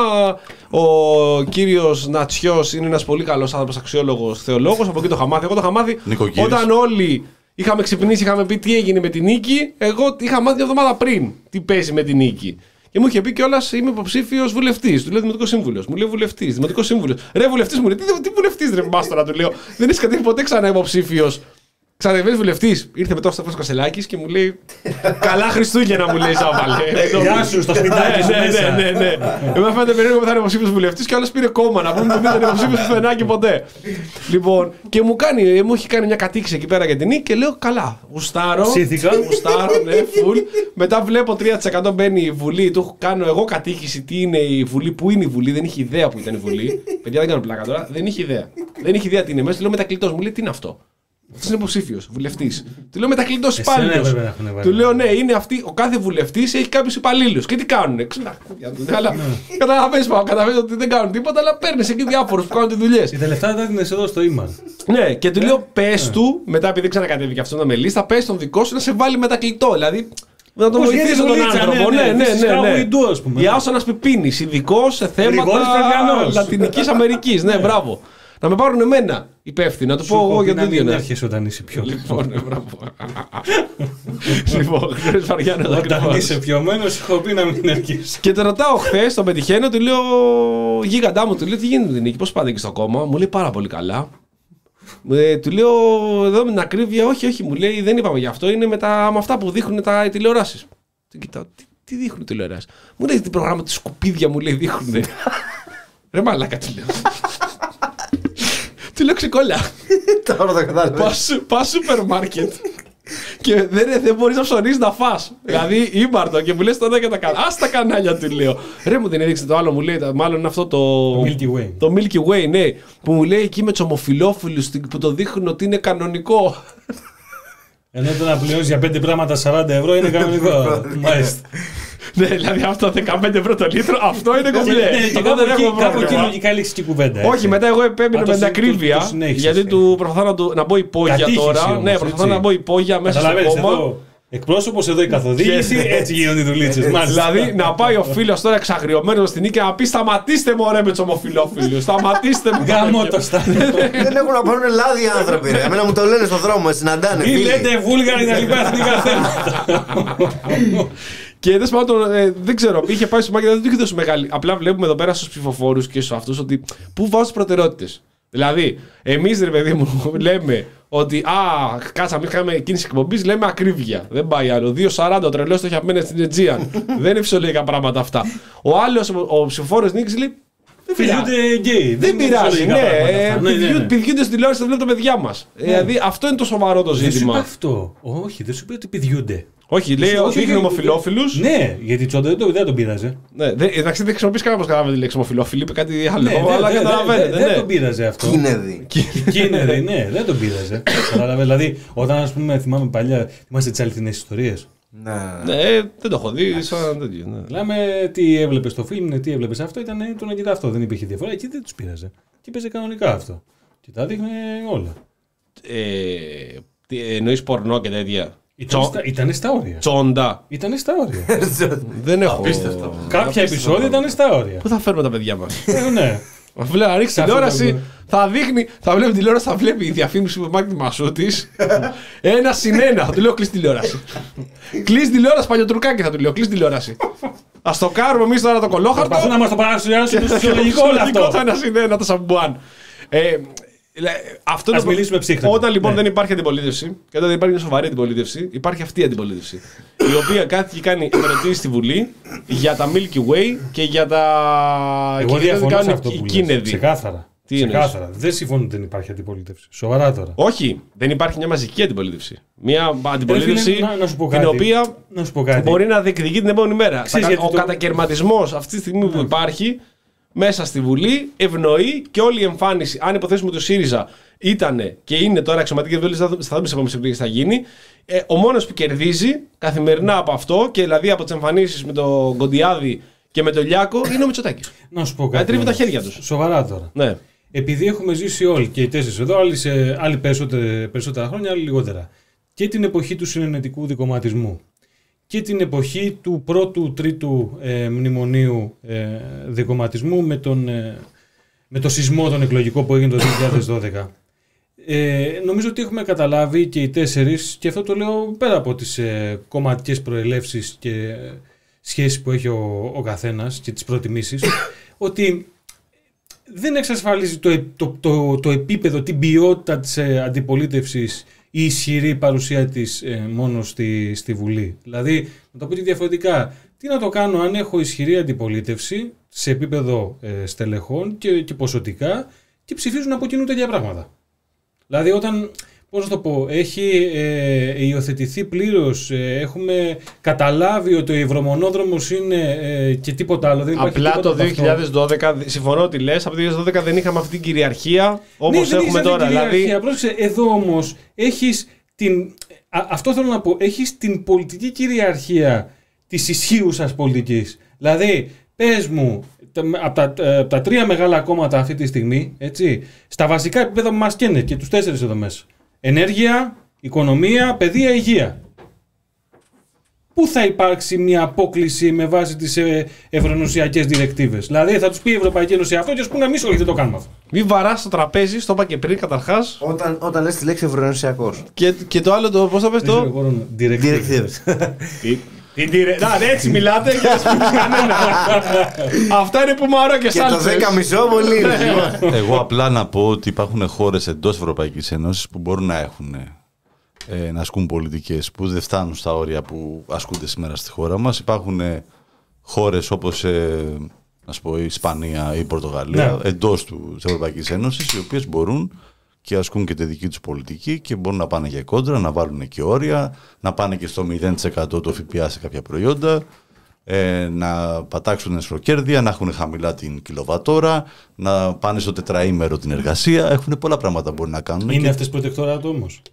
Ο κύριος Νατσιός είναι ένας πολύ καλός άνθρωπος, αξιόλογος θεολόγος. Από εκεί το είχα μάθει. Εγώ το είχα μάθει όταν όλοι είχαμε ξυπνήσει, είχαμε πει τι έγινε με την Νίκη. Εγώ είχα μάθει μια εβδομάδα πριν τι παίζει με την Νίκη. Και μου είχε πει κιόλας είμαι υποψήφιος βουλευτής. Του λέω Δημοτικός Σύμβουλος. Μου λέει βουλευτής, Δημοτικός Σύμβουλος. Ρε βουλευτής μου λέει, τι, τι βουλευτής ρε Μάστορα, του λέω. Δεν είσαι κατέβει ποτέ ξανά υποψήφιος. Ξαναδεύει βουλευτής. Ήρθε μετά ο Στέφανος Κασελάκης και μου λέει καλά Χριστούγεννα μου λέει Ζάβαλε. Γεια σου στο σπιτάκι σου. Ναι, ναι, ναι, ναι. Εμένα φαίνεται περίεργο που θα είναι υποψήφιος βουλευτής και ο άλλος πήρε κόμμα να πούμε ότι δεν ήταν υποψήφιος πουθενά ποτέ. Λοιπόν, και μου, κάνει, μου έχει κάνει μια κατήξη εκεί πέρα για την νίκη και λέω καλά. Γουστάρω. Ψήθηκα. Γουστάρω, ναι, full. Μετά βλέπω τρία τοις εκατό μπαίνει η Βουλή. Του κάνω εγώ κατήχηση τι είναι η Βουλή, πού είναι η Βουλή. Δεν είχε ιδέα που ήταν η Βουλή. Παιδιά δεν κάνω πλάκα τώρα. Δεν είχε ιδέα. Δεν είχε ιδέα τι είναι μέσα. Του λέω μετακλητός. Μου λέει τι είναι αυτό. Αυτό είναι υποψήφιος, βουλευτής. Του λέω μετακλητός υπάλληλος. Του λέω ναι, είναι αυτή. Ο κάθε βουλευτής έχει κάποιους υπαλλήλους. Και τι κάνουνε. Αλλά καταλαβαίνεις ότι δεν κάνουν τίποτα, αλλά παίρνεις εκεί διάφορους που κάνουν τις δουλειές. Τα λεφτά τα έδινες εδώ στο email. Ναι, και του λέω πες του, μετά επειδή ξανακατέβηκε αυτό να με λίστα, πες τον δικό σου να σε βάλει μετακλητό. Δηλαδή να τον βοηθήσω τον άνθρωπο. Ναι, ναι, ναι. Για όσο να πιπίνεις, ειδικό σε θέματα Λατινικής Αμερικής. Ναι, μπράβο. Να με πάρουν εμένα υπεύθυνο, να του πω εγώ για το ίδιο. Να έρχεσαι όταν είσαι πιο. Λοιπόν, ναι, μπράβο. Λοιπόν, ξέρεις Βαριάννα εδώ ακριβώς. Όταν είσαι πιωμένος, έχω πει να μην έρχεσαι. Και τον ρωτάω χθες, τον πετυχαίνω, του λέω γίγαντά μου, του λέω τι γίνεται με την νίκη, πώς πάτε εκεί στο κόμμα. Μου λέει πάρα πολύ καλά. Ε, του λέω εδώ με την ακρίβεια, όχι, όχι, μου λέει δεν είπαμε γι' αυτό, είναι με, τα, με αυτά που δείχνουν τα τηλεοράσεις. Του κοιτάω, τι, τι δείχνουν οι τηλεοράσεις. Μου λέει τι προγράμμα τη σκουπίδια μου λέει δείχνουν. Ρε μαλάκα, του λέω. Του λέω ξεκόλα. Τώρα το κατάλαβα. Πας σούπερ μάρκετ και δεν, δεν μπορείς να ψωνίσεις να φας. Δηλαδή ήμαρτο και μου λες τώρα και τα κανάλια. Ας τα κανάλια του λέω. Ρε μου δεν έδειξε το άλλο, μου λέει, μάλλον είναι αυτό το... Το Milky Way. Το Milky Way, ναι. Που μου λέει εκεί με τους ομοφυλόφιλους που το δείχνουν ότι είναι κανονικό. Ενώ το να πληρώσεις για πέντε πράγματα σαράντα ευρώ είναι κανονικό. Μάλιστα. Ναι, δηλαδή αυτό δεκαπέντε ευρώ το λίτρο, αυτό είναι κομπλέ. Κάπου εκεί λογικά λήξει και η κουβέντα. Όχι, μετά εγώ επέμεινα με την ακρίβεια. Γιατί του προσπαθώ να μπω υπόγεια τώρα. Ναι, προσπαθώ να μπω υπόγεια μέσα στο κόμμα. Εκπρόσωπος εδώ η καθοδήγηση, έτσι γίνονται οι δουλίτσες. Δηλαδή να πάει ο φίλος τώρα εξαγριωμένος στην νίκη και να πει σταματήστε μου ρε με τους ομοφυλόφιλους. Σταματήστε μου. Γάμο το στάνο. Δεν έχουν να πάρουν λάδι οι άνθρωποι. Εμένα μου το λένε στον δρόμο, με συναντάνε. Ή λέτε Βούλγαροι τα λοιπά εθνικά θέματα. Και τέλος πάντων, ε, δεν ξέρω, είχε πάει στο μάκη, δεν του είχε δώσει μεγάλη. Απλά βλέπουμε εδώ πέρα στους ψηφοφόρους και στους αυτούς ότι πού βάζουν τις προτεραιότητες. Δηλαδή, εμείς ρε παιδί μου λέμε ότι α, κάτσα, μην κάνουμε κίνηση εκπομπής, λέμε ακρίβεια. Δεν πάει άλλο. δύο σαράντα ο τρελός το έχει απέναντι στην Αιτζίαν. Δεν είναι φυσιολογικά πράγματα αυτά. Ο άλλος, ο, ο ψηφοφόρος Νίκης λέει. Δεν πειράζει. Γκέι. Δεν πειράζει. Ναι, πηδιούνται στη τηλεόραση, τα βλέπουν τα παιδιά μας. Δηλαδή, αυτό είναι το σοβαρό το ζήτημα. Δεν σου είπε αυτό. Όχι, δεν σου είπε ότι πηδιούνται. Όχι, λέει ότι δείχνει ομοφυλόφιλους. Ναι, γιατί Τσόντα δεν τον πείραζε. Ναι, εντάξει, δεν χρησιμοποιείς κανένα καταλάβει τη λέξη ομοφυλόφιλη, είπε κάτι άλλο. Αλλά καταλαβαίνετε. Δεν τον πείραζε αυτό. Κίνεδη. Κίνεδη, ναι, δεν τον πείραζε. Δηλαδή, όταν ας πούμε θυμάμαι παλιά, θυμάστε τις αληθινές ιστορίες. Ναι, δεν το έχω δει. Σαν τέτοιο. Λέμε τι έβλεπε στο φιλμ, τι έβλεπε αυτό, ήταν το να κοιτά αυτό. Δεν υπήρχε διαφορά. Εκεί δεν του πείραζε. Και παίζει κανονικά αυτό. Και τα δείχνει όλα. Εννοείς πορνό και τέτοια. Ήταν στα όρια. Τσόντα. Ήταν στα όρια. Δεν έχω. Κάποια επεισόδια ήταν στα όρια. Πού θα φέρουμε τα παιδιά μας. Ναι. Αφού να ρίξει τηλεόραση, θα δείχνει, θα βλέπει τηλεόραση, θα βλέπει η διαφήμιση του Μάκη Μασούτης. Ένα συν ένα. Θα του λέω κλείσει τηλεόραση. Κλείσει τηλεόραση, παλιοτρουκάκι θα του λέω. Κλείσει τηλεόραση. Α το κάνουμε εμεί τώρα το κολόχαρτο. Προσπαθούν να μα το παρουσιάσουν το φυσιολογικό όλο αυτό. Το ένα συν ένα, το σαμπουάν. Αυτό Ας μιλήσουμε ψύχρα. Όταν λοιπόν ναι. δεν υπάρχει αντιπολίτευση, και όταν δεν υπάρχει μια σοβαρή αντιπολίτευση, υπάρχει αυτή η αντιπολίτευση. Η οποία κάθεται και κάνει ερωτήσεις στη Βουλή για τα Milky Way και για τα. Εγώ διαφωνώ σε αυτό που λες. Ξεκάθαρα. Τι Ξεκάθαρα. Δεν συμφωνώ ότι δεν υπάρχει αντιπολίτευση. Σοβαρά τώρα. Όχι, δεν υπάρχει μια μαζική αντιπολίτευση. Μια αντιπολίτευση να, να σου πω την κάτι. οποία να σου πω κάτι. μπορεί να διεκδικεί την επόμενη μέρα. Ξέρεις, ο το... κατακαιρματισμός αυτή τη στιγμή που υπάρχει μέσα στη Βουλή, ευνοεί και όλη η εμφάνιση. Αν υποθέσουμε ότι ο ΣΥΡΙΖΑ ήταν και είναι τώρα αξιωματική βουλή, θα δούμε σε επόμενες εκλογές τι θα γίνει. Ε, ο μόνος που κερδίζει καθημερινά από αυτό και δηλαδή από τις εμφανίσεις με τον Κοντιάδη και με τον Λιάκο είναι ο Μητσοτάκης. Να σου πω κάτι. τρίβει τα χέρια τους. Σοβαρά τώρα. Ναι. Επειδή έχουμε ζήσει όλοι και οι τέσσερις εδώ, άλλοι, σε, άλλοι περισσότερα, περισσότερα χρόνια, άλλοι λιγότερα. Και την εποχή του συνενετικού δικομματισμού και την εποχή του πρώτου τρίτου ε, μνημονίου ε, δικομματισμού με, τον, ε, με το σεισμό τον εκλογικό που έγινε το δύο χιλιάδες δώδεκα. Ε, νομίζω ότι έχουμε καταλάβει και οι τέσσερις, και αυτό το λέω πέρα από τις ε, κομματικές προελεύσεις και ε, σχέσεις που έχει ο, ο καθένας και τις προτιμήσεις, ότι δεν εξασφαλίζει το, το, το, το επίπεδο, την ποιότητα της ε, αντιπολίτευσης η ισχυρή παρουσία της ε, μόνο στη, στη Βουλή. Δηλαδή, να το πω και διαφορετικά, τι να το κάνω αν έχω ισχυρή αντιπολίτευση σε επίπεδο ε, στελεχών και, και ποσοτικά και ψηφίζουν από κοινού τέτοια πράγματα. Δηλαδή, όταν, πώς να το πω, έχει ε, υιοθετηθεί πλήρως, ε, έχουμε καταλάβει ότι ο ευρωμονόδρομος είναι ε, και τίποτα άλλο. Δεν Απλά το δύο χιλιάδες δώδεκα, συμφωνώ ότι λες, από το δύο χιλιάδες δώδεκα δεν είχαμε αυτή την κυριαρχία όπως ναι, έχουμε τώρα. Δηλαδή... Πρόσεξε, εδώ όμως έχεις την. Α, αυτό θέλω να πω, έχεις την πολιτική κυριαρχία της ισχύουσας πολιτικής. Δηλαδή, πες μου, από τα, από τα τρία μεγάλα κόμματα αυτή τη στιγμή, έτσι, στα βασικά επίπεδα που μας καίνε και τους τέσσερις εδώ μέσα. Ενέργεια, οικονομία, παιδεία, υγεία. Πού θα υπάρξει μια απόκλιση με βάση τις ε, ευρωενωσιακές διρεκτίβες? Δηλαδή θα τους πει η Ευρωπαϊκή Ένωση αυτό και ας πούνε εμείς όχι δεν το κάνουμε αυτό. Μην βαράς το τραπέζι, στο είπα και πριν καταρχάς. Όταν, όταν λες τη λέξη ευρωενωσιακός. Και, και το άλλο, το, πώς θα πες το? Διρεκτίβες. Την τυρε... Να, έτσι μιλάτε και δεν σπίτι κανένα. Αυτά είναι που μαρώ και σάλτσες. Και το δέκα μισό πολύ. Εγώ απλά να πω ότι υπάρχουν χώρες εντός Ευρωπαϊκής Ένωσης που μπορούν να έχουν ε, να ασκούν πολιτικές που δεν φτάνουν στα όρια που ασκούνται σήμερα στη χώρα μας. Υπάρχουν ε, χώρες όπως ε, ας πω, η Ισπανία ή η Πορτογαλία ναι. εντός του, της Ευρωπαϊκής Ένωσης, οι οποίες μπορούν και ασκούν και τη δική τους πολιτική και μπορούν να πάνε και κόντρα, να βάλουν και όρια, να πάνε και στο μηδέν τοις εκατό το ΦΠΑ σε κάποια προϊόντα, ε, να πατάξουν εσχροκέρδεια, να έχουν χαμηλά την κιλοβατόρα, να πάνε στο τετραήμερο την εργασία. Έχουν πολλά πράγματα που μπορούν να κάνουν. Είναι και... αυτές προτεκτοράτο όμως.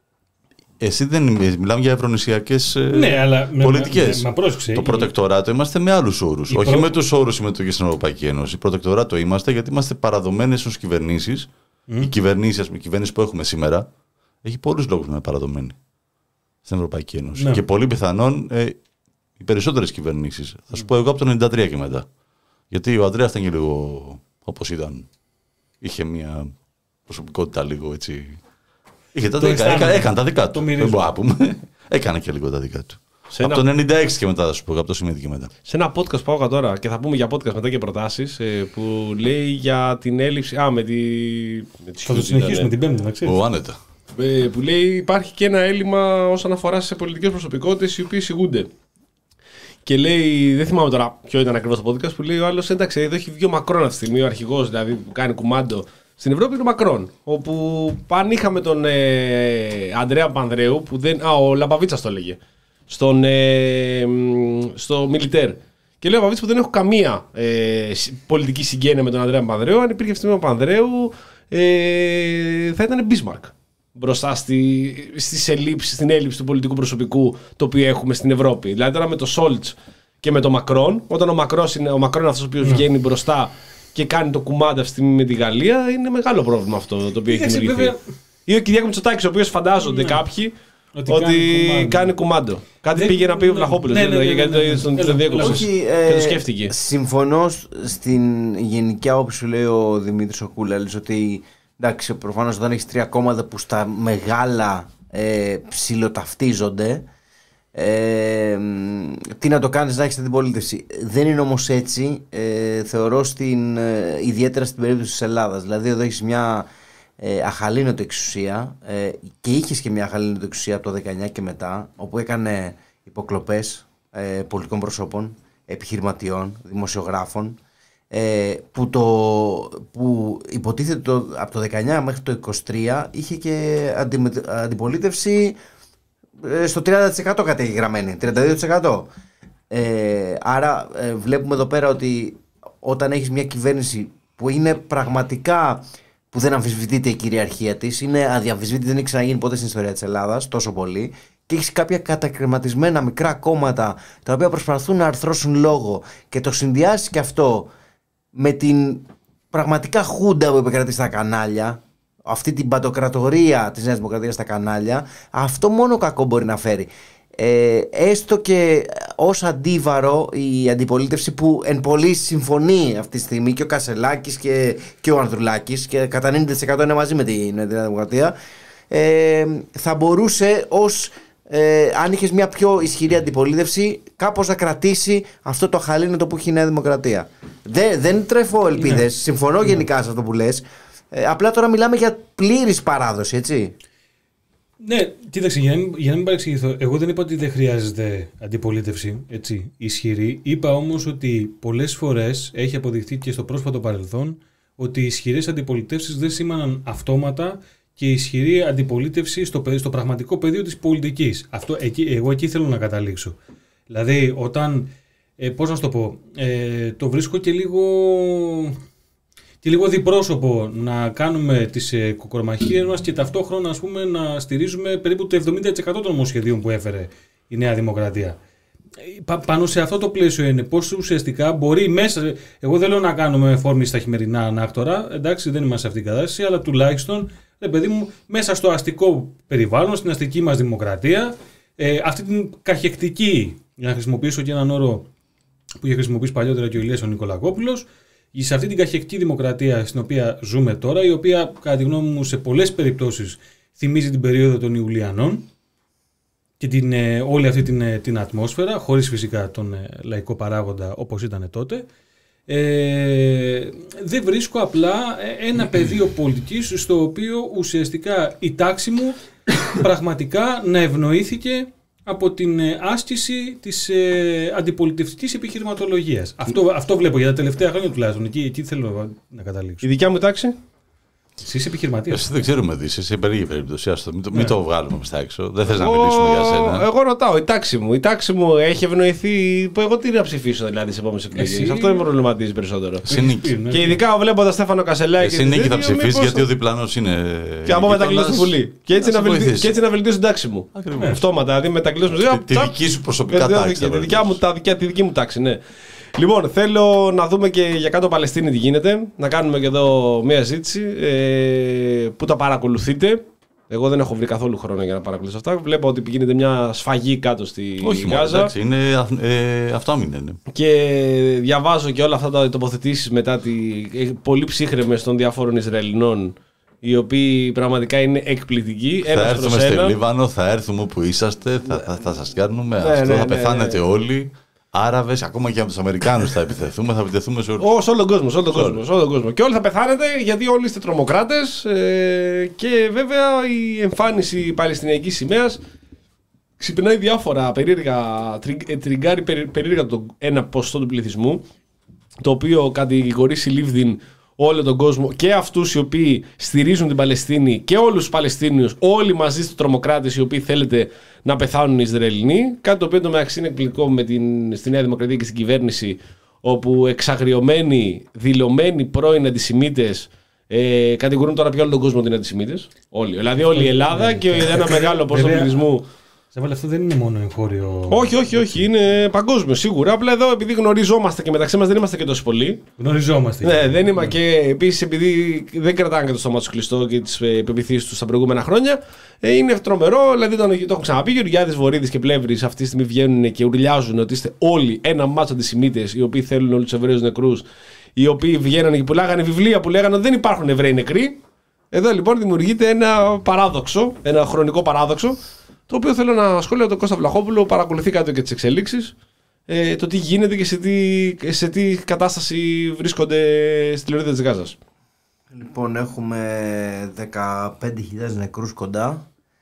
Εσύ δεν μιλάμε για ευρωνησιακές ναι, αλλά πολιτικές. Με, με, με το προτεκτοράτο είμαστε με άλλους όρους. Όχι προ... με τους όρους συμμετοχής στην Ευρωπαϊκή Ένωση. Προτεκτοράτο είμαστε γιατί είμαστε παραδομένες ως κυβερνήσεις. Mm. Η κυβερνήση, η κυβέρνηση που έχουμε σήμερα έχει πολλούς λόγους να είναι παραδομένη στην Ευρωπαϊκή Ένωση. Ναι. Και πολύ πιθανόν ε, οι περισσότερες κυβερνήσεις. Θα σου πω εγώ από το ενενήντα τρία και μετά. Γιατί ο Ανδρέας ήταν και λίγο όπως ήταν. Είχε μια προσωπικότητα λίγο έτσι. Είχε τα δικά, έκανε, έκανε τα δικά του. Δεν μπορώ να πούμε. Έκανε και λίγο τα δικά του. Σε από ένα... το ενενήντα έξι και μετά θα σου πω, από το σημείο και μετά. Σε ένα podcast που έχω τώρα και θα πούμε για podcast μετά και προτάσεις που λέει για την έλλειψη. Α, με τη. Με τη θα το συνεχίσουμε ναι. την Πέμπτη, να ξέρεις. Ο άνετα. Που λέει υπάρχει και ένα έλλειμμα όσον αφορά σε πολιτικές προσωπικότητες οι οποίες ηγούνται. Και λέει, δεν θυμάμαι τώρα ποιο ήταν ακριβώς το podcast, που λέει ο άλλος εντάξει, εδώ έχει βγει ο Μακρόν αυτή τη στιγμή, ο αρχηγός δηλαδή που κάνει κουμάντο. Στην Ευρώπη είναι ο Μακρόν. Όπου αν είχαμε τον ε, Ανδρέα Παπανδρέου, που δεν. Α, ο Λαμπαβίτσας το έλεγε. Στον, ε, στο Μιλιτέρ. Και λέω Παπαβίτς που δεν έχω καμία ε, πολιτική συγγένεια με τον Ανδρέα Παπανδρέου. Αν υπήρχε αυτή τη στιγμή ο Παπανδρέου, ε, θα ήταν Μπίσμαρκ. Μπροστά στη, στις ελλείψεις, στην έλλειψη του πολιτικού προσωπικού το οποίο έχουμε στην Ευρώπη. Δηλαδή τώρα με το Σόλτς και με τον Μακρόν, όταν ο Μακρόν είναι, ο Μακρόν είναι αυτός ο οποίος mm. βγαίνει μπροστά και κάνει το κουμάντα αυτή τη στιγμή με τη Γαλλία, είναι μεγάλο πρόβλημα αυτό το οποίο έχει δημιουργηθεί. Ή ο Κυριάκος Μητσοτάκης, ο οποίος φαντάζονται mm. κάποιοι. Ότι, ότι κάνει, κάνει κουμάντο. Κάτι δεν... πήγε να πει ο Βλαχόπουλος. Ναι, ναι, ναι, ναι, ναι, ναι. Στον διέκοψε. Και το σκέφτηκε. Συμφωνώ στην γενική άποψη που λέει ο Δημήτρης ο Κούλαλης ότι εντάξει, προφανώς όταν έχεις τρία κόμματα που στα μεγάλα ε, ψιλοταυτίζονται, ε, τι να το κάνεις να έχεις την αντιπολίτευση. Δεν είναι όμως έτσι, ε, θεωρώ στην, ε, ιδιαίτερα στην περίπτωση της Ελλάδας. Δηλαδή εδώ έχεις μια Ε, αχαλήνωτη εξουσία ε, και είχες και μια αχαλήνωτη εξουσία από το δεκαεννιά και μετά, όπου έκανε υποκλοπές ε, πολιτικών προσώπων, επιχειρηματιών, δημοσιογράφων, ε, που, το, που υποτίθεται το, από το δεκαεννιά μέχρι το είκοσι τρία είχε και αντι, αντιπολίτευση ε, στο τριάντα τοις εκατό κατεγεγραμμένη, τριάντα δύο τοις εκατό. Ε, άρα ε, βλέπουμε εδώ πέρα ότι όταν έχεις μια κυβέρνηση που είναι πραγματικά, που δεν αμφισβητείται η κυριαρχία της, είναι αδιαμφισβήτητη, δεν έχει ξαναγίνει ποτέ στην ιστορία της Ελλάδας τόσο πολύ, και έχεις κάποια κατακρεματισμένα μικρά κόμματα τα οποία προσπαθούν να αρθρώσουν λόγο, και το συνδυάσεις και αυτό με την πραγματικά χούντα που επικρατεί στα κανάλια, αυτή την πατοκρατορία της Νέας Δημοκρατίας στα κανάλια, αυτό μόνο κακό μπορεί να φέρει. Ε, έστω και ως αντίβαρο η αντιπολίτευση, που εν πολλοίς συμφωνεί αυτή τη στιγμή, και ο Κασελάκης και, και ο Ανδρουλάκης, και κατά ενενήντα τοις εκατό είναι μαζί με τη Νέα Δημοκρατία, ε, θα μπορούσε ως ε, αν είχες μια πιο ισχυρή αντιπολίτευση κάπως να κρατήσει αυτό το χαλίνοτο που έχει η Νέα Δημοκρατία. Δε, δεν τρέφω ελπίδες, ναι. Συμφωνώ γενικά σε αυτό που λες. Ε, απλά τώρα μιλάμε για πλήρης παράδοση, έτσι. Ναι, κοίταξε, για να, μην, για να μην παρεξηγηθώ, εγώ δεν είπα ότι δεν χρειάζεται αντιπολίτευση, έτσι, ισχυρή. Είπα όμως ότι πολλές φορές έχει αποδειχθεί και στο πρόσφατο παρελθόν ότι οι ισχυρές αντιπολιτεύσεις δεν σήμαναν αυτόματα και ισχυρή αντιπολίτευση στο, στο πραγματικό πεδίο της πολιτικής. Αυτό, εκεί, εγώ εκεί θέλω να καταλήξω. Δηλαδή, όταν, ε, πώς να σου το πω, ε, το βρίσκω και λίγο... και λίγο διπρόσωπο να κάνουμε τις ε, κοκορομαχίες μας και ταυτόχρονα, ας πούμε, να στηρίζουμε περίπου το εβδομήντα τοις εκατό των νομοσχεδίων που έφερε η Νέα Δημοκρατία. Πα, πάνω σε αυτό το πλαίσιο είναι πώς ουσιαστικά μπορεί μέσα. Εγώ δεν λέω να κάνουμε φόρμη στα χειμερινά ανάκτορα, εντάξει, δεν είμαστε σε αυτή την κατάσταση, αλλά τουλάχιστον, ρε παιδί μου, μέσα στο αστικό περιβάλλον, στην αστική μας δημοκρατία, ε, αυτή την καχεκτική, για να χρησιμοποιήσω και έναν όρο που είχε χρησιμοποιήσει παλιότερα και ο Ηλίας ο Νικολακόπουλος, σε αυτή την καχεκτική δημοκρατία στην οποία ζούμε τώρα, η οποία κατά τη γνώμη μου σε πολλές περιπτώσεις θυμίζει την περίοδο των Ιουλιανών και την, ε, όλη αυτή την, ε, την ατμόσφαιρα, χωρίς φυσικά τον ε, λαϊκό παράγοντα όπως ήταν τότε, ε, δεν βρίσκω απλά ένα πεδίο πολιτικής στο οποίο ουσιαστικά η τάξη μου πραγματικά να ευνοήθηκε από την άσκηση της ε, αντιπολιτευτικής επιχειρηματολογίας. Αυτό, αυτό βλέπω για τα τελευταία χρόνια τουλάχιστον. Εκεί, εκεί θέλω να καταλήξω. Η δικιά μου τάξη. Εσύ είσαι επιχειρηματίας. Εσύ δεν ξέρουμε τι είσαι. Σε περίεργη περίπτωση. Μην το, μην το βγάλουμε στα έξω. Δεν θες να μιλήσουμε για σένα. Εγώ ρωτάω, η τάξη μου. Η τάξη μου έχει ευνοηθεί. Εγώ τι να ψηφίσω δηλαδή στις επόμενες εκλογές. Αυτό με προβληματίζει περισσότερο. Και ειδικά βλέποντας Στέφανο Κασελάκη. Εσύ νίκη θα ψηφίσει γιατί ο διπλανός είναι. Και από μετακλείσω στη Βουλή. Και έτσι να βελτιώσω την τάξη μου. Αυτόματα. Δηλαδή μετακλείσω. Τη δική σου προσωπικά τάξη. Τη δική μου τάξη, ναι. Λοιπόν, θέλω να δούμε και για κάτω Παλαιστίνη τι γίνεται. Να κάνουμε και εδώ μια ζήτηση ε, που τα παρακολουθείτε. Εγώ δεν έχω βρει καθόλου χρόνο για να παρακολουθήσω αυτά. Βλέπω ότι γίνεται μια σφαγή κάτω στη Όχι, Γάζα. Όχι, είναι ε, αυτοάμυνα είναι. Και διαβάζω και όλα αυτά τα τοποθετήσεις μετά τη, πολύ ψύχρεμες των διαφόρων Ισραηλινών, οι οποίοι πραγματικά είναι εκπληκτικοί. Θα έρθουμε στο Λίβανο, θα έρθουμε όπου είσαστε, θα, θα, θα σας κάνουμε ναι, αυτό, ναι, θα ναι, πεθάνετε ναι. όλοι. Άραβες, ακόμα και από τους Αμερικάνους θα επιτεθούμε, θα επιτεθούμε σε όλους. Σε όλο τον κόσμο, σε όλο τον κόσμο, σε όλο τον κόσμο. Και όλοι θα πεθάνετε γιατί όλοι είστε τρομοκράτες. Ε, και βέβαια η εμφάνιση παλαιστινιακής σημαίας ξυπνάει διάφορα περίεργα, τριγκάρει περίεργα το ένα ποσοστό του πληθυσμού, το οποίο κατηγορεί συλλήβδιν όλο τον κόσμο και αυτούς οι οποίοι στηρίζουν την Παλαιστίνη και όλους τους Παλαιστίνιους, όλοι μαζί στους τρομοκράτες οι οποίοι θέλετε να πεθάνουν οι Ισραηλινοί. Κάτι το οποίο το μεταξύ είναι εκπληκτικό με την, στη Νέα Δημοκρατία και στην κυβέρνηση, όπου εξαγριωμένοι, δηλωμένοι πρώην αντισημίτες ε, κατηγορούν τώρα πια όλο τον κόσμο ότι είναι αντισημίτες. Όλοι. Δηλαδή όλη η Ελλάδα και ένα μεγάλο ποσοστό πληθυσμού. Αλλά αυτό δεν είναι μόνο εγχώριο. Όχι, όχι, όχι. Είναι παγκόσμιο σίγουρα. Απλά εδώ επειδή γνωριζόμαστε και μεταξύ μας δεν είμαστε και τόσο πολλοί. Γνωριζόμαστε. Ναι, δεν είμαι. Και επίσης επειδή δεν κρατάνε και το στόμα του κλειστό και τις πεποιθήσεις τους τα προηγούμενα χρόνια, είναι τρομερό. Δηλαδή το, το έχω ξαναπεί. Γεωργιάδης, Βορύδης και Πλεύρης αυτή τη στιγμή βγαίνουν και ουρλιάζουν ότι είστε όλοι ένα μάτσο αντισημίτες, οι οποίοι θέλουν όλους τους Εβραίους νεκρούς, οι οποίοι βγαίνανε και πουλάγανε βιβλία που λέγανε ότι δεν υπάρχουν Εβραίοι νεκροί. Εδώ λοιπόν δημιουργείται ένα παράδοξο, ένα χρονικό παράδοξο. Το οποίο θέλω να σχολιάσω τον Κώστα Βλαχόπουλο, παρακολουθεί κάτω και τις εξελίξεις, ε, το τι γίνεται και σε τι, σε τι κατάσταση βρίσκονται στη λωρίδα της Γάζας. Λοιπόν, έχουμε δεκαπέντε χιλιάδες νεκρούς κοντά,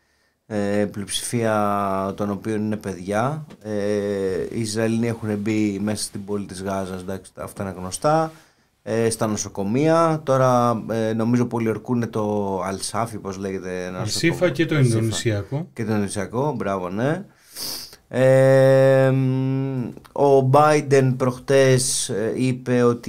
ε, πλειοψηφία των οποίων είναι παιδιά. Ε, οι Ισραηλοί έχουν μπει μέσα στην πόλη της Γάζας, εντάξει, αυτά είναι γνωστά. Ε, στα νοσοκομεία. Τώρα ε, νομίζω πολιορκούν το Αλσάφι, πώς λέγεται. Αλσίφα και το Ινδονησιακό. Και το Ινδονησιακό, μπράβο, ναι. Ε, ο Biden προχτές είπε ότι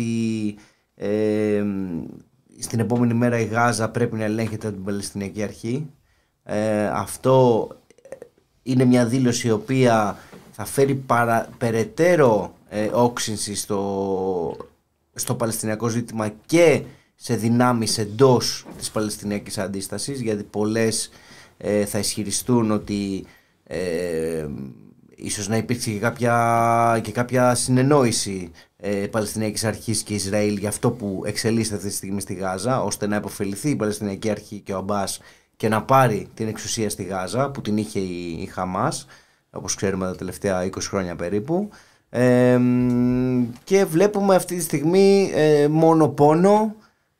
ε, στην επόμενη μέρα η Γάζα πρέπει να ελέγχεται από την Παλαιστινιακή Αρχή. Ε, αυτό είναι μια δήλωση η οποία θα φέρει παρα, περαιτέρω ε, όξυνση στο, στο Παλαιστινιακό ζήτημα και σε δυνάμεις εντός της Παλαιστινιακής αντίστασης, γιατί πολλές ε, θα ισχυριστούν ότι ε, ίσως να υπήρξε και κάποια, και κάποια συνεννόηση ε, Παλαιστινιακής Αρχής και Ισραήλ για αυτό που εξελίσσεται αυτή τη στιγμή στη Γάζα, ώστε να υποφεληθεί η Παλαιστινιακή Αρχή και ο Αμπάς και να πάρει την εξουσία στη Γάζα που την είχε η, η Χαμάς, όπως ξέρουμε τα τελευταία είκοσι χρόνια περίπου. Ε, και βλέπουμε αυτή τη στιγμή ε, μόνο πόνο,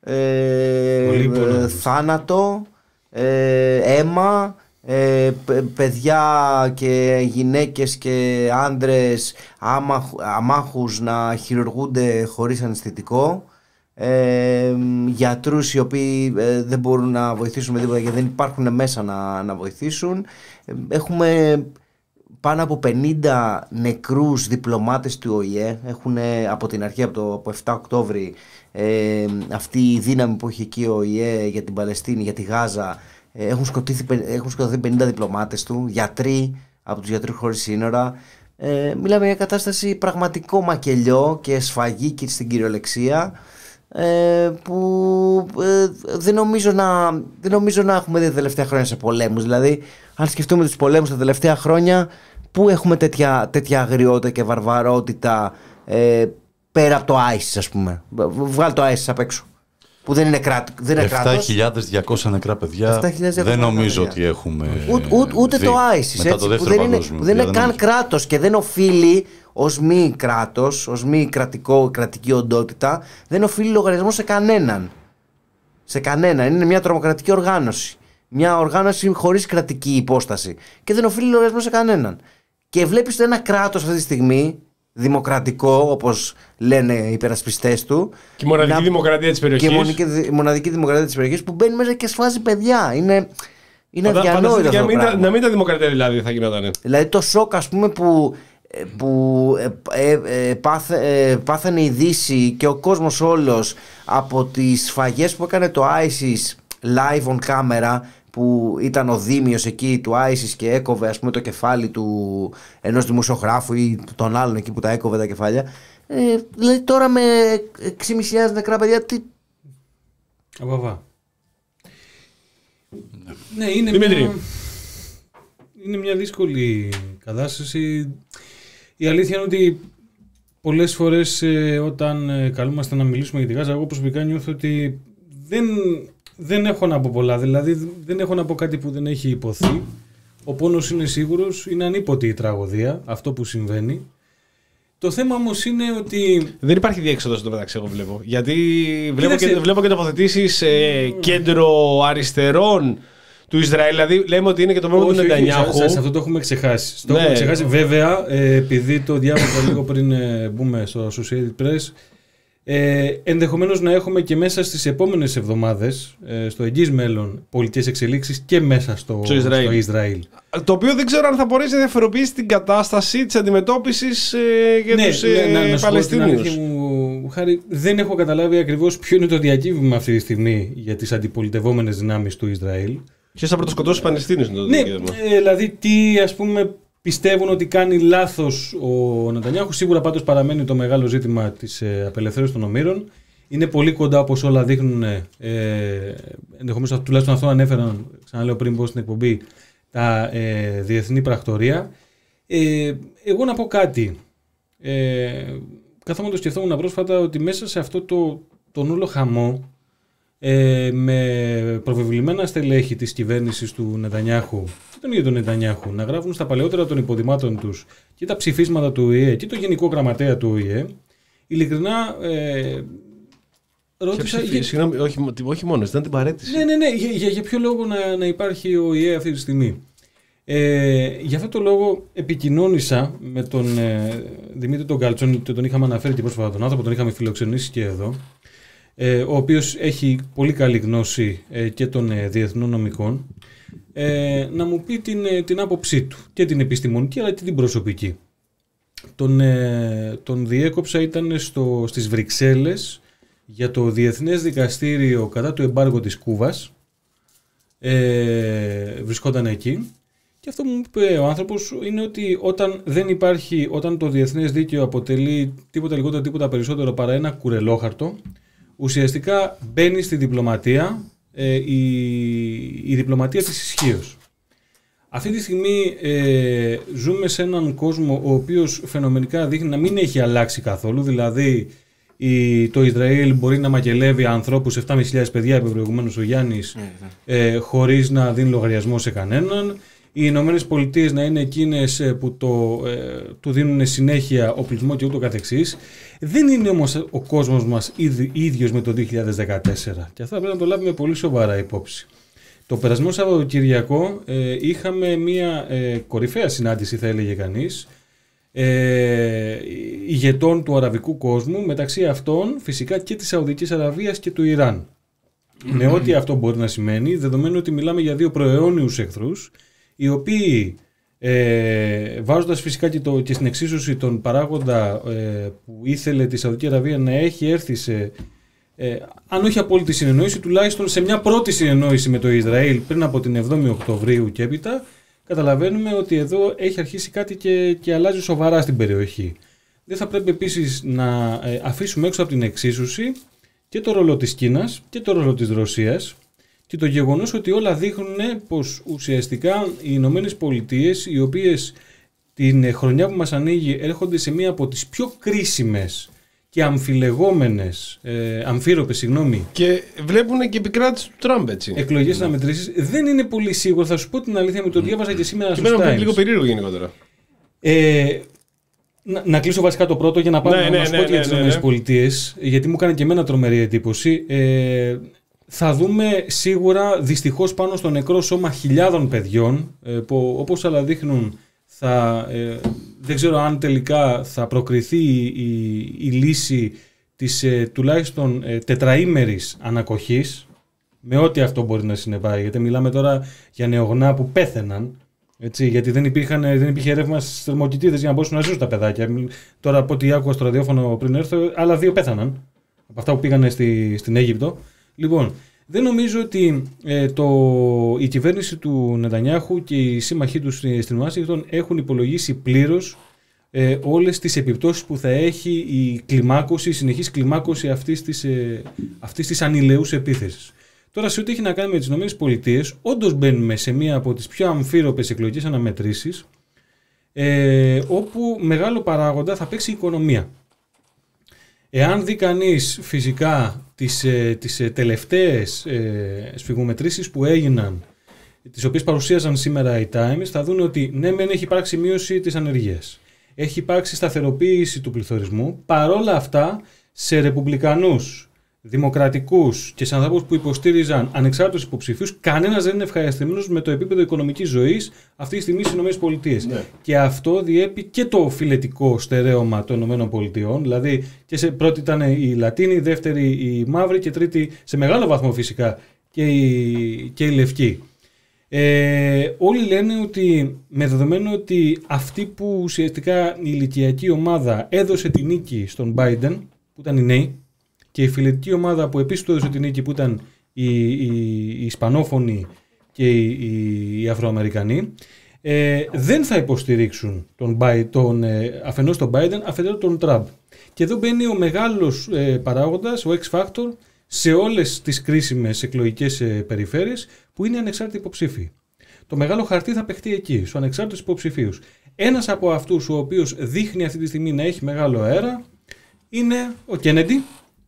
ε, ε, θάνατο, ε, αίμα, ε, παιδιά και γυναίκες και άντρες άμαχ, αμάχους να χειρουργούνται χωρίς αναισθητικό, ε, γιατρούς οι οποίοι ε, δεν μπορούν να βοηθήσουν με τίποτα γιατί δεν υπάρχουν μέσα να, να βοηθήσουν. Έχουμε πάνω από πενήντα νεκρούς διπλωμάτες του Ο Η Ε. Έχουν από την αρχή, από το από επτά Οκτώβρη, ε, αυτή η δύναμη που έχει εκεί ο Ο Η Ε για την Παλαιστίνη, για τη Γάζα, ε, έχουν, σκοτωθεί, έχουν σκοτωθεί πενήντα διπλωμάτες του, γιατροί από τους γιατρούς χωρίς σύνορα. Ε, μιλάμε για κατάσταση πραγματικό μακελιό και σφαγή και στην κυριολεξία, ε, που ε, δεν, νομίζω να, δεν νομίζω να έχουμε δει τα τελευταία χρόνια σε πολέμους. Δηλαδή, αν σκεφτούμε τους πολέμους τα τελευταία χρόνια, πού έχουμε τέτοια, τέτοια αγριότητα και βαρβαρότητα, ε, πέρα από το άισις, ας πούμε. Βγάλει το άισις απ' έξω, που δεν είναι, κράτο, δεν είναι κράτος. επτά χιλιάδες διακόσια νεκρά παιδιά. Δεν νομίζω ότι έχουμε ούτε, ούτε, ούτε το άισις, έτσι, που δεν είναι, που δεν είναι καν κράτος και δεν οφείλει ως μη κράτος, ως μη κρατικό, κρατική οντότητα, δεν οφείλει λογαριασμό σε κανέναν. Σε κανέναν. Είναι μια τρομοκρατική οργάνωση. Μια οργάνωση χωρίς κρατική υπόσταση. Και δεν οφείλει λογαριασμό σε κανέναν. Και βλέπεις ένα κράτος αυτή τη στιγμή, δημοκρατικό, όπως λένε οι υπερασπιστές του. Και η μοναδική να... δημοκρατία της περιοχής. Και η μοναδική δημοκρατία της περιοχής που μπαίνει μέσα και σφάζει παιδιά. Είναι, είναι αδιανόητο αυτό. Να, να μην τα δημοκρατία δηλαδή θα γινόταν. Δηλαδή το σοκ, ας πούμε, που. που ε, ε, ε, πάθε, ε, πάθανε η Δύση και ο κόσμος όλος από τις σφαγές που έκανε το άισις live on camera, που ήταν ο δήμιος εκεί του άισις και έκοβε, ας πούμε, το κεφάλι του ενός δημοσιογράφου ή των άλλων εκεί που τα έκοβε τα κεφάλια. ε, δηλαδή τώρα με έξι χιλιάδες πεντακόσια νεκρά παιδιά, τι... Απαβά. Ναι, είναι μια... είναι μια δύσκολη κατάσταση. Η αλήθεια είναι ότι πολλές φορές ε, όταν ε, καλούμαστε να μιλήσουμε για τη Γάζα, εγώ προσωπικά νιώθω ότι δεν, δεν έχω να πω πολλά. Δηλαδή δεν έχω να πω κάτι που δεν έχει υποθεί. Ο πόνος είναι σίγουρος, είναι ανίποτη η τραγωδία, αυτό που συμβαίνει. Το θέμα όμως είναι ότι... Δεν υπάρχει διέξοδος στο μεταξύ, εγώ βλέπω. Γιατί βλέπω και, βλέπω και τοποθετήσεις ε, κέντρο αριστερών του Ισραήλ, δηλαδή λέμε ότι είναι και το πρόβλημα του Νετανιάχου. Αυτό το έχουμε ξεχάσει. Το ναι. έχουμε ξεχάσει. Βέβαια, ε, επειδή το διάβασα λίγο πριν ε, μπούμε στο Associated Press, ε, ενδεχομένως να έχουμε και μέσα στις επόμενες εβδομάδες, ε, στο εγγύς μέλλον, πολιτικές εξελίξεις και μέσα στο, στο, Ισραήλ. στο Ισραήλ. Το οποίο δεν ξέρω αν θα μπορέσει να διαφοροποιήσει την κατάσταση της αντιμετώπισης ε, για ναι, τους ε, να, να Παλαιστίνιους. Μου, Χάρη, δεν έχω καταλάβει ακριβώς ποιο είναι το διακύβημα αυτή τη στιγμή για τις αντιπολιτευόμενες δυνάμεις του Ισραήλ. Ποιος θα πρωτοσκοτώσει τους Παλαιστίνιους, είναι το ναι, δικαίωμα. Ε, δηλαδή, τι ας πούμε πιστεύουν ότι κάνει λάθος ο Νετανιάχου. Σίγουρα πάντως παραμένει το μεγάλο ζήτημα της ε, απελευθέρωσης των ομήρων. Είναι πολύ κοντά, όπως όλα δείχνουν. Ε, ενδεχομένως τουλάχιστον αυτό ανέφεραν, ξαναλέω πριν πω στην εκπομπή, τα ε, διεθνή πρακτορία. Ε, εγώ να πω κάτι. Ε, Καθόμουν το σκεφτόμουν πρόσφατα ότι μέσα σε αυτό το, τον όλο χαμό, Ε, με προβεβλημένα στελέχη της κυβέρνησης του Νετανιάχου και τον ίδιο τον Νετανιάχου να γράφουν στα παλαιότερα των υποδημάτων τους και τα ψηφίσματα του Ο Η Ε και το γενικό γραμματέα του Ο Η Ε, ειλικρινά ε, ρώτησα... Για... Συγγνώμη, όχι, όχι μόνο, ήταν την παρέτηση. Ναι, ναι, ναι, για, για, για ποιο λόγο να, να υπάρχει ο Ο Η Ε αυτή τη στιγμή. Ε, για αυτό το λόγο επικοινώνησα με τον ε, Δημήτρη τον Καλτσόνη, τον είχαμε αναφέρει και πρόσφατα τον άνθρωπο, τον είχαμε φιλοξενήσει και εδώ. ε, ο οποίος έχει πολύ καλή γνώση ε, και των ε, διεθνών νομικών, ε, να μου πει την, ε, την άποψή του, και την επιστημονική αλλά και την προσωπική. Τον, ε, τον διέκοψα, ήταν στο, στις Βρυξέλλες για το Διεθνές Δικαστήριο κατά του εμπάργου της Κούβας. Ε, βρισκόταν εκεί. Και αυτό που μου είπε ο άνθρωπος είναι ότι όταν δεν υπάρχει, όταν το διεθνές δίκαιο αποτελεί τίποτα λιγότερο, τίποτα περισσότερο παρά ένα κουρελόχαρτο, ουσιαστικά μπαίνει στη διπλωματία ε, η, η διπλωματία της ισχύως. Αυτή τη στιγμή ε, ζούμε σε έναν κόσμο ο οποίος φαινομενικά δείχνει να μην έχει αλλάξει καθόλου, δηλαδή η, το Ισραήλ μπορεί να μακελεύει ανθρώπους, επτά χιλιάδες πεντακόσια παιδιά, είπε προηγουμένως ο Γιάννης, ε, χωρίς να δίνει λογαριασμό σε κανέναν. Οι Ηνωμένες Πολιτείες να είναι εκείνες που το, ε, του δίνουν συνέχεια οπλισμό και ούτω καθεξής. Δεν είναι όμως ο κόσμος μας ίδι, ίδιος με το δύο χιλιάδες δεκατέσσερα. Και αυτό πρέπει να το λάβουμε πολύ σοβαρά υπόψη. Το περασμένο Σαββατοκυριακό ε, είχαμε μια ε, κορυφαία συνάντηση, θα έλεγε κανείς, ε, ηγετών του αραβικού κόσμου, μεταξύ αυτών φυσικά και της Σαουδικής Αραβίας και του Ιράν. Mm-hmm. Με ό,τι αυτό μπορεί να σημαίνει, δεδομένου ότι μιλάμε για δύο προαιώνιους εχθρούς, οι οποίοι ε, βάζοντας φυσικά και, το, και στην εξίσωση τον παράγοντα ε, που ήθελε τη Σαουδική Αραβία να έχει έρθει σε, ε, αν όχι απόλυτη συνεννόηση, τουλάχιστον σε μια πρώτη συνεννόηση με το Ισραήλ πριν από την εβδόμη Οκτωβρίου και έπειτα, καταλαβαίνουμε ότι εδώ έχει αρχίσει κάτι και, και αλλάζει σοβαρά στην περιοχή. Δεν θα πρέπει επίσης να ε, αφήσουμε έξω από την εξίσωση και το ρόλο της Κίνας και το ρόλο της Ρωσίας, και το γεγονός ότι όλα δείχνουν πως ουσιαστικά οι Ηνωμένες Πολιτείες, οι οποίες την χρονιά που μας ανοίγει έρχονται σε μία από τις πιο κρίσιμες και αμφιλεγόμενες, ε, αμφίροπες, συγγνώμη, και βλέπουν και επικράτηση του Τραμπ, έτσι. εκλογές αναμετρήσεις, δεν είναι πολύ σίγουρο. Θα σου πω την αλήθεια, με το διάβαζα και σήμερα στο Times. Times. Λίγο περίεργο γενικότερα. Ε, να, να κλείσω βασικά το πρώτο για να πάμε ναι, να μας ναι, πω ναι, για τις ναι, ναι. Ηνωμένες Πολιτείες, γιατί μου έκανε και εμένα τρομερή εντύπωση. Ε, Θα δούμε σίγουρα δυστυχώς πάνω στο νεκρό σώμα χιλιάδων παιδιών ε, που όπως άλλα δείχνουν θα, ε, δεν ξέρω αν τελικά θα προκριθεί η, η, η λύση της ε, τουλάχιστον ε, τετραήμερης ανακοχής, με ό,τι αυτό μπορεί να συνεπάγει, γιατί μιλάμε τώρα για νεογνά που πέθαιναν, έτσι, γιατί δεν, υπήρχαν, δεν υπήρχε ρεύμα στις θερμοκοιτίδες για να μπορούσαν να ζήσουν τα παιδάκια. Τώρα από ό,τι άκουγα στο ραδιόφωνο πριν έρθω, άλλα δύο πέθαναν από αυτά που πήγανε στη, στην Αίγυπτο. Λοιπόν, δεν νομίζω ότι ε, το, η κυβέρνηση του Νετανιάχου και οι σύμμαχοί του στην Ουάσιγκτον έχουν υπολογίσει πλήρως ε, όλες τις επιπτώσεις που θα έχει η κλιμάκωση, η συνεχής κλιμάκωση αυτής της, ε, αυτής της ανηλαιούς επίθεσης. Τώρα, σε ό,τι έχει να κάνει με τις ΗΠΑ, όντως μπαίνουμε σε μία από τις πιο αμφίροπες εκλογικές αναμετρήσεις, ε, όπου μεγάλο παράγοντα θα παίξει η οικονομία. Εάν δει κανείς φυσικά τις, ε, τις ε, τελευταίες ε, σφιγμομετρήσεις που έγιναν, τις οποίες παρουσίαζαν σήμερα οι Times, θα δουν ότι ναι, μεν έχει υπάρξει μείωση της ανεργίας. Έχει υπάρξει σταθεροποίηση του πληθωρισμού. Παρόλα αυτά, σε ρεπουμπλικανούς, δημοκρατικούς και σε ανθρώπους που υποστήριζαν ανεξάρτητους υποψηφίους, κανένας δεν είναι ευχαριστημένος με το επίπεδο οικονομικής ζωής αυτή τη στιγμή στις ΗΠΑ. Ναι. Και αυτό διέπει και το φιλετικό στερέωμα των ΗΠΑ. Δηλαδή, και σε πρώτη ήταν η Λατίνη, δεύτερη η Μαύρη και τρίτη σε μεγάλο βαθμό φυσικά και η, και η Λευκή. Ε, όλοι λένε ότι με δεδομένο ότι αυτή που ουσιαστικά η ηλικιακή ομάδα έδωσε τη νίκη στον Biden, που ήταν οι νέοι, και η φιλετική ομάδα που επίσης του έδωσε την νίκη, που ήταν οι, οι, οι Ισπανόφωνοι και οι, οι Αφροαμερικανοί, ε, δεν θα υποστηρίξουν τον, τον, ε, αφενός τον Biden, αφετέρου τον Τραμπ. Και εδώ μπαίνει ο μεγάλος ε, παράγοντας, ο X-Factor, σε όλες τις κρίσιμες εκλογικές ε, περιφέρειες που είναι ανεξάρτητοι υποψήφοι. Το μεγάλο χαρτί θα παιχτεί εκεί, στους ανεξάρτητους υποψηφίους. Ένας από αυτούς, ο οποίος δείχνει αυτή τη στιγμή να έχει μεγάλο αέρα, είναι ο Κέννεντι,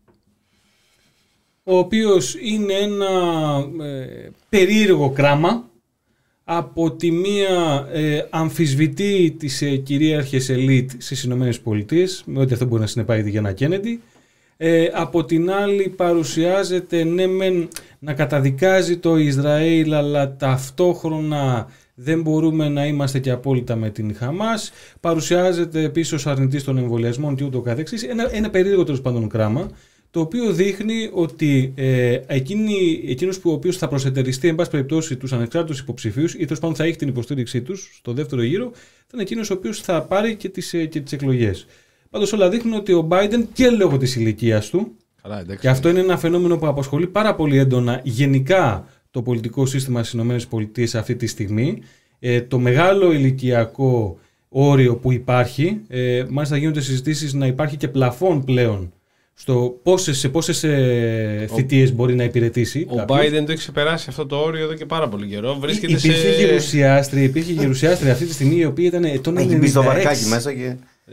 ο οποίος είναι ένα ε, περίεργο κράμα. Από τη μία ε, αμφισβητεί τις ε, κυρίαρχες ελίτ στις Ηνωμένες Πολιτείες, με ό,τι αυτό μπορεί να συνεπάγεται για ένα Κέννεντι. Ε, από την άλλη παρουσιάζεται ναι μεν να καταδικάζει το Ισραήλ, αλλά ταυτόχρονα δεν μπορούμε να είμαστε και απόλυτα με την Χαμάς. Παρουσιάζεται επίσης ως αρνητής των εμβολιασμών και ούτω καθεξής. Ένα, ένα περίεργο τέλος πάντων κράμα, το οποίο δείχνει ότι ε, εκείνη, εκείνος που ο οποίος θα προσετεριστεί εν πάση περιπτώσει τους ανεξάρτητους υποψηφίους ή τέλος πάντων θα έχει την υποστήριξή τους στο δεύτερο γύρο, θα είναι εκείνος ο οποίος θα πάρει και τις, και τις εκλογές. Πάντως όλα δείχνουν ότι ο Biden και λόγω της ηλικίας του, Καλά, εντάξει. και αυτό είναι ένα φαινόμενο που απασχολεί πάρα πολύ έντονα γενικά το πολιτικό σύστημα στις ΗΠΑ αυτή τη στιγμή, ε, το μεγάλο ηλικιακό όριο που υπάρχει, ε, μάλιστα γίνονται συζητήσεις να υπάρχει και πλαφόν πλέον στο πόσες, σε πόσες ε, θητείες μπορεί να υπηρετήσει. Ο κάποιος. Biden το έχει ξεπεράσει αυτό το όριο εδώ και πάρα πολύ καιρό. Βρίσκεται Υπήρχε σε... γερουσιάστρια, υπήρχε γερουσιάστρια αυτή τη στιγμή η οποία ήταν ετών Έχει μπει στο βαρκάκι μέσα και.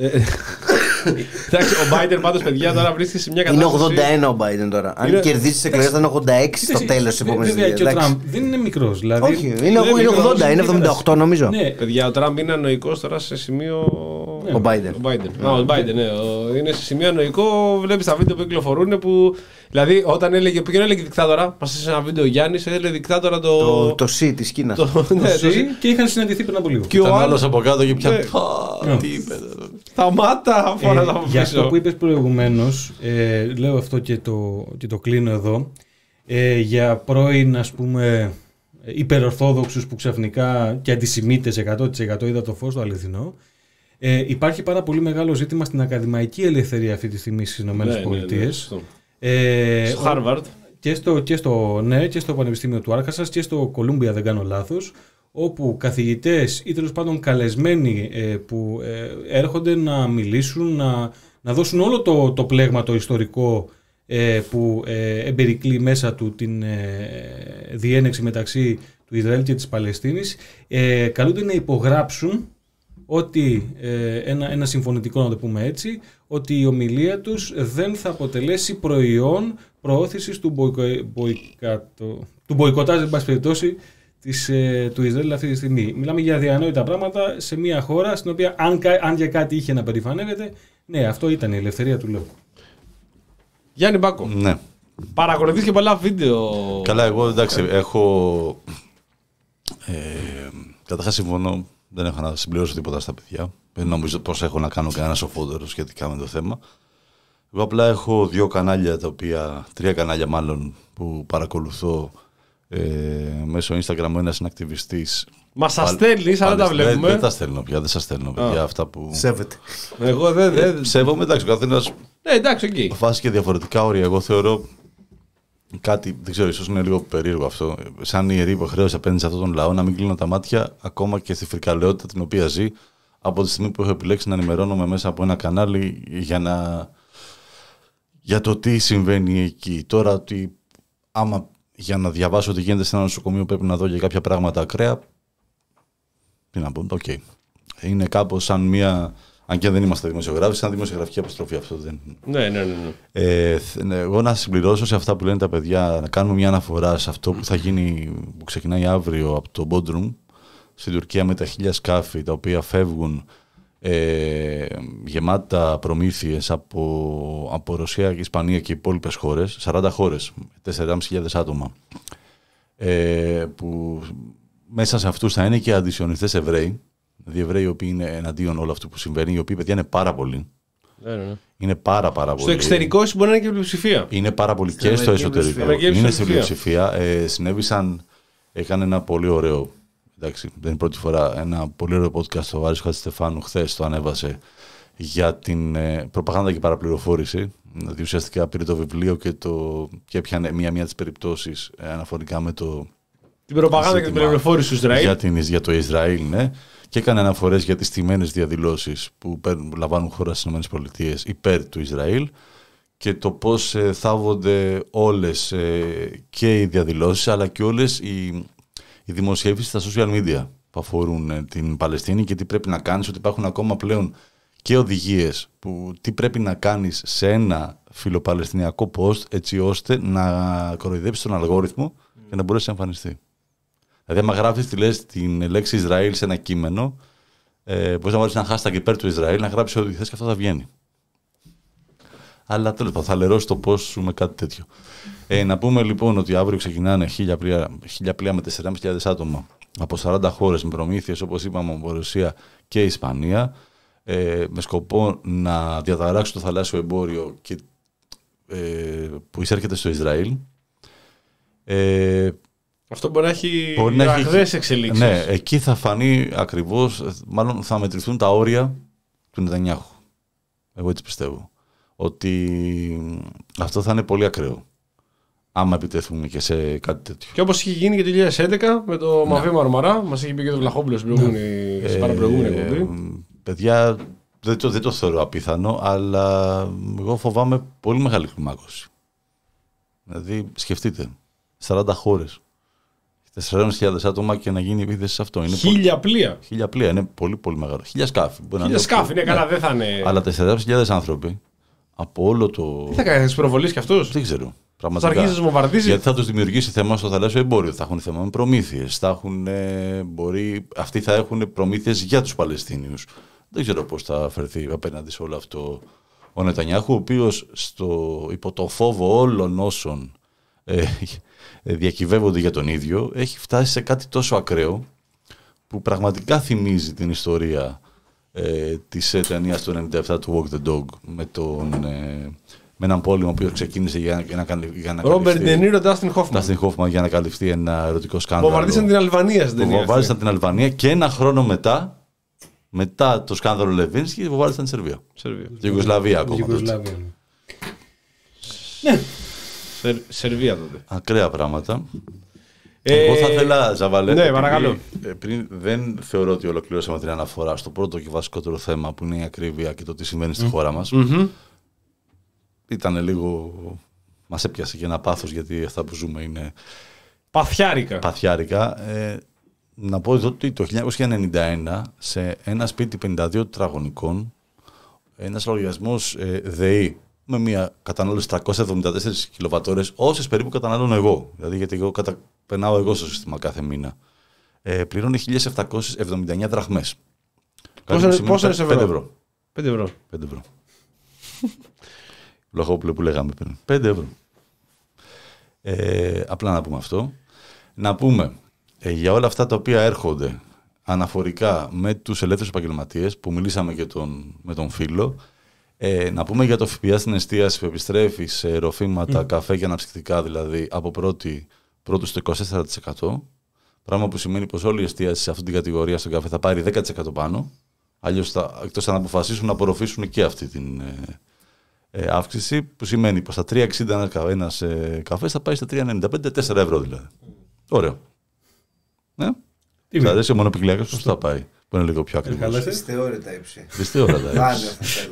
Εντάξει, ο Biden πάντως, παιδιά, τώρα βρίσκεται σε μια Είναι κατάσταση... ογδόντα ένα ο Biden τώρα. Αν Είναι- κερδίσει τις εκλογές θα είναι ογδόντα έξι στο τέλος της επόμενης Βέβαια και ο διετίας. Τραμπ δεν είναι μικρός. Δηλαδή, Όχι, είναι, είναι είναι μικρός, ογδόντα, είναι είναι εβδομήντα οκτώ νομίζω. ναι, Παιδιά, ο Τραμπ είναι ανοικός τώρα σε σημείο... Ο Biden. Ο Biden. Α, ο Biden, ναι. Ο- Είναι σε σημείο ανοϊκό. Βλέπεις τα βίντεο που κυκλοφορούν που. Δηλαδή, όταν έλεγε. Ποιον έλεγε δικτάτορα, μα σε ένα βίντεο ο Γιάννης, έλεγε δικτάτορα το. Το, το C της Κίνας. το- ναι, το- Συ, και είχαν συναντηθεί πριν από λίγο. Και ο Ήταν άλλος άλλος από κάτω και πια. Ναι. Πα, Ναι. τι είπε. Σταμάτα, φορά Ε, τα από για αυτό πίσω. που είπες προηγουμένως, ε, λέω αυτό και το, και το κλείνω εδώ, ε, για πρώην ας πούμε υπερορθόδοξους που ξαφνικά και αντισημίτες εκατό τοις εκατό είδα το φως το αληθινό, ε, υπάρχει πάρα πολύ μεγάλο ζήτημα στην ακαδημαϊκή ελευθερία αυτή τη στιγμή στις Ναι, ΗΠΑ. ναι, ναι, σωστό. Ε, Στο Harvard. και στο, και, στο, ναι, και στο Πανεπιστήμιο του Άρκασας και στο Κολούμπια, δεν κάνω λάθος, όπου καθηγητές ή τέλος πάντων καλεσμένοι ε, που ε, έρχονται να μιλήσουν, να, να δώσουν όλο το, το πλέγμα το ιστορικό ε, που ε, εμπερικλεί μέσα του την ε, διένεξη μεταξύ του Ισραήλ και της Παλαιστίνης, ε, καλούνται να υπογράψουν ότι ε, ένα, ένα συμφωνητικό, να το πούμε έτσι, ότι η ομιλία τους δεν θα αποτελέσει προϊόν προώθησης του, μποϊκο, μποϊκατο, του μποϊκοτάζ, εν πάση περιπτώσει, της, ε, του Ισραήλ αυτή τη στιγμή. Μιλάμε για αδιανόητα πράγματα σε μια χώρα στην οποία, αν, αν για κάτι είχε να περηφανεύεται, ναι, αυτό ήταν η ελευθερία του λόγου. Γιάννη Μπάκο. Ναι. Παρακολουθείς και πολλά βίντεο. Καλά, εγώ εντάξει, έχω. Ε, Καταρχάς συμφωνώ, δεν έχω να συμπληρώσω τίποτα στα παιδιά. Δεν νομίζω πως έχω να κάνω κανένα σοφότερο σχετικά με το θέμα. Εγώ απλά έχω δύο κανάλια τα οποία, τρία κανάλια μάλλον, που παρακολουθώ ε, μέσω Instagram. Ο ένας είναι ακτιβιστής. Μα σας Πάλι- στέλνεις, αλλά τα πάλι- δεν- βλέπουμε. Δεν τα στέλνω πια, δεν σας στέλνω παιδιά αυτά που. Σέβεται. Εγώ δεν. δεν... Σέβομαι, εντάξει, ο καθένας Ναι, εντάξει, εκεί. βάζει διαφορετικά όρια. Εγώ θεωρώ κάτι, δεν ξέρω, ίσως είναι λίγο περίεργο αυτό. Σαν ιερή υποχρέωση απέναντι σε αυτόν τον λαό να μην κλείνω τα μάτια ακόμα και στη φρικαλαιότητα την οποία ζει, από τη στιγμή που έχω επιλέξει να ενημερώνομαι μέσα από ένα κανάλι για, να... για το τι συμβαίνει εκεί. Τώρα, ότι άμα για να διαβάσω τι γίνεται σε ένα νοσοκομείο πρέπει να δω για κάποια πράγματα ακραία. Τι να πω, οκ. Okay. Είναι κάπως σαν μια. Αν και δεν είμαστε δημοσιογράφοι, σαν δημοσιογραφική αποστροφή αυτό δεν. Ναι, ναι, ναι. ναι. Ε, εγώ να συμπληρώσω σε αυτά που λένε τα παιδιά, να κάνουμε μια αναφορά σε αυτό που θα γίνει, που ξεκινάει αύριο από το Bodrum στην Τουρκία με τα χίλια σκάφη τα οποία φεύγουν ε, γεμάτα προμήθειες από, από Ρωσία, Ισπανία και υπόλοιπες χώρες, σαράντα χώρες, τέσσερις χιλιάδες άτομα, ε, που μέσα σε αυτούς θα είναι και αντισιονιστές Εβραίοι, δηλαδή Εβραίοι οι οποίοι είναι εναντίον όλου αυτού που συμβαίνει, οι οποίοι παιδιά είναι πάρα πολλοί. ναι, ναι. Είναι πάρα πάρα πολύ. Στο εξωτερικό ίσως μπορεί να είναι και πλειοψηφία. Είναι πάρα πολύ Στην και στο Αμερική εσωτερικό. πλειοψηφία. Είναι στην πλειοψηφία. πλειοψηφία. Ε, συνέβησαν, έκανε ένα πολύ ωραίο, εντάξει, δεν είναι πρώτη φορά, ένα πολύ ωραίο podcast ο Άρης Χατζηστεφάνου χθες το ανέβασε για την ε, προπαγάνδα και παραπληροφόρηση. Δηλαδή ουσιαστικά πήρε το βιβλίο και, το, και έπιανε μία-μία τις περιπτώσεις ε, αναφορικά με το Την προπαγάνδα και την ζήτημα πληροφόρηση του Ισραήλ. για, την, για το Ισραήλ, ναι. Και έκανε αναφορές για τις τιμένες διαδηλώσεις που παίρνουν, λαμβάνουν χώρα στις ΗΠΑ υπέρ του Ισραήλ και το πώς ε, θάβονται όλες ε, και οι διαδηλώσεις αλλά και όλες οι, οι δημοσιεύσεις στα social media που αφορούν ε, την Παλαιστίνη και τι πρέπει να κάνεις, ότι υπάρχουν ακόμα πλέον και οδηγίες που τι πρέπει να κάνεις σε ένα φιλοπαλαιστινιακό post έτσι ώστε να κοροϊδέψεις τον αλγόριθμο και να μπορέσει να εμφανιστεί. Δηλαδή, άμα γράφεις τη λες, την λέξη Ισραήλ σε ένα κείμενο, ε, μπορείς να βάλεις ένα hashtag υπέρ του Ισραήλ, να γράψεις ό,τι θες και αυτό θα βγαίνει. Αλλά τέλος πάντων, θα λερώσει το πώς σου με κάτι τέτοιο. Ε, να πούμε λοιπόν ότι αύριο ξεκινάνε χίλια πλοία, χίλια πλοία με τέσσερις χιλιάδες άτομα από σαράντα χώρες με προμήθειες, όπως είπαμε, από Ρωσία και Ισπανία, ε, με σκοπό να διαταράξουν το θαλάσσιο εμπόριο και ε, που εισέρχεται στο Ισραήλ. Ε, Αυτό μπορεί να έχει μπορεί να έχει- ραγδαίες εξελίξεις. Ναι, εκεί θα φανεί ακριβώς, μάλλον θα μετρηθούν τα όρια του Νετανιάχου. Εγώ έτσι πιστεύω. Ότι αυτό θα είναι πολύ ακραίο. Άμα επιτεθούν και σε κάτι τέτοιο. Και όπως είχε γίνει και το δύο χιλιάδες έντεκα με το Ναι. Μαβί Μαρμαρά, μας είχε πει και το Βλαχόπουλος στην προηγούμενη- στην παραπροηγούμενη Ε, εκπομπή. παιδιά, δεν το, δεν το θεωρώ απίθανο, αλλά εγώ φοβάμαι πολύ μεγάλη κλιμάκωση. Δηλαδή, σκεφτείτε, σαράντα χώρες, τέσσερις χιλιάδες άτομα και να γίνει επίθεση σε αυτό. Είναι Χίλια πλοία. πολύ, χίλια πλοία, είναι πολύ πολύ μεγάλο. Χίλια σκάφη. μπορεί να Χίλια είναι σκάφη, ναι, πιο- καλά, δεν θα είναι. Αλλά τέσσερις χιλιάδες άνθρωποι από όλο το. Τι θα κάνει, θα του προβολείς κι αυτούς. Δεν ξέρω. Θα Πραγματικά. αρχίσει να του βομβαρδίζει. Γιατί θα του δημιουργήσει θέμα στο θαλάσσιο εμπόριο. Θα έχουν θέμα με προμήθειες. Θα έχουν, ε, μπορεί, αυτοί θα έχουν προμήθειες για τους Παλαιστίνιους. Δεν ξέρω πώς θα φερθεί απέναντι σε όλο αυτό ο Νετανιάχου, ο οποίος υπό το φόβο όλων όσων ε, ε, διακυβεύονται για τον ίδιο, έχει φτάσει σε κάτι τόσο ακραίο που πραγματικά θυμίζει την ιστορία ε, της ε, ταινίας του ενενήντα επτά του Walk the Dog με τον. Ε, με έναν πόλεμο που ξεκίνησε για, για να, καλυ- για να Ρόμπερτ καλυφθεί. Ντενίρο, Ντάστιν Χόφμαν. Ντάστιν Χόφμαν για να καλυφθεί ένα ερωτικό σκάνδαλο. Βομβαρδίσαν την Αλβανία στην Που ταινία. αυτή. βομβάρδισαν την Αλβανία και ένα χρόνο μετά, μετά το σκάνδαλο Λεβίνσκι, βομβάρδισαν τη Σερβία. Σερβία. Τη Ιουγκοσλαβία ακόμα. τότε. Ιουγκοσλαβία. Σερ- Σερβία τότε. Ακραία πράγματα. Ε, Εγώ θα ήθελα, Ζαβαλέ, ναι, επειδή, παρακαλώ. ε, πριν δεν θεωρώ ότι ολοκληρώσαμε την αναφορά στο πρώτο και βασικότερο θέμα που είναι η ακρίβεια και το τι συμβαίνει στη χώρα μας. Μμμ. Ήταν λίγο. Μας έπιασε και ένα πάθος γιατί αυτά που ζούμε είναι Παθιάρικα. παθιάρικα. Ε, να πω εδώ ότι το χίλια εννιακόσια ενενήντα ένα σε ένα σπίτι πενήντα δύο τετραγωνικών, ένας λογαριασμός ε, ΔΕΗ με μια κατανάλωση τριακόσιες εβδομήντα τέσσερις κιλοβατόρες, όσες περίπου καταναλώνω εγώ. Δηλαδή, γιατί εγώ κατα... περνάω εγώ στο σύστημα κάθε μήνα. Ε, πληρώνει χίλιες επτακόσιες εβδομήντα εννέα δραχμές. Κάτι είναι- που σημαίνει πόσο είναι σε ευρώ? πέντε ευρώ. πέντε ευρώ. πέντε ευρώ. Λοχόπουλο που λέγαμε πριν. πέντε ευρώ. Ε, απλά να πούμε αυτό. Να πούμε ε, για όλα αυτά τα οποία έρχονται αναφορικά με τους ελεύθερους επαγγελματίες που μιλήσαμε και τον, με τον φίλο. Ε, να πούμε για το ΦΠΑ στην εστίαση που επιστρέφει σε ροφήματα, mm. καφέ και αναψυκτικά δηλαδή από πρώτη πρώτου στο είκοσι τέσσερα τοις εκατό. Πράγμα που σημαίνει πως όλη η εστίαση σε αυτή την κατηγορία στον καφέ θα πάρει δέκα τοις εκατό πάνω. Αλλιώς θα, εκτός αν αποφασίσουν να απορροφήσουν και αυτή την ε, ε, αύξηση, που σημαίνει πως στα τρία εξήντα ένας ε, καφές θα πάει στα τρία ενενήντα πέντε, τέσσερα ευρώ δηλαδή. Ωραίο. Ναι. Τι Θα αρέσει ο μονοπικλιακός πώς θα πάει, που είναι λίγο πιο ακριβώς. χαλάσε. Θεώρητα ύψη. Δυστυχώς ώρα τα Δάνεια έχεις. θα θέλω.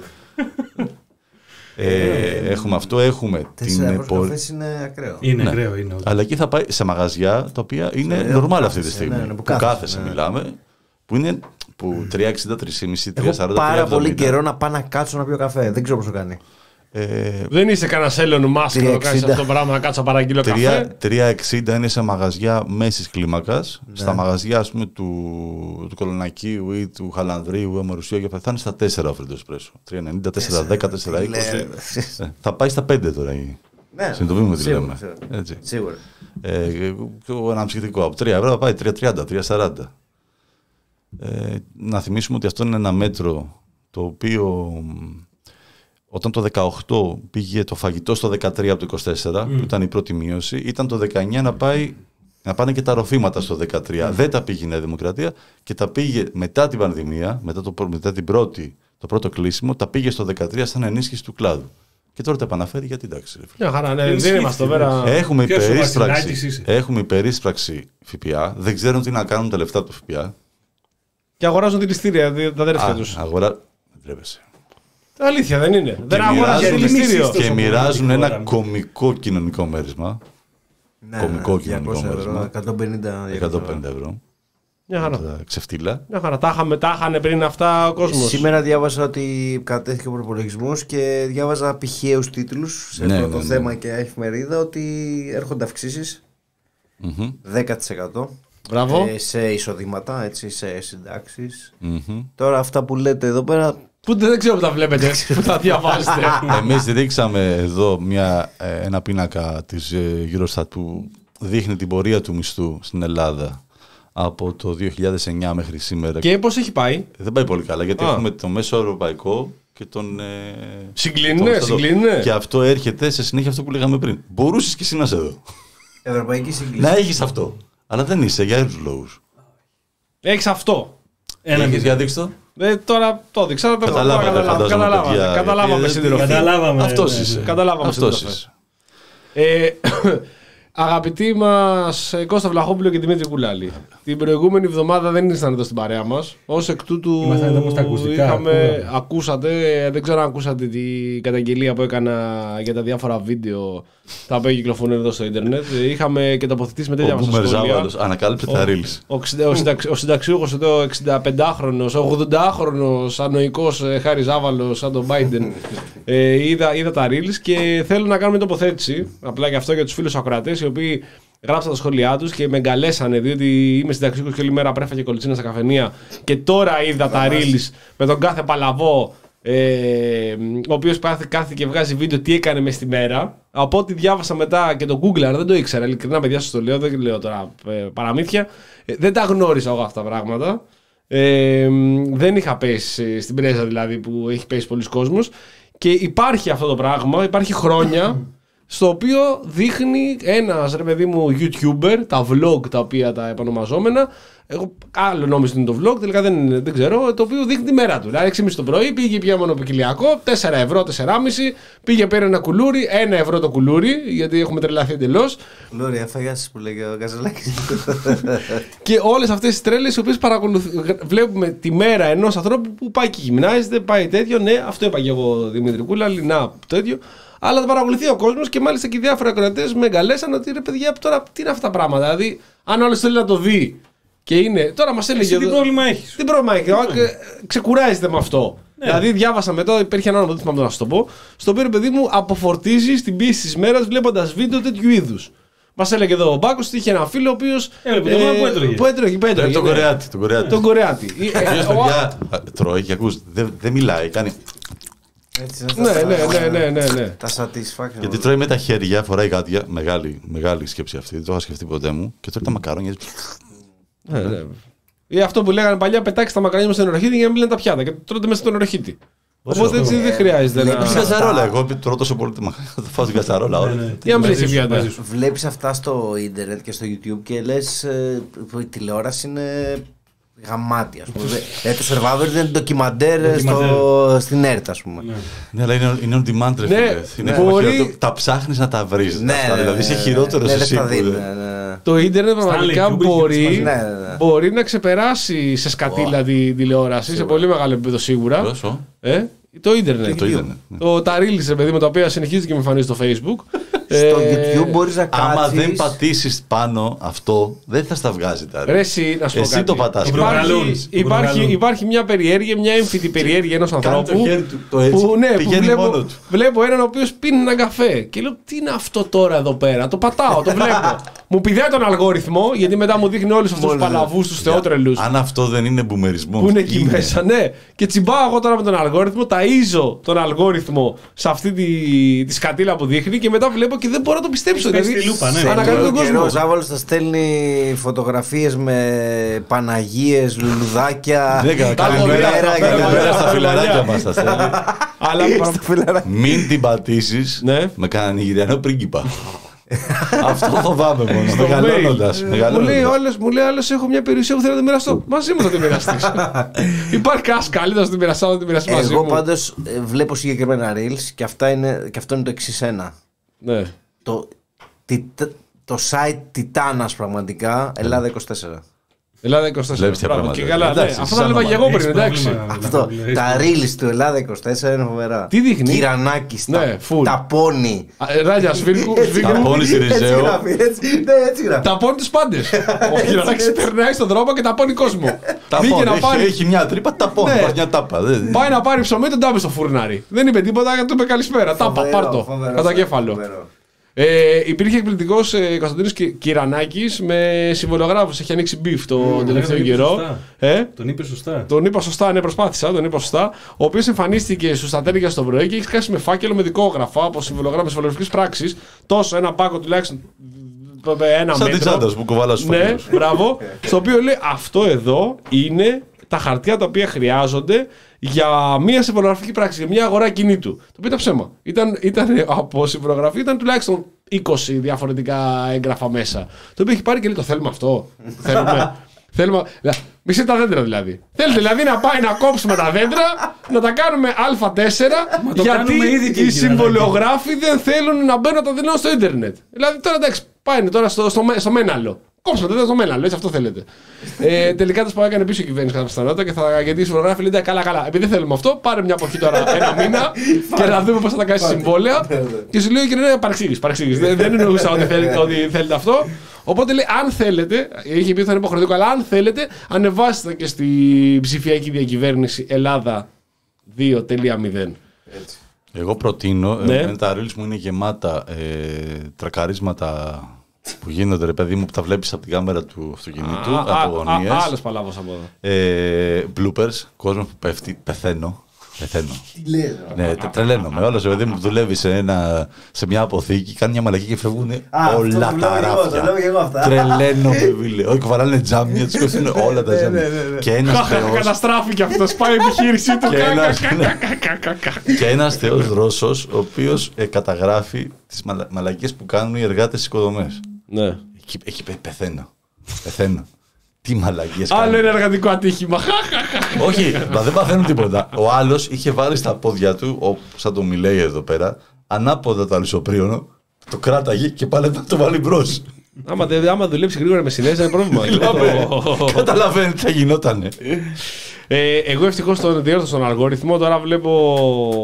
ε, Έχουμε αυτό, έχουμε Τέσσερα την ευρώ πορ- καφές είναι ακραίο. Είναι Ναι. ακραίο, είναι. Αλλά εκεί θα πάει σε μαγαζιά τα οποία είναι Ε, normal που αυτή τη κάθεσαι, στιγμή. ναι, ναι, που που κάθεσαι, κάθεσαι, ναι. μιλάμε, που είναι που τρία εξήντα, τρία κόμμα πέντε, τρία Έχω σαράντα, πάρα τρία πολύ εβδομήντα. καιρό να πάω να κάτσω να πιω καφέ. Δεν ξέρω πώς το κάνει. Ε, Δεν είσαι κανένα Έλλον Μάσκ να το κάνει τρία εξήντα. αυτό το πράγμα, να κάτσει να παραγγείλω καφέ. τρία εξήντα είναι σε μαγαζιά μέσης κλίμακας. Ναι. Στα μαγαζιά ας πούμε, του, του Κολονακίου ή του Χαλανδρίου, Αμορουσίου και αυτά θα είναι στα τέσσερα ο Φρέντο Εσπρέσο. τρία ενενήντα, τέσσερα δέκα, τέσσερα είκοσι. Λέει, Ε, θα πάει στα πέντε τώρα. η- Ναι, Συνειδητοποιούμε τι σίγουρα, λέμε. σίγουρα. Έτσι. Σίγουρα. Ε, και ο αναψυκτικό από τρία ευρώ θα πάει τρία τριάντα, τρία σαράντα. Ε, να θυμίσουμε ότι αυτό είναι ένα μέτρο το οποίο μ, όταν το δεκαοκτώ πήγε το φαγητό στο δεκατρία από το είκοσι τέσσερα, που ήταν η πρώτη μείωση, ήταν το δεκαεννιά να, πάει, να πάνε και τα ροφήματα στο δεκατρία. Δεν τα πήγε η Νέα Δημοκρατία και τα πήγε μετά την πανδημία, μετά, το, μετά την πρώτη, το πρώτο κλείσιμο, τα πήγε στο δεκατρία σαν ενίσχυση του κλάδου. Και τώρα τα επαναφέρει γιατί εντάξει. Ρε, φίλε. Μια χαρά, ναι, δεν Ενισχύθηκε, είμαστε εδώ πέρα. Έχουμε Ποιος ο υπερίσπραξη, Βασιλάκης είσαι? έχουμε υπερίσπραξη ΦΠΑ. Δεν ξέρουν τι να κάνουν τα λεφτά του ΦΠΑ. Και αγοράζουν τη ληστήρια, δι- τα αδέρφια Α, του. αγορά... Δεν τρέπεσαι. Αλήθεια δεν είναι. Δεν αγοράζουν τη μοιράζουν- ληστήριο. Τόσο Και πολύ μοιράζουν τη ένα χώρα μου. κομικό κοινωνικό μέρισμα. Ναι, Κωμικό ναι, κοινωνικό διακόσια ευρώ, μέρισμα. εκατόν πενήντα εκατόν πενήντα ευρώ. Μια χαρά. Τα ξεφτύλα. Μια χαρά. Τα είχαμε, τα είχαν πριν αυτά ο κόσμο. Σήμερα διάβασα ότι κατέθηκε ο προπολογισμό και διάβαζα πηχαίους τίτλους σε Ναι, πρώτο ναι, ναι. θέμα και εφημερίδα ότι έρχονται αυξήσεις Μμμ, δέκα τοις εκατό Μπράβο. ε, σε εισοδήματα, έτσι, σε συντάξεις. μμμ. Τώρα αυτά που λέτε εδώ πέρα. Που δεν ξέρω που τα βλέπετε, που τα διαβάζετε. Εμείς ρίξαμε εδώ μια, ε, ένα πίνακα της ε, Eurostat που δείχνει την πορεία του μισθού στην Ελλάδα από το δύο χιλιάδες εννιά μέχρι σήμερα. Και πώ έχει πάει. Δεν πάει πολύ καλά γιατί Α. έχουμε το μέσο ευρωπαϊκό και τον. Ε, Συγκλίνουνε, τον- συγκλίνουνε. Και αυτό έρχεται σε συνέχεια αυτό που λέγαμε πριν. Μπορούσε και εσύ να είσαι εδώ. Ευρωπαϊκή σύγκληση. Να έχει αυτό. Αλλά δεν είσαι για άλλου λόγου. Έχεις αυτό. Ένα Έχεις για δείξτε το. Ε, τώρα το έδειξα. το Καταλάβατε, καταλάβαμε, φαντάζομαι, καταλάβαμε, παιδιά, καταλάβαμε γιατί- συντροφή. Καταλάβαμε. Αυτός ναι, είσαι. ναι. Καταλάβαμε Αυτός συντροφή. είσαι. Ε, αγαπητοί μας Κώστα Βλαχόπουλο και Δημήτρη Κουλάλη, την προηγούμενη εβδομάδα δεν ήσταν εδώ στην παρέα μας. Ως εκ τούτου Ήμασταν εδώ στα ακουστικά, είχαμε, ακούγαμε. ακούσατε, δεν ξέρω αν ακούσατε την καταγγελία που έκανα για τα διάφορα βίντεο τα οποία κυκλοφορούν εδώ στο ίντερνετ. Είχαμε και τοποθετήσει με τέτοια Ο μας Μπούμερ σχόλια. Ζάβαλος ανακάλυψε τα reels. Ο, ξεντα- ο, συνταξ, ο συνταξιούχος εδώ, εξηνταπεντάχρονος, ογδοντάχρονος, ανοϊκός ε, Χάρη Ζάβαλος, σαν τον Biden. ε, είδα, είδα τα reels και θέλω να κάνουμε τοποθέτηση. Απλά και αυτό για τους φίλους ακροατές, οι οποίοι γράψαν τα σχόλιά τους και με εγκαλέσανε, διότι είμαι συνταξιούχος και όλη μέρα πρέφα και κολυτσίνα στα καφενεία. Και τώρα είδα τα reels με τον κάθε παλαβό. Ε, ο οποίος κάθεται και βγάζει βίντεο τι έκανε μες τη μέρα. Από ό,τι διάβασα μετά και το Google, αλλά δεν το ήξερα. Ειλικρινά, παιδιά, σας το λέω, δεν λέω τώρα ε, παραμύθια. Ε, δεν τα γνώρισα εγώ αυτά τα πράγματα. Ε, δεν είχα πέσει στην πρέζα δηλαδή που έχει πέσει πολλοί κόσμος. Και υπάρχει αυτό το πράγμα, υπάρχει χρόνια. Στο οποίο δείχνει ένας ρε παιδί μου YouTuber, τα vlog τα οποία τα επωνομαζόμενα. Εγώ άλλο νόμιζα είναι το vlog, τελικά δεν, δεν ξέρω. Το οποίο δείχνει τη μέρα του. Δηλαδή έξι και μισή το πρωί πήγε πια μονοπικυλιακό, τέσσερα ευρώ, τέσσερα κόμμα πέντε. Πήγε πήρε ένα κουλούρι, ένα ευρώ το κουλούρι, γιατί έχουμε τρελαθεί εντελώς. Λόρι, έφαγες που λέγει ο Καζαλάκης. Και όλες αυτές τις τρέλες οι οποίες βλέπουμε τη μέρα ενός ανθρώπου που πάει και γυμνάζεται, πάει τέτοιο. Ναι, αυτό είπα και εγώ Δημήτρη Κούλαλη, να τέτοιο. Αλλά το παρακολουθεί ο κόσμος και μάλιστα και οι διάφοροι ακροατές με εγκαλέσαν ότι ρε παιδιά, τώρα τι είναι αυτά τα πράγματα. Δηλαδή, αν όλος θέλει να το δει και είναι. Τώρα μας έλεγε. Εσύ τι πρόβλημα έχεις. Τι πρόβλημα έχει. Ξεκουράζεται με αυτό. Ναι. Δηλαδή, διάβασα μετά, υπήρχε ένα όνομα, δεν θυμάμαι να σου το πω, στο οποίο παιδί μου αποφορτίζει την πίεση τη μέρα βλέποντας βίντεο τέτοιου είδους. Μας έλεγε εδώ ο Μπάκος ότι είχε ένα φίλο ο οποίος. Έλεπε το μόνο που έτρωγε. Που έτρωγε, που έτρωγε, Τον ναι. Κορεάτη. Τον Κορεάτη. Τον Κορεάτη. Ε, ε, Ποιος, ο- παιδιά, τρώει και ακούς, δεν δεν μιλάει, κάνει. Έτσι, Ναι, ναι, ναι, ναι, ναι, ναι. Τα satisfaction. Γιατί τρώει με τα χέρια, φοράει γάντια. Μεγάλη, μεγάλη σκέψη αυτή. Δεν το είχα σκεφτεί ποτέ μου. Και τρώει τα μακαρόνια. Ναι, ναι. Ή αυτό που λέγανε παλιά, πετάξει τα μακαρόνια μέσα στον νεροχύτη για να μην λένε τα πιάτα και τρώτε μέσα στον νεροχύτη. Οπότε έτσι δεν χρειάζεται βλέπεις να. Στην κατσαρόλα. Εγώ τρώω τόσο πολύ. Θα φάω στην κατσαρόλα. όλα. Για να μην Μαζί λες σου, πιάτα. μαζί σου. Βλέπεις αυτά στο ίντερνετ και στο YouTube και λες ε, που η τηλεόραση είναι γαμάτι, ας πούμε. ε, το Survivor είναι ντοκιμαντέρ στο, στην ΕΡΤ, ας πούμε. Ναι, αλλά είναι, είναι on demand, ρε Ναι, φίλε. Είναι ναι. ακόμα Μπορεί- χειρότερο. Τα ψάχνεις να τα βρεις. Ναι, αυτά, ναι, δηλαδή είσαι χειρότερο ναι, δεν εσύ. τα που- δίνει, ναι, ναι. Το ίντερνετ πραγματικά YouTube είχε μπορεί, σημασία. Ναι, ναι, ναι. μπορεί να ξεπεράσει σε σκατήλα την τηλεόραση σε πολύ μεγάλο επίπεδο σίγουρα. Πόσο? Ε, το ίντερνετ. Το ίντερνετ. ναι. Το, τα reels, ρε παιδί με τα οποία συνεχίζει και με εμφανίζει στο Facebook. Στο Ε, YouTube μπορείς να κάτσεις. Άμα δεν πατήσεις πάνω αυτό, δεν θα στα βγάζει τα Ρε ρε. εσύ, να σου πω Εσύ κάτι. το πατάς. Τον Υπάρχει, προκαλούν. Τον υπάρχει, προκαλούν. υπάρχει μια περιέργεια, μια έμφυτη περιέργεια ενός Κάνει ανθρώπου. το χέρι του το έτσι, που, ναι, που πηγαίνει βλέπω, μόνο του. βλέπω έναν ο οποίος πίνει έναν καφέ. Και λέω, τι είναι αυτό τώρα εδώ πέρα. Το πατάω, το βλέπω. Μου πηδάει τον αλγόριθμο, γιατί μετά μου δείχνει όλους αυτούς τους Μόλις, παλαβούς, τους θεότρελους. Αν αυτό δεν είναι μπουμερισμό. Που είναι εκεί μέσα, ναι. Και τσιμπάω εγώ τώρα με τον αλγόριθμο, ταΐζω τον αλγόριθμο σε αυτή τη, τη σκατήλα που δείχνει και μετά βλέπω και δεν μπορώ να το πιστέψω. Έχεις πέσει στη λούπα, ναι. ανακαλεί τον Όλο καιρό κόσμο. ο Ζάβαλος θα στέλνει φωτογραφίες με Παναγίες, λουλουδάκια. Ναι, κα- καλημέρα Καλημέρα, καλημέρα στα καλημέρα. φιλαράκια μας τα στέλνει. Αλλά Στα φιλαράκια. Μην την πατήσεις Ναι. με κανέναν Νιγηριανό πρίγκιπα. Αυτό φοβάμαι μόνο. στο Μεγαλώνοντας. mail. Μου λέει ο μεγαλώνοντας. άλλος, μου λέει άλλος, έχω μια περιουσία που θέλω να τη μοιραστώ. Μαζί μου θα τη μοιραστείς. Υπάρχει κανένας καλύτερος να τη μοιραστώ, να τη μοιραστεί μαζί Εγώ μου. πάντως ε, βλέπω συγκεκριμένα reels και, αυτά είναι, και αυτό είναι το εξής ένα. Ναι. Το, τι- το site Τιτάνας πραγματικά, Ελλάδα είκοσι τέσσερα. Ελλάδα είκοσι τέσσερα. Βλέπεις τι Μπράβο, πράγματα. και καλά, ναι. Εντάξει, Αυτό σαν τα έλεγα και εγώ Έχεις πριν, εντάξει. πρόβλημα, Αυτό, Ναπολέο, έχεις τα πρόβλημα. reels του Ελλάδα είκοσι τέσσερα είναι φοβερά. Τι δείχνει? Κυρανάκης, Ναι, τα, full. τα πόνι. Α, ε, Ράγια, σφύρκου, Έτσι σφύρκου. Τα πόνι στη Έτσι Ριζέο. γράφει, έτσι, ναι, έτσι γράφει. Τα πόνι τους πάντες. Ο Χειρονάκης περνάει στον δρόμο και τα πόνι κόσμο. Τα Βγήκε πόνι. να Έχει- πάρει. Έχει μια τρύπα, τα πόνι. Ναι. Υπάρχει μια τάπα. Δεν- Πάει να πάρει ψωμί, τον τάπε στο φουρνάρι. Δεν είπε τίποτα, του είπε καλησπέρα. Τάπα, Φοβερό, πάρ' το. φοβερό, Κατά κέφαλο. φοβερό. Ε, υπήρχε εκπληκτικό ε, Κωνσταντίνος Κυ- Κυρανάκης με συμβολογράφους. Έχει ανοίξει μπιφ το Mm, τελευταίο τον είπε καιρό. σωστά. Ε, Τον είπε σωστά. τον είπα σωστά, ναι, προσπάθησα, τον είπα σωστά. Ο οποίος εμφανίστηκε στους Στατέρια στο πρωί και έχει σκάσει με φάκελο με δικόγραφα από συμβολογράφους συμβολογικές πράξεις. Τόσο ένα πάκο τουλάχιστον ένα Σαν την μέτρο. τσάντα που κοβάλα στου Ναι, φακέλους. μπράβο. Στο οποίο λέει αυτό εδώ είναι τα χαρτιά τα οποία χρειάζονται για μια συμβολογραφική πράξη, για μια αγορά κινήτου. Το οποίο ήταν ψέμα. Ήταν, ήταν, από συμβολογραφία ήταν τουλάχιστον είκοσι διαφορετικά έγγραφα μέσα. Το οποίο έχει πάρει και λέει: το θέλουμε αυτό. θέλουμε. θέλουμε μισή τα δέντρα δηλαδή. Θέλετε δηλαδή να πάει να κόψουμε τα δέντρα, να τα κάνουμε α τέσσερα, γιατί οι συμβολιογράφοι δεν θέλουν να μπαίνουν τα δέντρα στο ίντερνετ. Δηλαδή τώρα εντάξει, πάει τώρα στο, στο, στο Μέναλο. Κόψουμε το δέντρα στο Μέναλο, έτσι αυτό θέλετε. ε, τελικά του έκανε πίσω η κυβέρνηση κατά πιθανότητα και θα γιατί οι συμβολιογράφοι λένε καλά, καλά. Επειδή δεν θέλουμε αυτό, πάρε μια εποχή τώρα ένα μήνα και να δούμε πώ θα τα κάνει συμβόλαια. Και σου λέει: κύριε, παρεξήγηση. Δεν εννοούσα ότι θέλετε αυτό. Οπότε λέει, αν θέλετε, είχε πει ότι θα είναι υποχρεωτικό, αλλά αν θέλετε, ανεβάστε και στη ψηφιακή διακυβέρνηση Ελλάδα δύο τελεία μηδέν. Εγώ προτείνω, ναι. ε, τα reels μου είναι γεμάτα ε, τρακαρίσματα που γίνονται, ρε παιδί μου, που τα βλέπεις από την κάμερα του αυτοκινήτου, α, από γωνίες. Άλλος παλάβος από εδώ. Ε, bloopers, κόσμος που πέφτει, πεθαίνω. Πεθαίνω. Τι λέει, ναι, τρελαίνομαι. Όλο ο παιδί μου δουλεύει σε, ένα, σε μια αποθήκη, κάνει μια μαλακή και φεύγουν όλα τα ράφια. Τρελαίνομαι, φίλε. Όχι, βαράνε τζάμια, του πέφτουν όλα τα τζάμια. Και ένα θεό. Καταστράφηκε αυτό, πάει η επιχείρησή του. Και ένα θεό Ρώσο, ο οποίο καταγράφει τι μαλακίες που κάνουν οι εργάτες στι οικοδομές. Ναι. Εκεί πεθαίνω. Πεθαίνω. Τι μαλακίες κάνουν. Άλλο ένα εργατικό ατύχημα. Όχι, μα δεν παθαίνουν τίποτα. Ο άλλος είχε βάλει στα πόδια του, σαν το μιλάει εδώ πέρα, ανάποδα το αλυσοπρίωνο, το κράταγε και πάλι να το βάλει μπρος. Άμα, άμα δουλέψει γρήγορα με συνέζα είναι πρόβλημα. Καταλαβαίνετε τι θα γινότανε. Ε, εγώ ευτυχώς τον διόρθωσα στον αλγόριθμο. Τώρα βλέπω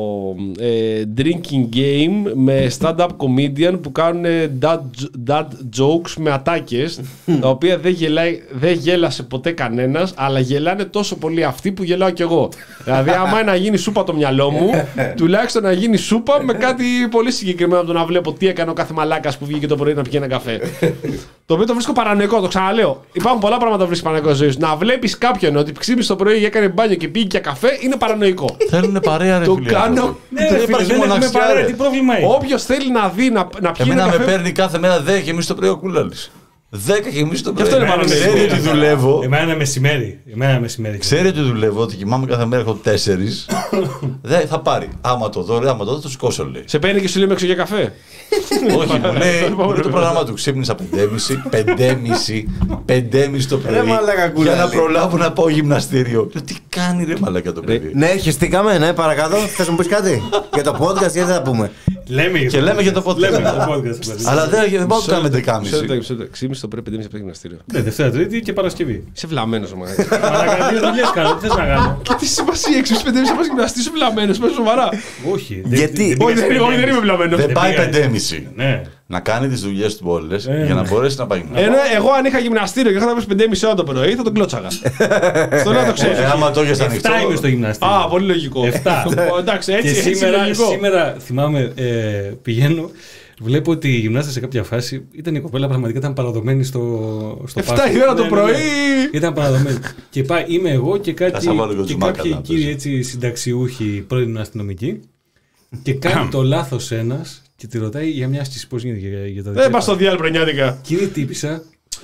ε, drinking game με stand-up comedian που κάνουν dad, dad jokes με ατάκες, τα οποία δεν, γελάει, δεν γέλασε ποτέ κανένας, αλλά γελάνε τόσο πολύ αυτοί που γελάω κι εγώ. Δηλαδή, άμα είναι να γίνει σούπα το μυαλό μου, τουλάχιστον να γίνει σούπα με κάτι πολύ συγκεκριμένο από το να βλέπω τι έκανε ο κάθε μαλάκας που βγήκε το πρωί να πιει ένα καφέ. Το οποίο το βρίσκω παρανοϊκό, το ξαναλέω. Υπάρχουν πολλά πράγματα που βρίσκει παρανοϊκό ζωή σου. Να βλέπει κάποιον ότι ξύπνησε το πρωί, έκανε μπάνιο και πήγε για καφέ είναι παρανοϊκό. Θέλουν παρέα, ρε φίλε. Το κάνω. Ναι, ρε φίλε, δεν έχουμε παρέα, τι πρόβλημα είναι. Όποιος θέλει να δει, να, να πιει. Εμένα ένα με καφέ... παίρνει κάθε μέρα δέκα και εμείς το πρωί ο Κούλαλης. δέκα και εμείς το πρωί. Αυτό είναι παρανοϊκό. Ξέρει ότι δουλεύω. Εμένα είναι μεσημέρι. Εμένα μεσημέρι. Ξέρει ότι δουλεύω, ότι κοιμάμαι κάθε μέρα, έχω τέσσερις. Δεν θα πάρει. Άμα το δω, άμα το δω, θα το σηκώσω, λέει. Σε παίρνει και σου λέει με έξω για καφέ. Όχι, μου λέει το πρόγραμμά του. Ξύπνησα πεντέμιση, πεντέμιση, πεντέμιση το πρωί. Για να προλάβω να πάω γυμναστήριο. Τι κάνει, ρε μαλάκα το παιδί. Ναι, χεστήκαμε, ναι, παρακάτω. Θες να μου πεις κάτι για το podcast, γιατί θα πούμε. Και λέμε για το podcast. Αλλά δεν πάω να κάνουμε δεκάμιση. Ξύπνησε το πρωί πεντέμιση από το γυμναστήριο. Ναι, Δευτέρα, Τρίτη και Παρασκευή. Είσαι βλαμμένος ο μαγαζί. Μαλάκα, δύο δουλειές κάνω, τι θες να κάνω. Και τι σημασία έξι πεντέμιση από το γυμναστήριο, είσαι βλαμμένος, πες σοβαρά. Όχι. Γιατί? Όχι, δεν είμαι βλαμμένος. Δεν πάει πεντέμιση. Ναι. Να κάνει τις δουλειές του όλες για να μπορέσει να πάει. Ενώ εγώ αν είχα γυμναστήριο και είχα να πει πεντέμιση ώρα το πρωί θα τον κλώτσαγα. Αυτό να το ξέρει. Άμα το έχεις ανοιχτό. Εφτά είμαι στο γυμναστήριο. Α, πολύ λογικό. Εφτά. Εντάξει, έτσι. Και σήμερα, σήμερα θυμάμαι, ε, πηγαίνω, βλέπω ότι η γυμνάστα σε κάποια φάση ήταν η κοπέλα πραγματικά ήταν παραδομένη στο, στο εφτά η ώρα το πρωί. Ήταν παραδομένη. Και πάει, είμαι εγώ και, κάτι, και κάποιοι να κύριοι έτσι συνταξιούχοι πρώην αστυνομικοί. Και κάνει το λάθος ένας και τη ρωτάει για μια άσκηση πώς γίνεται για, για τα δεν πας στο διάλειμμα πρενιάτικα. Κύριε τύπησα.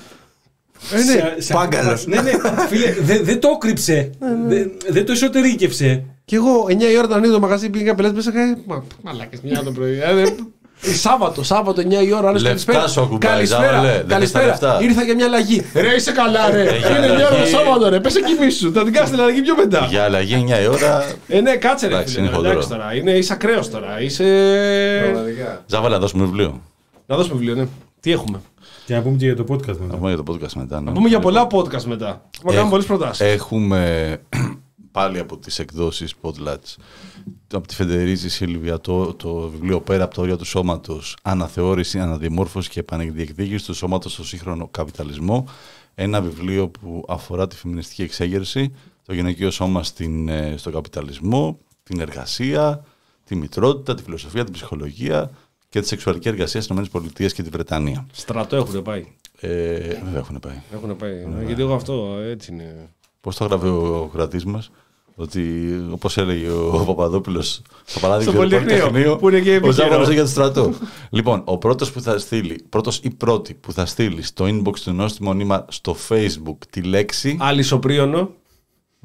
Ε, ναι, πάγκαλος. Ναι, ναι, φίλε, δεν δε το έκρυψε. Δεν δε το εσωτερήκευσε. Και εγώ εννιά η ώρα όταν ανοίγω το μαγαζί πήγα πελάτες μέσα και μα, μαλάκες μια το πρωί. Σάββατο, Σάββατο εννιά η ώρα. Λεφτά σου ακουμπάει. Καλησπέρα. Καλησπέρα. Ήρθα για μια αλλαγή. Ρε είσαι καλά, ρε. Είναι εννιά ώρα το Σάββατο, ρε. Πες εκεί σου. Θα την κάνεις την αλλαγή πιο μετά. Για αλλαγή εννιά η ώρα. Ε, ναι, κάτσε ρε. Εντάξει, είναι χοντρό. Είσαι ακραίος τώρα. Είσαι. Ζάβαλε να δώσουμε βιβλίο. Να δώσουμε βιβλίο, ναι. Τι έχουμε. Και να πούμε και για το podcast μετά. Να πούμε για το podcast μετά. Να πούμε για πολλά podcast μετά. Θα κάνουμε πολλές προτάσεις. Έχουμε πάλι από τις εκδόσεις Podlats, από τη Φεντερίζη Σίλβια, το, το βιβλίο Πέρα από τα όρια του σώματος, αναθεώρηση, αναδιαμόρφωση και επανεκδιεκδίκηση του σώματος στο σύγχρονο καπιταλισμό. Ένα βιβλίο που αφορά τη φεμινιστική εξέγερση, το γυναικείο σώμα στην, στον καπιταλισμό, την εργασία, τη μητρότητα, τη φιλοσοφία, την ψυχολογία και τη σεξουαλική εργασία στις ΗΠΑ και τη Βρετανία. Στρατό έχουν πάει. Ε, βέβαια έχουν πάει. Έχουν πάει. Γιατί εγώ αυτό έτσι είναι. Πώς το έγραφε ο κρατής μας, ότι όπως έλεγε ο Παπαδόπουλος στο παράδειγμα του Πολυτεχνείου, ο Ζάβαλος για το στρατό. Λοιπόν, ο πρώτος που θα στείλει, πρώτος ή πρώτη που θα στείλει στο inbox του Νόστιμο Νήμα στο Facebook τη λέξη. Αλυσοπρίωνο.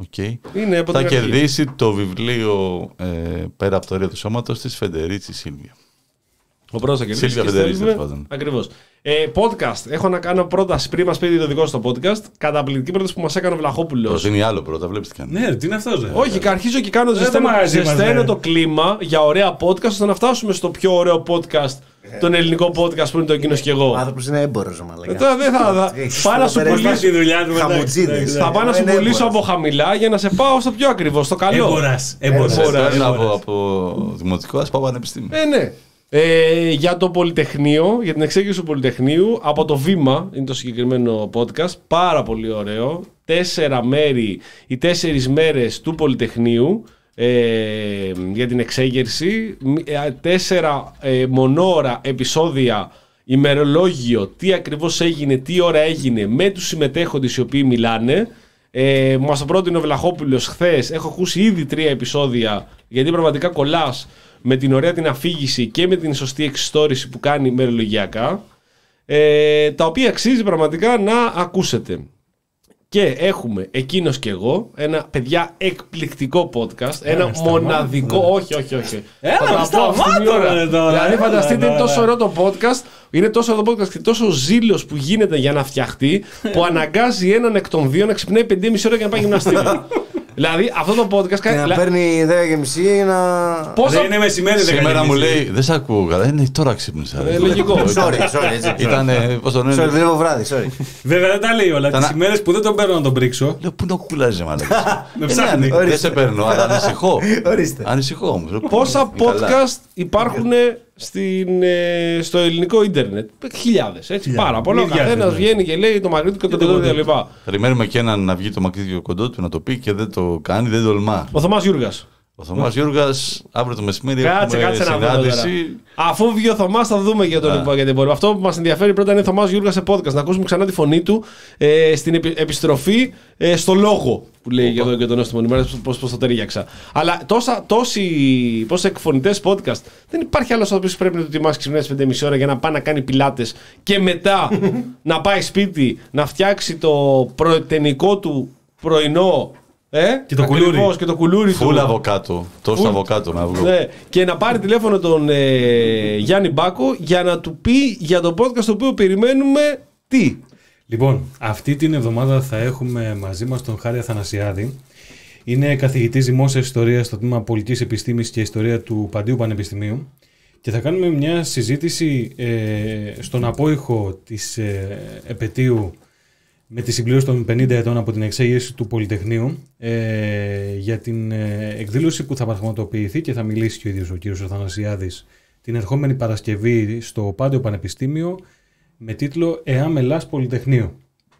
Okay. Είναι από θα την αρχή. κερδίσει το βιβλίο ε, πέρα από το Ωρία του Σώματος της Φεντερίτσι Σίλβια. Ο πρώτος θα κερδίσει. Σίλβια Φεντερίτσι, τέλος πάντων. Ακριβώς. Ε, podcast. Έχω να κάνω πρόταση πριν μας πει το δικό στο podcast. Καταπληκτική πρόταση που μας έκανε ο Βλαχόπουλος. Προτείνει άλλο πρώτα, βλέπεις τι κάνει. Ναι, τι είναι αυτό, δε. Όχι, αρχίζω και κάνω ζεσταίνω, ζεσταίνω το κλίμα για ωραία podcast ώστε να φτάσουμε στο πιο ωραίο podcast, τον ελληνικό podcast που είναι το Εκείνος και εγώ. Ο άνθρωπος είναι έμπορος, μαλάκα. Ε, τώρα δεν θα. Πάω να σου πουλήσω. Χαμουτζίδες. Θα πάω να σου πουλήσω από χαμηλά για να σε πάω στο πιο ακριβό, στο καλό. Έμπορας. Από, από δημοτικό, ας πάω πανεπιστήμιο. Ε, ναι. Ε, για το Πολυτεχνείο, για την εξέγερση του Πολυτεχνείου, από το Βήμα είναι το συγκεκριμένο podcast. Πάρα πολύ ωραίο. Τέσσερα μέρη, οι τέσσερις μέρες του Πολυτεχνείου ε, για την εξέγερση. Ε, τέσσερα ε, μονόωρα επεισόδια, ημερολόγιο, τι ακριβώς έγινε, τι ώρα έγινε, με τους συμμετέχοντες οι οποίοι μιλάνε. Ε, μας το πρότεινε ο Βλαχόπουλος χθες. Έχω ακούσει ήδη τρία επεισόδια, γιατί πραγματικά κολλάς με την ωραία την αφήγηση και με την σωστή εξιστόρηση που κάνει ημερολογιακά, ε, τα οποία αξίζει πραγματικά να ακούσετε. Και έχουμε Εκείνος και εγώ, ένα παιδιά εκπληκτικό podcast, ένα ε, μοναδικό, όχι, όχι, όχι. Έλα, Θα το πω σταμάτα, αυτή την ώρα. ρε, τώρα, Δηλαδή έλα, φανταστείτε, είναι έλα, τόσο έλα. ωραίο το podcast, είναι τόσο ωραίο το podcast και τόσο ζήλος που γίνεται για να φτιαχτεί, που αναγκάζει έναν εκ των δύο να ξυπνάει πέντε και μισή ώρα για να πάει γυμναστήριο. Δηλαδή αυτό το podcast Και να λα- παίρνει δέκα και μισή για να. πόσα- Δεν είναι μεσημέρι, δεν Σήμερα μου λέει, δεν σε ακούω καλά. Είναι τώρα ξύπνησα. Ε, λογικό. Sorry, sorry, έτσι. Ήταν, πώς τον Sorry, λένε. δουλεύω βράδυ, sorry. Βέβαια δεν τα λέει όλα. Ήταν- Τις ημέρες που δεν τον παίρνω να τον πρίξω. Λέω, πού να κουλάζει, μάλλον. Με ψάχνει. Δεν σε παίρνω, αλλά ανησυχώ. Ορίστε. Ανησυχώ όμως. Πόσα Είναι καλά. podcast υπάρχουν στην, ε, στο ελληνικό ίντερνετ? Χιλιάδες, έτσι, πάρα πολλά. Ο Χιλιάδες, καθένας ναι. βγαίνει και λέει το μακρύ του και το το κοντό του κοντό κλπ. Περιμένουμε και έναν να βγει το μακρύ και κοντό του να το πει και δεν το κάνει, δεν τολμά. Ο Θωμάς Γιούργας. Ο Θωμάς Γιώργας, αύριο το μεσημέρι Κάτσε, έχουμε κάτσε να δούμε τώρα. συνάντηση. Αφού βγει ο Θωμάς, θα δούμε για τον Α. για την υπόλοιπη. Αυτό που μας ενδιαφέρει πρώτα είναι ο Θωμάς Γιούργας σε podcast. Να ακούσουμε ξανά τη φωνή του ε, στην επι- επιστροφή ε, στο λόγο που λέει για τον, για τον Νόστιμο Νημέρα, πώς, πώς το ταιριάξα. Αλλά τόσα, τόσοι, πόσα εκφωνητές podcast, δεν υπάρχει άλλος ο οποίος πρέπει να του ετοιμάσει ξυπνάει στις πέντε και μισή ώρα για να πάει να κάνει πιλάτες και μετά να πάει σπίτι να φτιάξει το προετενικό του πρωινό. Ε, Και το ακριβώς, κουλούρι. και το κουλούρι Φουλ του. αβοκάτο. Τόσο Full. αβοκάτο να βγω. Ναι, και να πάρει τηλέφωνο τον ε, Γιάννη Μπάκο για να του πει για το podcast το οποίο περιμένουμε τι. Λοιπόν, αυτή την εβδομάδα θα έχουμε μαζί μας τον Χάρη Αθανασιάδη. Είναι καθηγητής δημόσιας ιστορίας στο τμήμα Πολιτικής Επιστήμης και Ιστορία του Παντίου Πανεπιστημίου. Και θα κάνουμε μια συζήτηση ε, στον απόϊχο της ε, επετείου με τη συμπλήρωση των πενήντα ετών από την εξέγερση του Πολυτεχνείου ε, για την ε, εκδήλωση που θα πραγματοποιηθεί και θα μιλήσει και ο ίδιος ο κύριος Αθανασιάδης την ερχόμενη Παρασκευή στο Πάντιο Πανεπιστήμιο με τίτλο «Εάμ Ελλάς Πολυτεχνείο».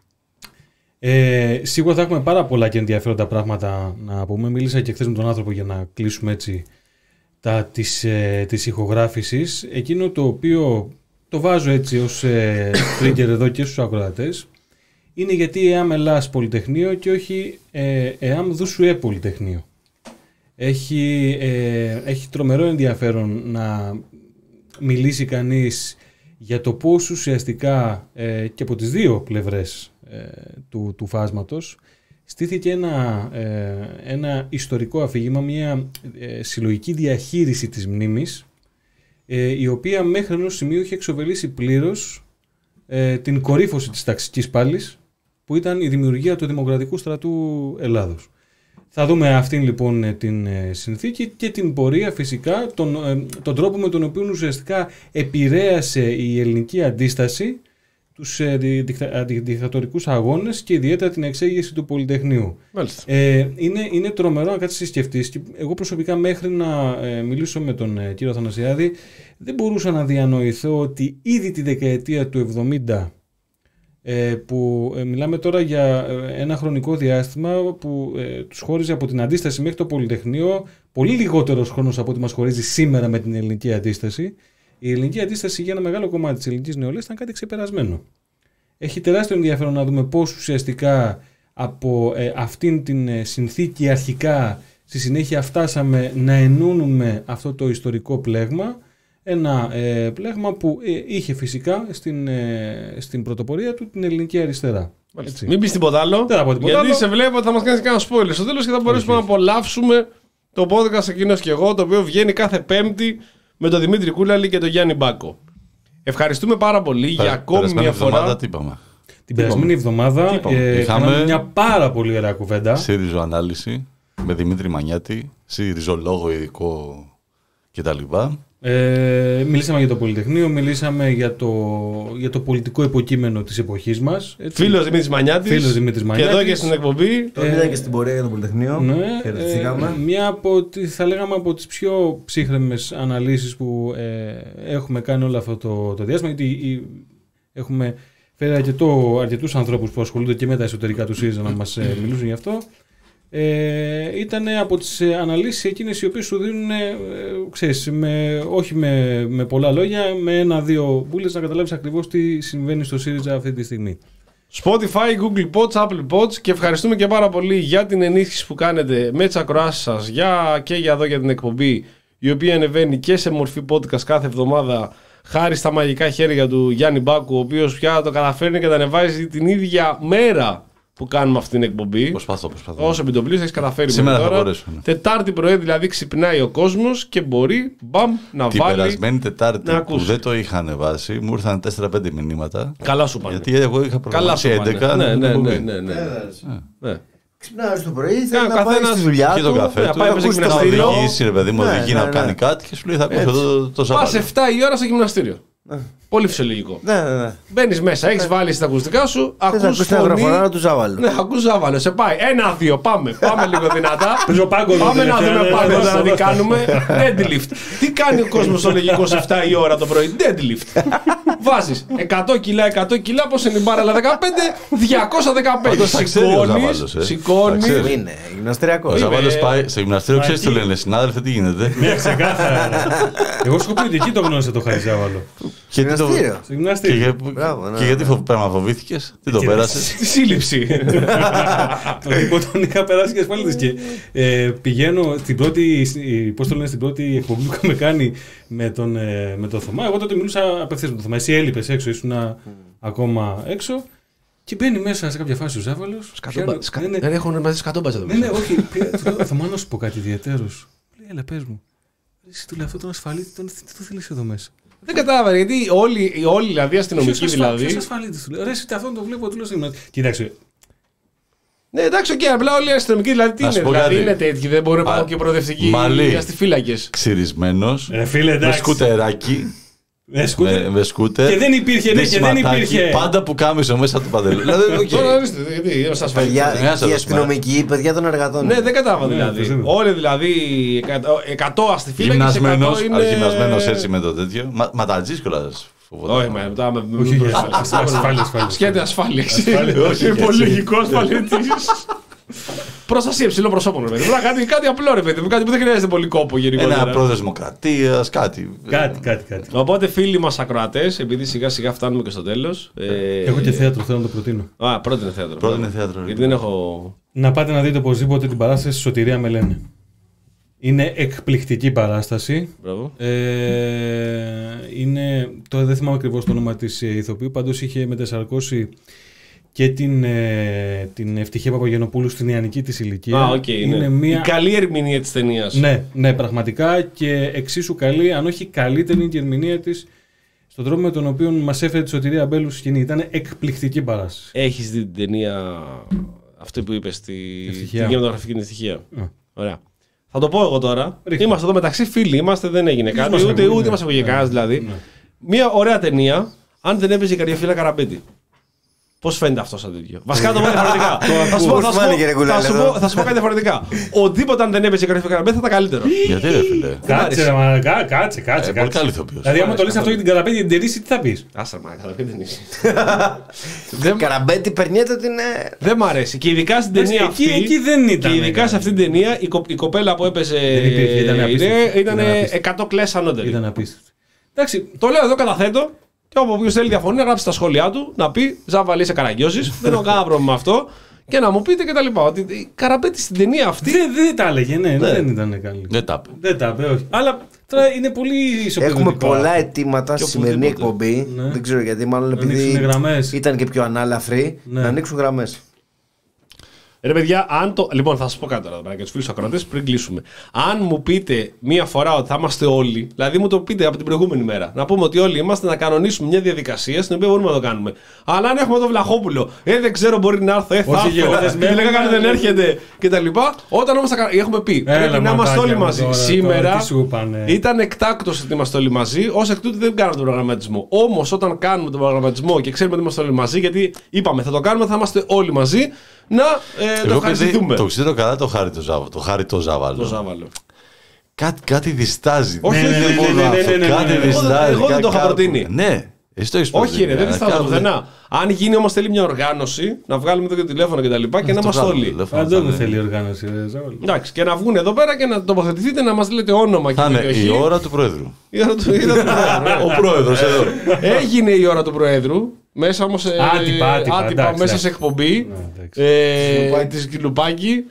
Ε, σίγουρα θα έχουμε πάρα πολλά και ενδιαφέροντα πράγματα να πούμε. Μίλησα και χθες με τον άνθρωπο για να κλείσουμε έτσι τα της, ε, της ηχογράφησης. Εκείνο το οποίο το βάζω έτσι ως ε, trigger εδώ και στους ακροατές είναι γιατί ΕΑΜ Ελλάς Πολυτεχνείο και όχι ε, ΕΑΜ Δουσουέ Πολυτεχνείο. Έχει, ε, έχει τρομερό ενδιαφέρον να μιλήσει κανείς για το πώς ουσιαστικά ε, και από τις δύο πλευρές ε, του, του φάσματος στήθηκε ένα, ε, ένα ιστορικό αφήγημα, μια ε, συλλογική διαχείριση της μνήμης ε, η οποία μέχρι ενός σημείου είχε εξοβελήσει πλήρως ε, την κορύφωση της ταξικής πάλης που ήταν η δημιουργία του Δημοκρατικού Στρατού Ελλάδος. Θα δούμε αυτήν λοιπόν την συνθήκη και την πορεία φυσικά, τον, τον τρόπο με τον οποίο ουσιαστικά επηρέασε η ελληνική αντίσταση τους δικτατορικούς αγώνες και ιδιαίτερα την εξέγερση του Πολυτεχνείου. Ε, είναι, είναι τρομερό να κάτσεις και σκεφτείς. Και εγώ προσωπικά μέχρι να ε, μιλήσω με τον ε, κύριο Αθανασιάδη δεν μπορούσα να διανοηθώ ότι ήδη τη δεκαετία του εβδομήντα Ε, που ε, μιλάμε τώρα για ε, ένα χρονικό διάστημα που ε, τους χώριζε από την αντίσταση μέχρι το Πολυτεχνείο πολύ λιγότερος χρόνος από ό,τι μας χωρίζει σήμερα με την ελληνική αντίσταση. Η ελληνική αντίσταση για ένα μεγάλο κομμάτι της ελληνικής νεολαίας ήταν κάτι ξεπερασμένο. Έχει τεράστιο ενδιαφέρον να δούμε πώς ουσιαστικά από ε, αυτήν την ε, συνθήκη αρχικά στη συνέχεια φτάσαμε να ενώνουμε αυτό το ιστορικό πλέγμα. Ένα ε, πλέγμα που ε, είχε φυσικά στην, ε, στην πρωτοπορία του την ελληνική αριστερά. Έτσι. Μην πει τίποτα άλλο. Δεν θα πω τίποτα γιατί άλλο. σε βλέπω ότι θα μα κάνει κανένα spoiler στο τέλο και θα μπορέσουμε να απολαύσουμε το podcast εκείνο και εγώ, το οποίο βγαίνει κάθε Πέμπτη με τον Δημήτρη Κούλαλη και τον Γιάννη Μπάκο. Ευχαριστούμε πάρα πολύ για ακόμη μια φορά. Τι είπαμε. Την περασμένη εβδομάδα ε, Είχαμε κάναμε μια πάρα πολύ ωραία κουβέντα. ΣΥΡΙΖΟ ανάλυση με Δημήτρη Μανιάτη, ΣΥΡΙΖΟλόγο ειδικό κτλ. Ε, μιλήσαμε για το Πολυτεχνείο, μιλήσαμε για το, για το πολιτικό υποκείμενο της εποχής μας. Φίλος Δημήτρης Μανιάτης. Φίλος Δημήτρης Και Μανιάτης. εδώ και στην εκπομπή. Τον είδα και στην πορεία για το Πολυτεχνείο. Ναι, Χαιρετηθήκαμε. ε, μια από τις, θα λέγαμε από τις πιο ψύχρεμες αναλύσεις που ε, έχουμε κάνει όλο αυτό το, το διάστημα, γιατί η, έχουμε φέρει αρκετό, αρκετούς ανθρώπους που ασχολούνται και με τα εσωτερικά του ΣΥΡΙΖΑ να μας ε, μιλούσαν γι' αυτό. Ε, ήταν από τις αναλύσεις εκείνες οι οποίες σου δίνουν, ε, ξέρεις, με, όχι με, με πολλά λόγια, με ένα-δύο μπούλες να καταλάβεις ακριβώς τι συμβαίνει στο ΣΥΡΙΖΑ αυτή τη στιγμή. Spotify, Google Pods, Apple Pods, και ευχαριστούμε και πάρα πολύ για την ενίσχυση που κάνετε με τις ακροάσεις σας για, και για εδώ για την εκπομπή, η οποία ανεβαίνει και σε μορφή podcast κάθε εβδομάδα χάρη στα μαγικά χέρια του Γιάννη Μπάκου, ο οποίος πια το καταφέρνει και τα ανεβάζει την ίδια μέρα που κάνουμε αυτή την εκπομπή. Προσπαθώ, προσπαθώ. Όσο επιτοπλής έχεις καταφέρει Σήμερα μέχρι θα τώρα. μπορέσω, ναι. Τετάρτη πρωί δηλαδή ξυπνάει ο κόσμος και μπορεί μπαμ να Την βάλει. περασμένη Τετάρτη να που ακούσει. δεν το είχα ανεβάσει, μου ήρθαν τέσσερα πέντε μηνύματα. Καλά σου πάνε. Γιατί εγώ είχα Καλά σου προγραμματίσει πάνε. έντεκα. Ναι, να ναι, την ναι, εκπομπή. ναι, ναι. Ναι. Ξυπνάει το πρωί, Ναι, θέλει ο να πάει καθένας στη δουλειά Και τον του. καφέ ναι, του. πάει να μέσα στο να γυμναστήριο. οδηγήσει, ρε παιδί μου, Ναι, οδηγεί ναι, να ναι. κάνει κάτι και σου λέει θα ακούσω Έτσι. το, το Πας Σαββάτο. εφτά η ώρα στο γυμναστήριο. Πολύ φυσιολογικό. Ναι, ναι, ναι. Μπαίνεις μέσα, έχεις βάλει στα ακουστικά σου, Θες να ακούς ακούσεις την φωνή. αγροφορά του Ζάβαλου. Ναι, ακούς Ζάβαλο, σε πάει. Ένα, δύο, πάμε. Πάμε λίγο δυνατά. Παίζω πάγκο, Πάμε να τελευταία, δούμε ναι, πάγκο ναι, να ναι. τι κάνουμε. Deadlift. Τι κάνει ο κόσμος στο λογικό σε εφτά η ώρα το πρωί? Deadlift. Βάζεις εκατό κιλά, εκατό κιλά, πώς είναι η μπάρα, αλλά δεκαπέντε, διακόσια δεκαπέντε. Πάντως τα ξέρει ο Σηκώνεις, Ζαβάλος, ε. σηκώνεις. Τα ξέρει. Είναι γυμναστηριακό. Ο Ζαβάλος πάει στο γυμναστήριο, Μα ξέρεις τι εκεί- του λένε, συνάδελφε, τι γίνεται. Ναι, ξεκάθαρα. Εγώ σκοπεύω εκεί το γνώρισα το Χαριζάβαλο. Και τι το- Γυμναστήριο. Στο Και γυμναστήριο. για- Μπράβο, ναι, Και γιατί ναι. φοβ- πράγμα φοβήθηκες, τι το Και- πέρασες. Στη σύλληψη. Τον λοιπόν τον είχα περάσει και ασφαλίτης και ε, πηγαίνω στην πρώτη, πώς το λένε, στην πρώτη εκπομπή που είχαμε κάνει με τον, ε, με τον Θωμά. Εγώ τότε μιλούσα απευθείας με τον Θωμά. Εσύ έλειπες έξω, ήσουν ακόμα έξω. Και μπαίνει μέσα σε κάποια φάση ο Ζάβαλος. πιάνω- ναι, ναι. Δεν έχουν μαζί σκατόμπατσα εδώ Ναι, ναι, μέσα. όχι. πήγα- του λέω, Θωμά, να σου πω κάτι ιδιαίτερος. Λέει, έλα, πες μου. Εσύ του λέει αυτόν τον ασφαλίτη, τον, τι το θέλεις εδώ μέσα. Δεν κατάλαβα γιατί όλοι, όλοι δηλαδή αστυνομικοί Ποιος ασφα- δηλαδή. ποιος ασφαλίτης, του λέει. Ρε, εσύ αυτόν τον βλέπω, του λέω σήμερα. Κοίταξε, Ναι, εντάξει, οκ, απλά όλοι οι αστυνομικοί δηλαδή τι Να σου είναι, πω δηλαδή κάτι. είναι τέτοιοι, δεν μπορεί να Α, πάω και προοδευτικοί Μαλή. αστιφύλακες. Ξυρισμένος, ρε φίλε, με εντάξει. σκουτεράκι, Ε, σκούτερ. με, με σκούτερ. Και δεν υπήρχε, ναι, και δεν δεσματάκι, υπήρχε. Πάντα που κάμισο μέσα του παντελού. Δηλαδή, οκ. Τώρα ορίστε, γιατί είμαστε ασφαλείς. Παιδιά, Ναι, ας και οι το αστυνομικοί, παιδιά των εργατών. Ναι, δεν κατάλαβα Ναι, δηλαδή. το Όλοι δηλαδή εκατό- εκατό αστιφύλακες, Γυμνασμένος, εκατό είναι... αρχιμασμένος έτσι με το τέτοιο. Μα, ματατζής κιόλας. φοβόταν. Όχι, μα μετά με Όχι, όχι, ασφάλεια, ασφάλεια. Σχέδιο ασφάλεια. Ασφάλεια, όχι, Είναι έτσι. πολύ λογικό ασφαλίτη. Προστασία υψηλών προσώπων, ρε παιδί. Πρέπει να κάνει κάτι απλό, ρε παιδί μου, κάτι που δεν χρειάζεται πολύ κόπο Ένα γενικότερα. πρόεδρο Δημοκρατία, κάτι. Κάτι, κάτι, κάτι. Οπότε φίλοι μας ακροατές, επειδή σιγά σιγά φτάνουμε και στο τέλος. ε, Έχω και θέατρο, θέλω να το προτείνω. Α, πρώτο είναι θέατρο. Πρώτο είναι θέατρο. Γιατί δεν έχω. Να πάτε να δείτε οπωσδήποτε την παράσταση Σωτηρία με λένε. Είναι εκπληκτική παράσταση. Μπράβο. Ε, είναι, τώρα δεν θυμάμαι ακριβώς το όνομα της ε, ηθοποιού, πάντως είχε μετασαρκώσει και την, ε, την Ευτυχία Παπαγενοπούλου στην νεανική της ηλικία. Α, οκ, είναι ναι. μια... Η καλή ερμηνεία της ταινίας. Ναι, ναι, πραγματικά και εξίσου καλή, αν όχι καλύτερη και η ερμηνεία της στον τρόπο με τον οποίο μας έφερε τη Σωτηρία Μπέλου στη σκηνή. Ήταν εκπληκτική παράσταση. Έχεις δει την ταινία αυτή που είπες, τη, Ευτυχία. την κινηματογραφική την ευτυχία. Α. Ωραία. Θα το πω εγώ τώρα. Ρίχτε. Είμαστε εδώ μεταξύ φίλοι, είμαστε, δεν έγινε κάτι, μας ούτε, ακούγεται. ούτε μας ακούγε Ναι. κανένας δηλαδή. Ναι. Μια ωραία ταινία, αν δεν έπαιζε η Καρδιοφύλλα Καραμπέτη. Πώς φαίνεται αυτό σαν τέτοιο? Βασικά το πω διαφορετικά. Θα σου πω- Πώς θα σου φάνηκε, ρε πω- Κουλάλη, θα σου εδώ? πω- θα σου πω κάτι διαφορετικά. Οτιδήποτε αν δεν έπαιζε η Καρδιοφύλλα Καραμπέτη θα ήταν καλύτερο. Γιατί ρε φίλε. Κάτσε, ρε, μα, κά- κάτσε, κάτσε. Ε, πολύ κάτσε. καλή ηθοποιός. Δηλαδή, άμα το λες αυτό για την Καραπέτη την ταινίση, τι θα πεις. Άστα, μα Καραμπέτη δεν είσαι. Δεν- Καραμπέτη περνιέται ότι είναι. Δεν μ' αρέσει. Και ειδικά στην ταινία Εκεί- αυτή. εκεί δεν ήταν, Και ειδικά ναι. σε αυτή την ταινία η, κο- η κοπέλα που έπαιζε. Δεν υπήρχε, ήταν απίστευτη. ήταν Ήταν απίστευτη. εκατό κλέσσα ανώτερη. Ήταν απίστευτο. Εντάξει, Το λέω εδώ, καταθέτω. Και όποιο θέλει διαφωνεί να γράψει στα σχόλιά του να πει Ζάβαλη, είσαι καραγκιόζης. Δεν έχω κανένα πρόβλημα με αυτό. και να μου πείτε κτλ. Ότι Καραπέτη στην ταινία αυτή. Δεν, δεν τα έλεγε, ναι, ναι, δεν ήταν καλή. Δεν τα είπε. Δεν τα είπε, όχι. Αλλά τώρα είναι πολύ ισοπεδωτικό. Έχουμε πολλά αιτήματα στη σημερινή οπουδήποτε. εκπομπή. Ναι. Δεν ξέρω γιατί, μάλλον Να επειδή ανοίξουν γραμμές. ήταν και πιο ανάλαφροι, Ναι. να ανοίξουν γραμμές. Ρε παιδιά, αν το. Λοιπόν, θα σα πω κάτι τώρα εδώ πέρα για του φίλου ακροατέ πριν κλείσουμε. Αν μου πείτε μία φορά ότι θα είμαστε όλοι, δηλαδή μου το πείτε από την προηγούμενη μέρα, να πούμε ότι όλοι είμαστε να κανονίσουμε μια διαδικασία στην οποία μπορούμε να το κάνουμε. Αλλά αν έχουμε το Βλαχόπουλο, ε, δεν ξέρω, μπορεί να έρθω, ε, θα Όχι, έρθω, εγώ τι λέγα κάνει, δεν έρχεται κτλ. Όταν όμω έχουμε πει, Έλα, πρέπει να είμαστε ματάκια όλοι μου μαζί. τώρα, Σήμερα τώρα, τι σου είπανε. ήταν εκτάκτο ότι είμαστε όλοι μαζί, ω εκ τούτου δεν κάναμε τον προγραμματισμό. Όμω όταν κάνουμε τον προγραμματισμό και ξέρουμε ότι είμαστε όλοι μαζί, γιατί είπαμε θα το κάνουμε, θα είμαστε όλοι μαζί, να ε, το ευχαριστηθούμε. Το ξέρω καλά το χάρη το Ζάβαλο. Το χάρη το Ζάβαλο. Το Ζάβαλο. Κάτι, κάτι διστάζει. Όχι, δεν ναι, ναι, μπορώ ναι, να ναι, αυτό. ναι, ναι, ναι, Κάτι ναι, ναι. διστάζει. Εγώ δεν το είχα κάπου. προτείνει. Ναι, εσύ το έχεις Όχι, προτείνει. ρε, δεν Αλλά διστάζω κάπου πουθενά. Αν γίνει όμω θέλει μια οργάνωση, να βγάλουμε εδώ και τηλέφωνο και τα λοιπά και να Αυτό είμαστε βγάλουμε όλοι. τηλέφωνο, Αυτό θα δεν είναι. θέλει η οργάνωση. ρε, Ζάβαλο. Εντάξει, και να βγουν εδώ πέρα και να τοποθετηθείτε να μα λέτε όνομα και Θα είναι περιοχή. η ώρα του Προέδρου. Η ώρα του- η ώρα του Προέδρου, ναι. Ο Πρόεδρος εδώ. Έγινε η ώρα του Προέδρου. Μέσα όμω. Άτυπα, άτυπα, εντάξει, μέσα εντάξει. σε εκπομπή Ναι, εντάξει. ε, τη Κιλουπάκη.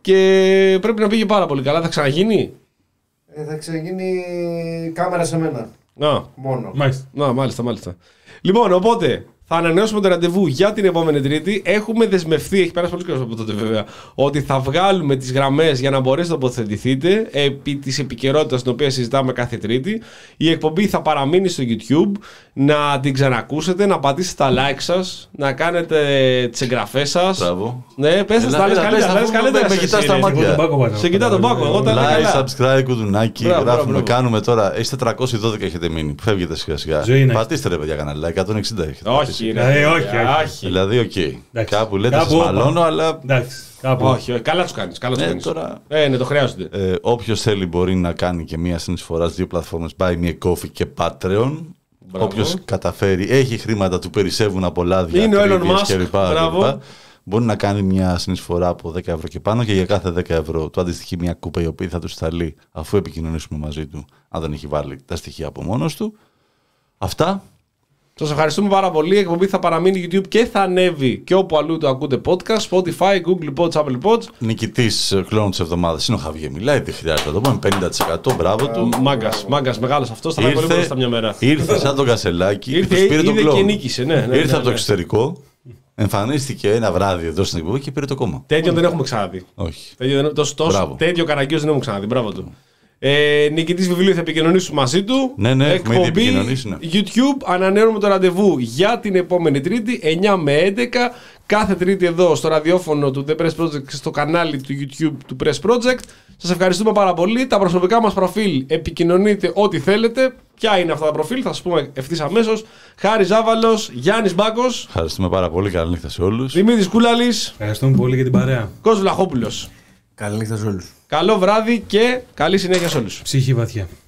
Και πρέπει να πήγε πάρα πολύ καλά. Θα ξαναγίνει. Ε, θα ξαναγίνει κάμερα σε μένα. Να, Μόνο. Μάλιστα. να, μάλιστα, μάλιστα. Λοιπόν, οπότε θα ανανεώσουμε το ραντεβού για την επόμενη Τρίτη. Έχουμε δεσμευτεί, έχει περάσει πολύ καιρό από τότε βέβαια, ότι θα βγάλουμε τις γραμμές για να μπορέσετε να τοποθετηθείτε επί της επικαιρότητας την οποία συζητάμε κάθε Τρίτη. Η εκπομπή θα παραμείνει στο YouTube, να την ξανακούσετε, να πατήσετε τα like σας, να κάνετε τις εγγραφές σας. Μπράβο. Ναι, πες σας, Έλα, τα λες έλα, καλύτερα, πες, τα λες αφού καλύτερα. με εσύ, κοιτάς ρε. τα μάτια. Εγώ τον πάκο πατάω. Σε κοιτά τον πάκο, εγώ τα λέω Like, καλά. subscribe, κουδουνάκι. Μπράβο, Γράφουμε, μπράβο. κάνουμε τώρα. Είστε τριακόσιοι δώδεκα έχετε μείνει. Φεύγετε σιγά σιγά. Ζωή είναι. Πατήστε ρε παιδιά κανένα like. εκατόν εξήντα έχετε. Όχι, πατήσει. ρε. Ε, όχι, παιδιά, όχι. Δηλαδή, οκ. Εντάξει. Κάπου λέτε Κάπου σας όπα. μαλώνω, αλλά Εντάξει. Κάπου. Όχι, όχι, καλά τους κάνεις. Καλά τους Ναι, κάνεις. τώρα- Ε, ναι, το χρειάζονται. ε, όποιος θέλει μπορεί να κάνει και μία συνεισφορά στις δύο πλατφόρμες Buy Me a Coffee και Patreon. Μπράβο. Όποιος καταφέρει, έχει χρήματα, του περισσεύουν από λάδια, Είναι ο Elon ακρίβειες Musk. κλπ, Μπράβο. κλπ. Μπορεί να κάνει μια συνεισφορά από δέκα ευρώ και πάνω και για κάθε δέκα ευρώ του αντιστοιχεί μια κούπα η οποία θα του σταλεί αφού επικοινωνήσουμε μαζί του, αν δεν έχει βάλει τα στοιχεία από μόνος του. Αυτά. Σας ευχαριστούμε πάρα πολύ. Η εκπομπή θα παραμείνει YouTube και θα ανέβει και όπου αλλού το ακούτε podcast, Spotify, Google Pods, Apple Pods. Νικητής κλόνου της εβδομάδας είναι ο Χαβιέ Μιλάει, δεν χρειάζεται να το πούμε, πενήντα τοις εκατό μπράβο του. Μάγκας, μάγκας μεγάλος αυτός. Θα πάει πολύ μπροστά μια μέρα. ήρθε σαν τον Κασελάκη και Ήρθε, τους πήρε τον είδε και κλόν. νίκησε. Ναι, ναι, ναι, Ήρθε ναι, από το ναι. εξωτερικό, εμφανίστηκε ένα βράδυ εδώ στην εκπομπή και πήρε το κόμμα. Τέτοιο δεν έχουμε ξαναδεί. Όχι. Τέτοιο, δεν- τόσο, τόσο, Μπράβο. τέτοιο καραγκιόζ δεν έχουμε ξαναδεί. Μπράβο του. Ε, νικητής βιβλίου θα επικοινωνήσουμε μαζί του. Ναι, ναι, έχουμε ήδη επικοινωνήσει, ναι. YouTube, ανανεώνουμε το ραντεβού για την επόμενη Τρίτη, εννιά με έντεκα. Κάθε Τρίτη εδώ στο ραδιόφωνο του The Press Project και στο κανάλι του YouTube του Press Project. Σας ευχαριστούμε πάρα πολύ. Τα προσωπικά μας προφίλ επικοινωνείτε ό,τι θέλετε. Ποια είναι αυτά τα προφίλ, θα σας πούμε ευθύς αμέσως. Χάρης Ζάβαλος, Γιάννης Μπάκος, Ευχαριστούμε πάρα πολύ. Καλή νύχτα σε όλους. Δημήτρης Κούλαλης, Ευχαριστούμε πολύ για την παρέα. Κώστας Βλαχόπουλος. Καλή νύχτα σε όλους. Καλό βράδυ και καλή συνέχεια σε όλους. Ψυχή βαθιά.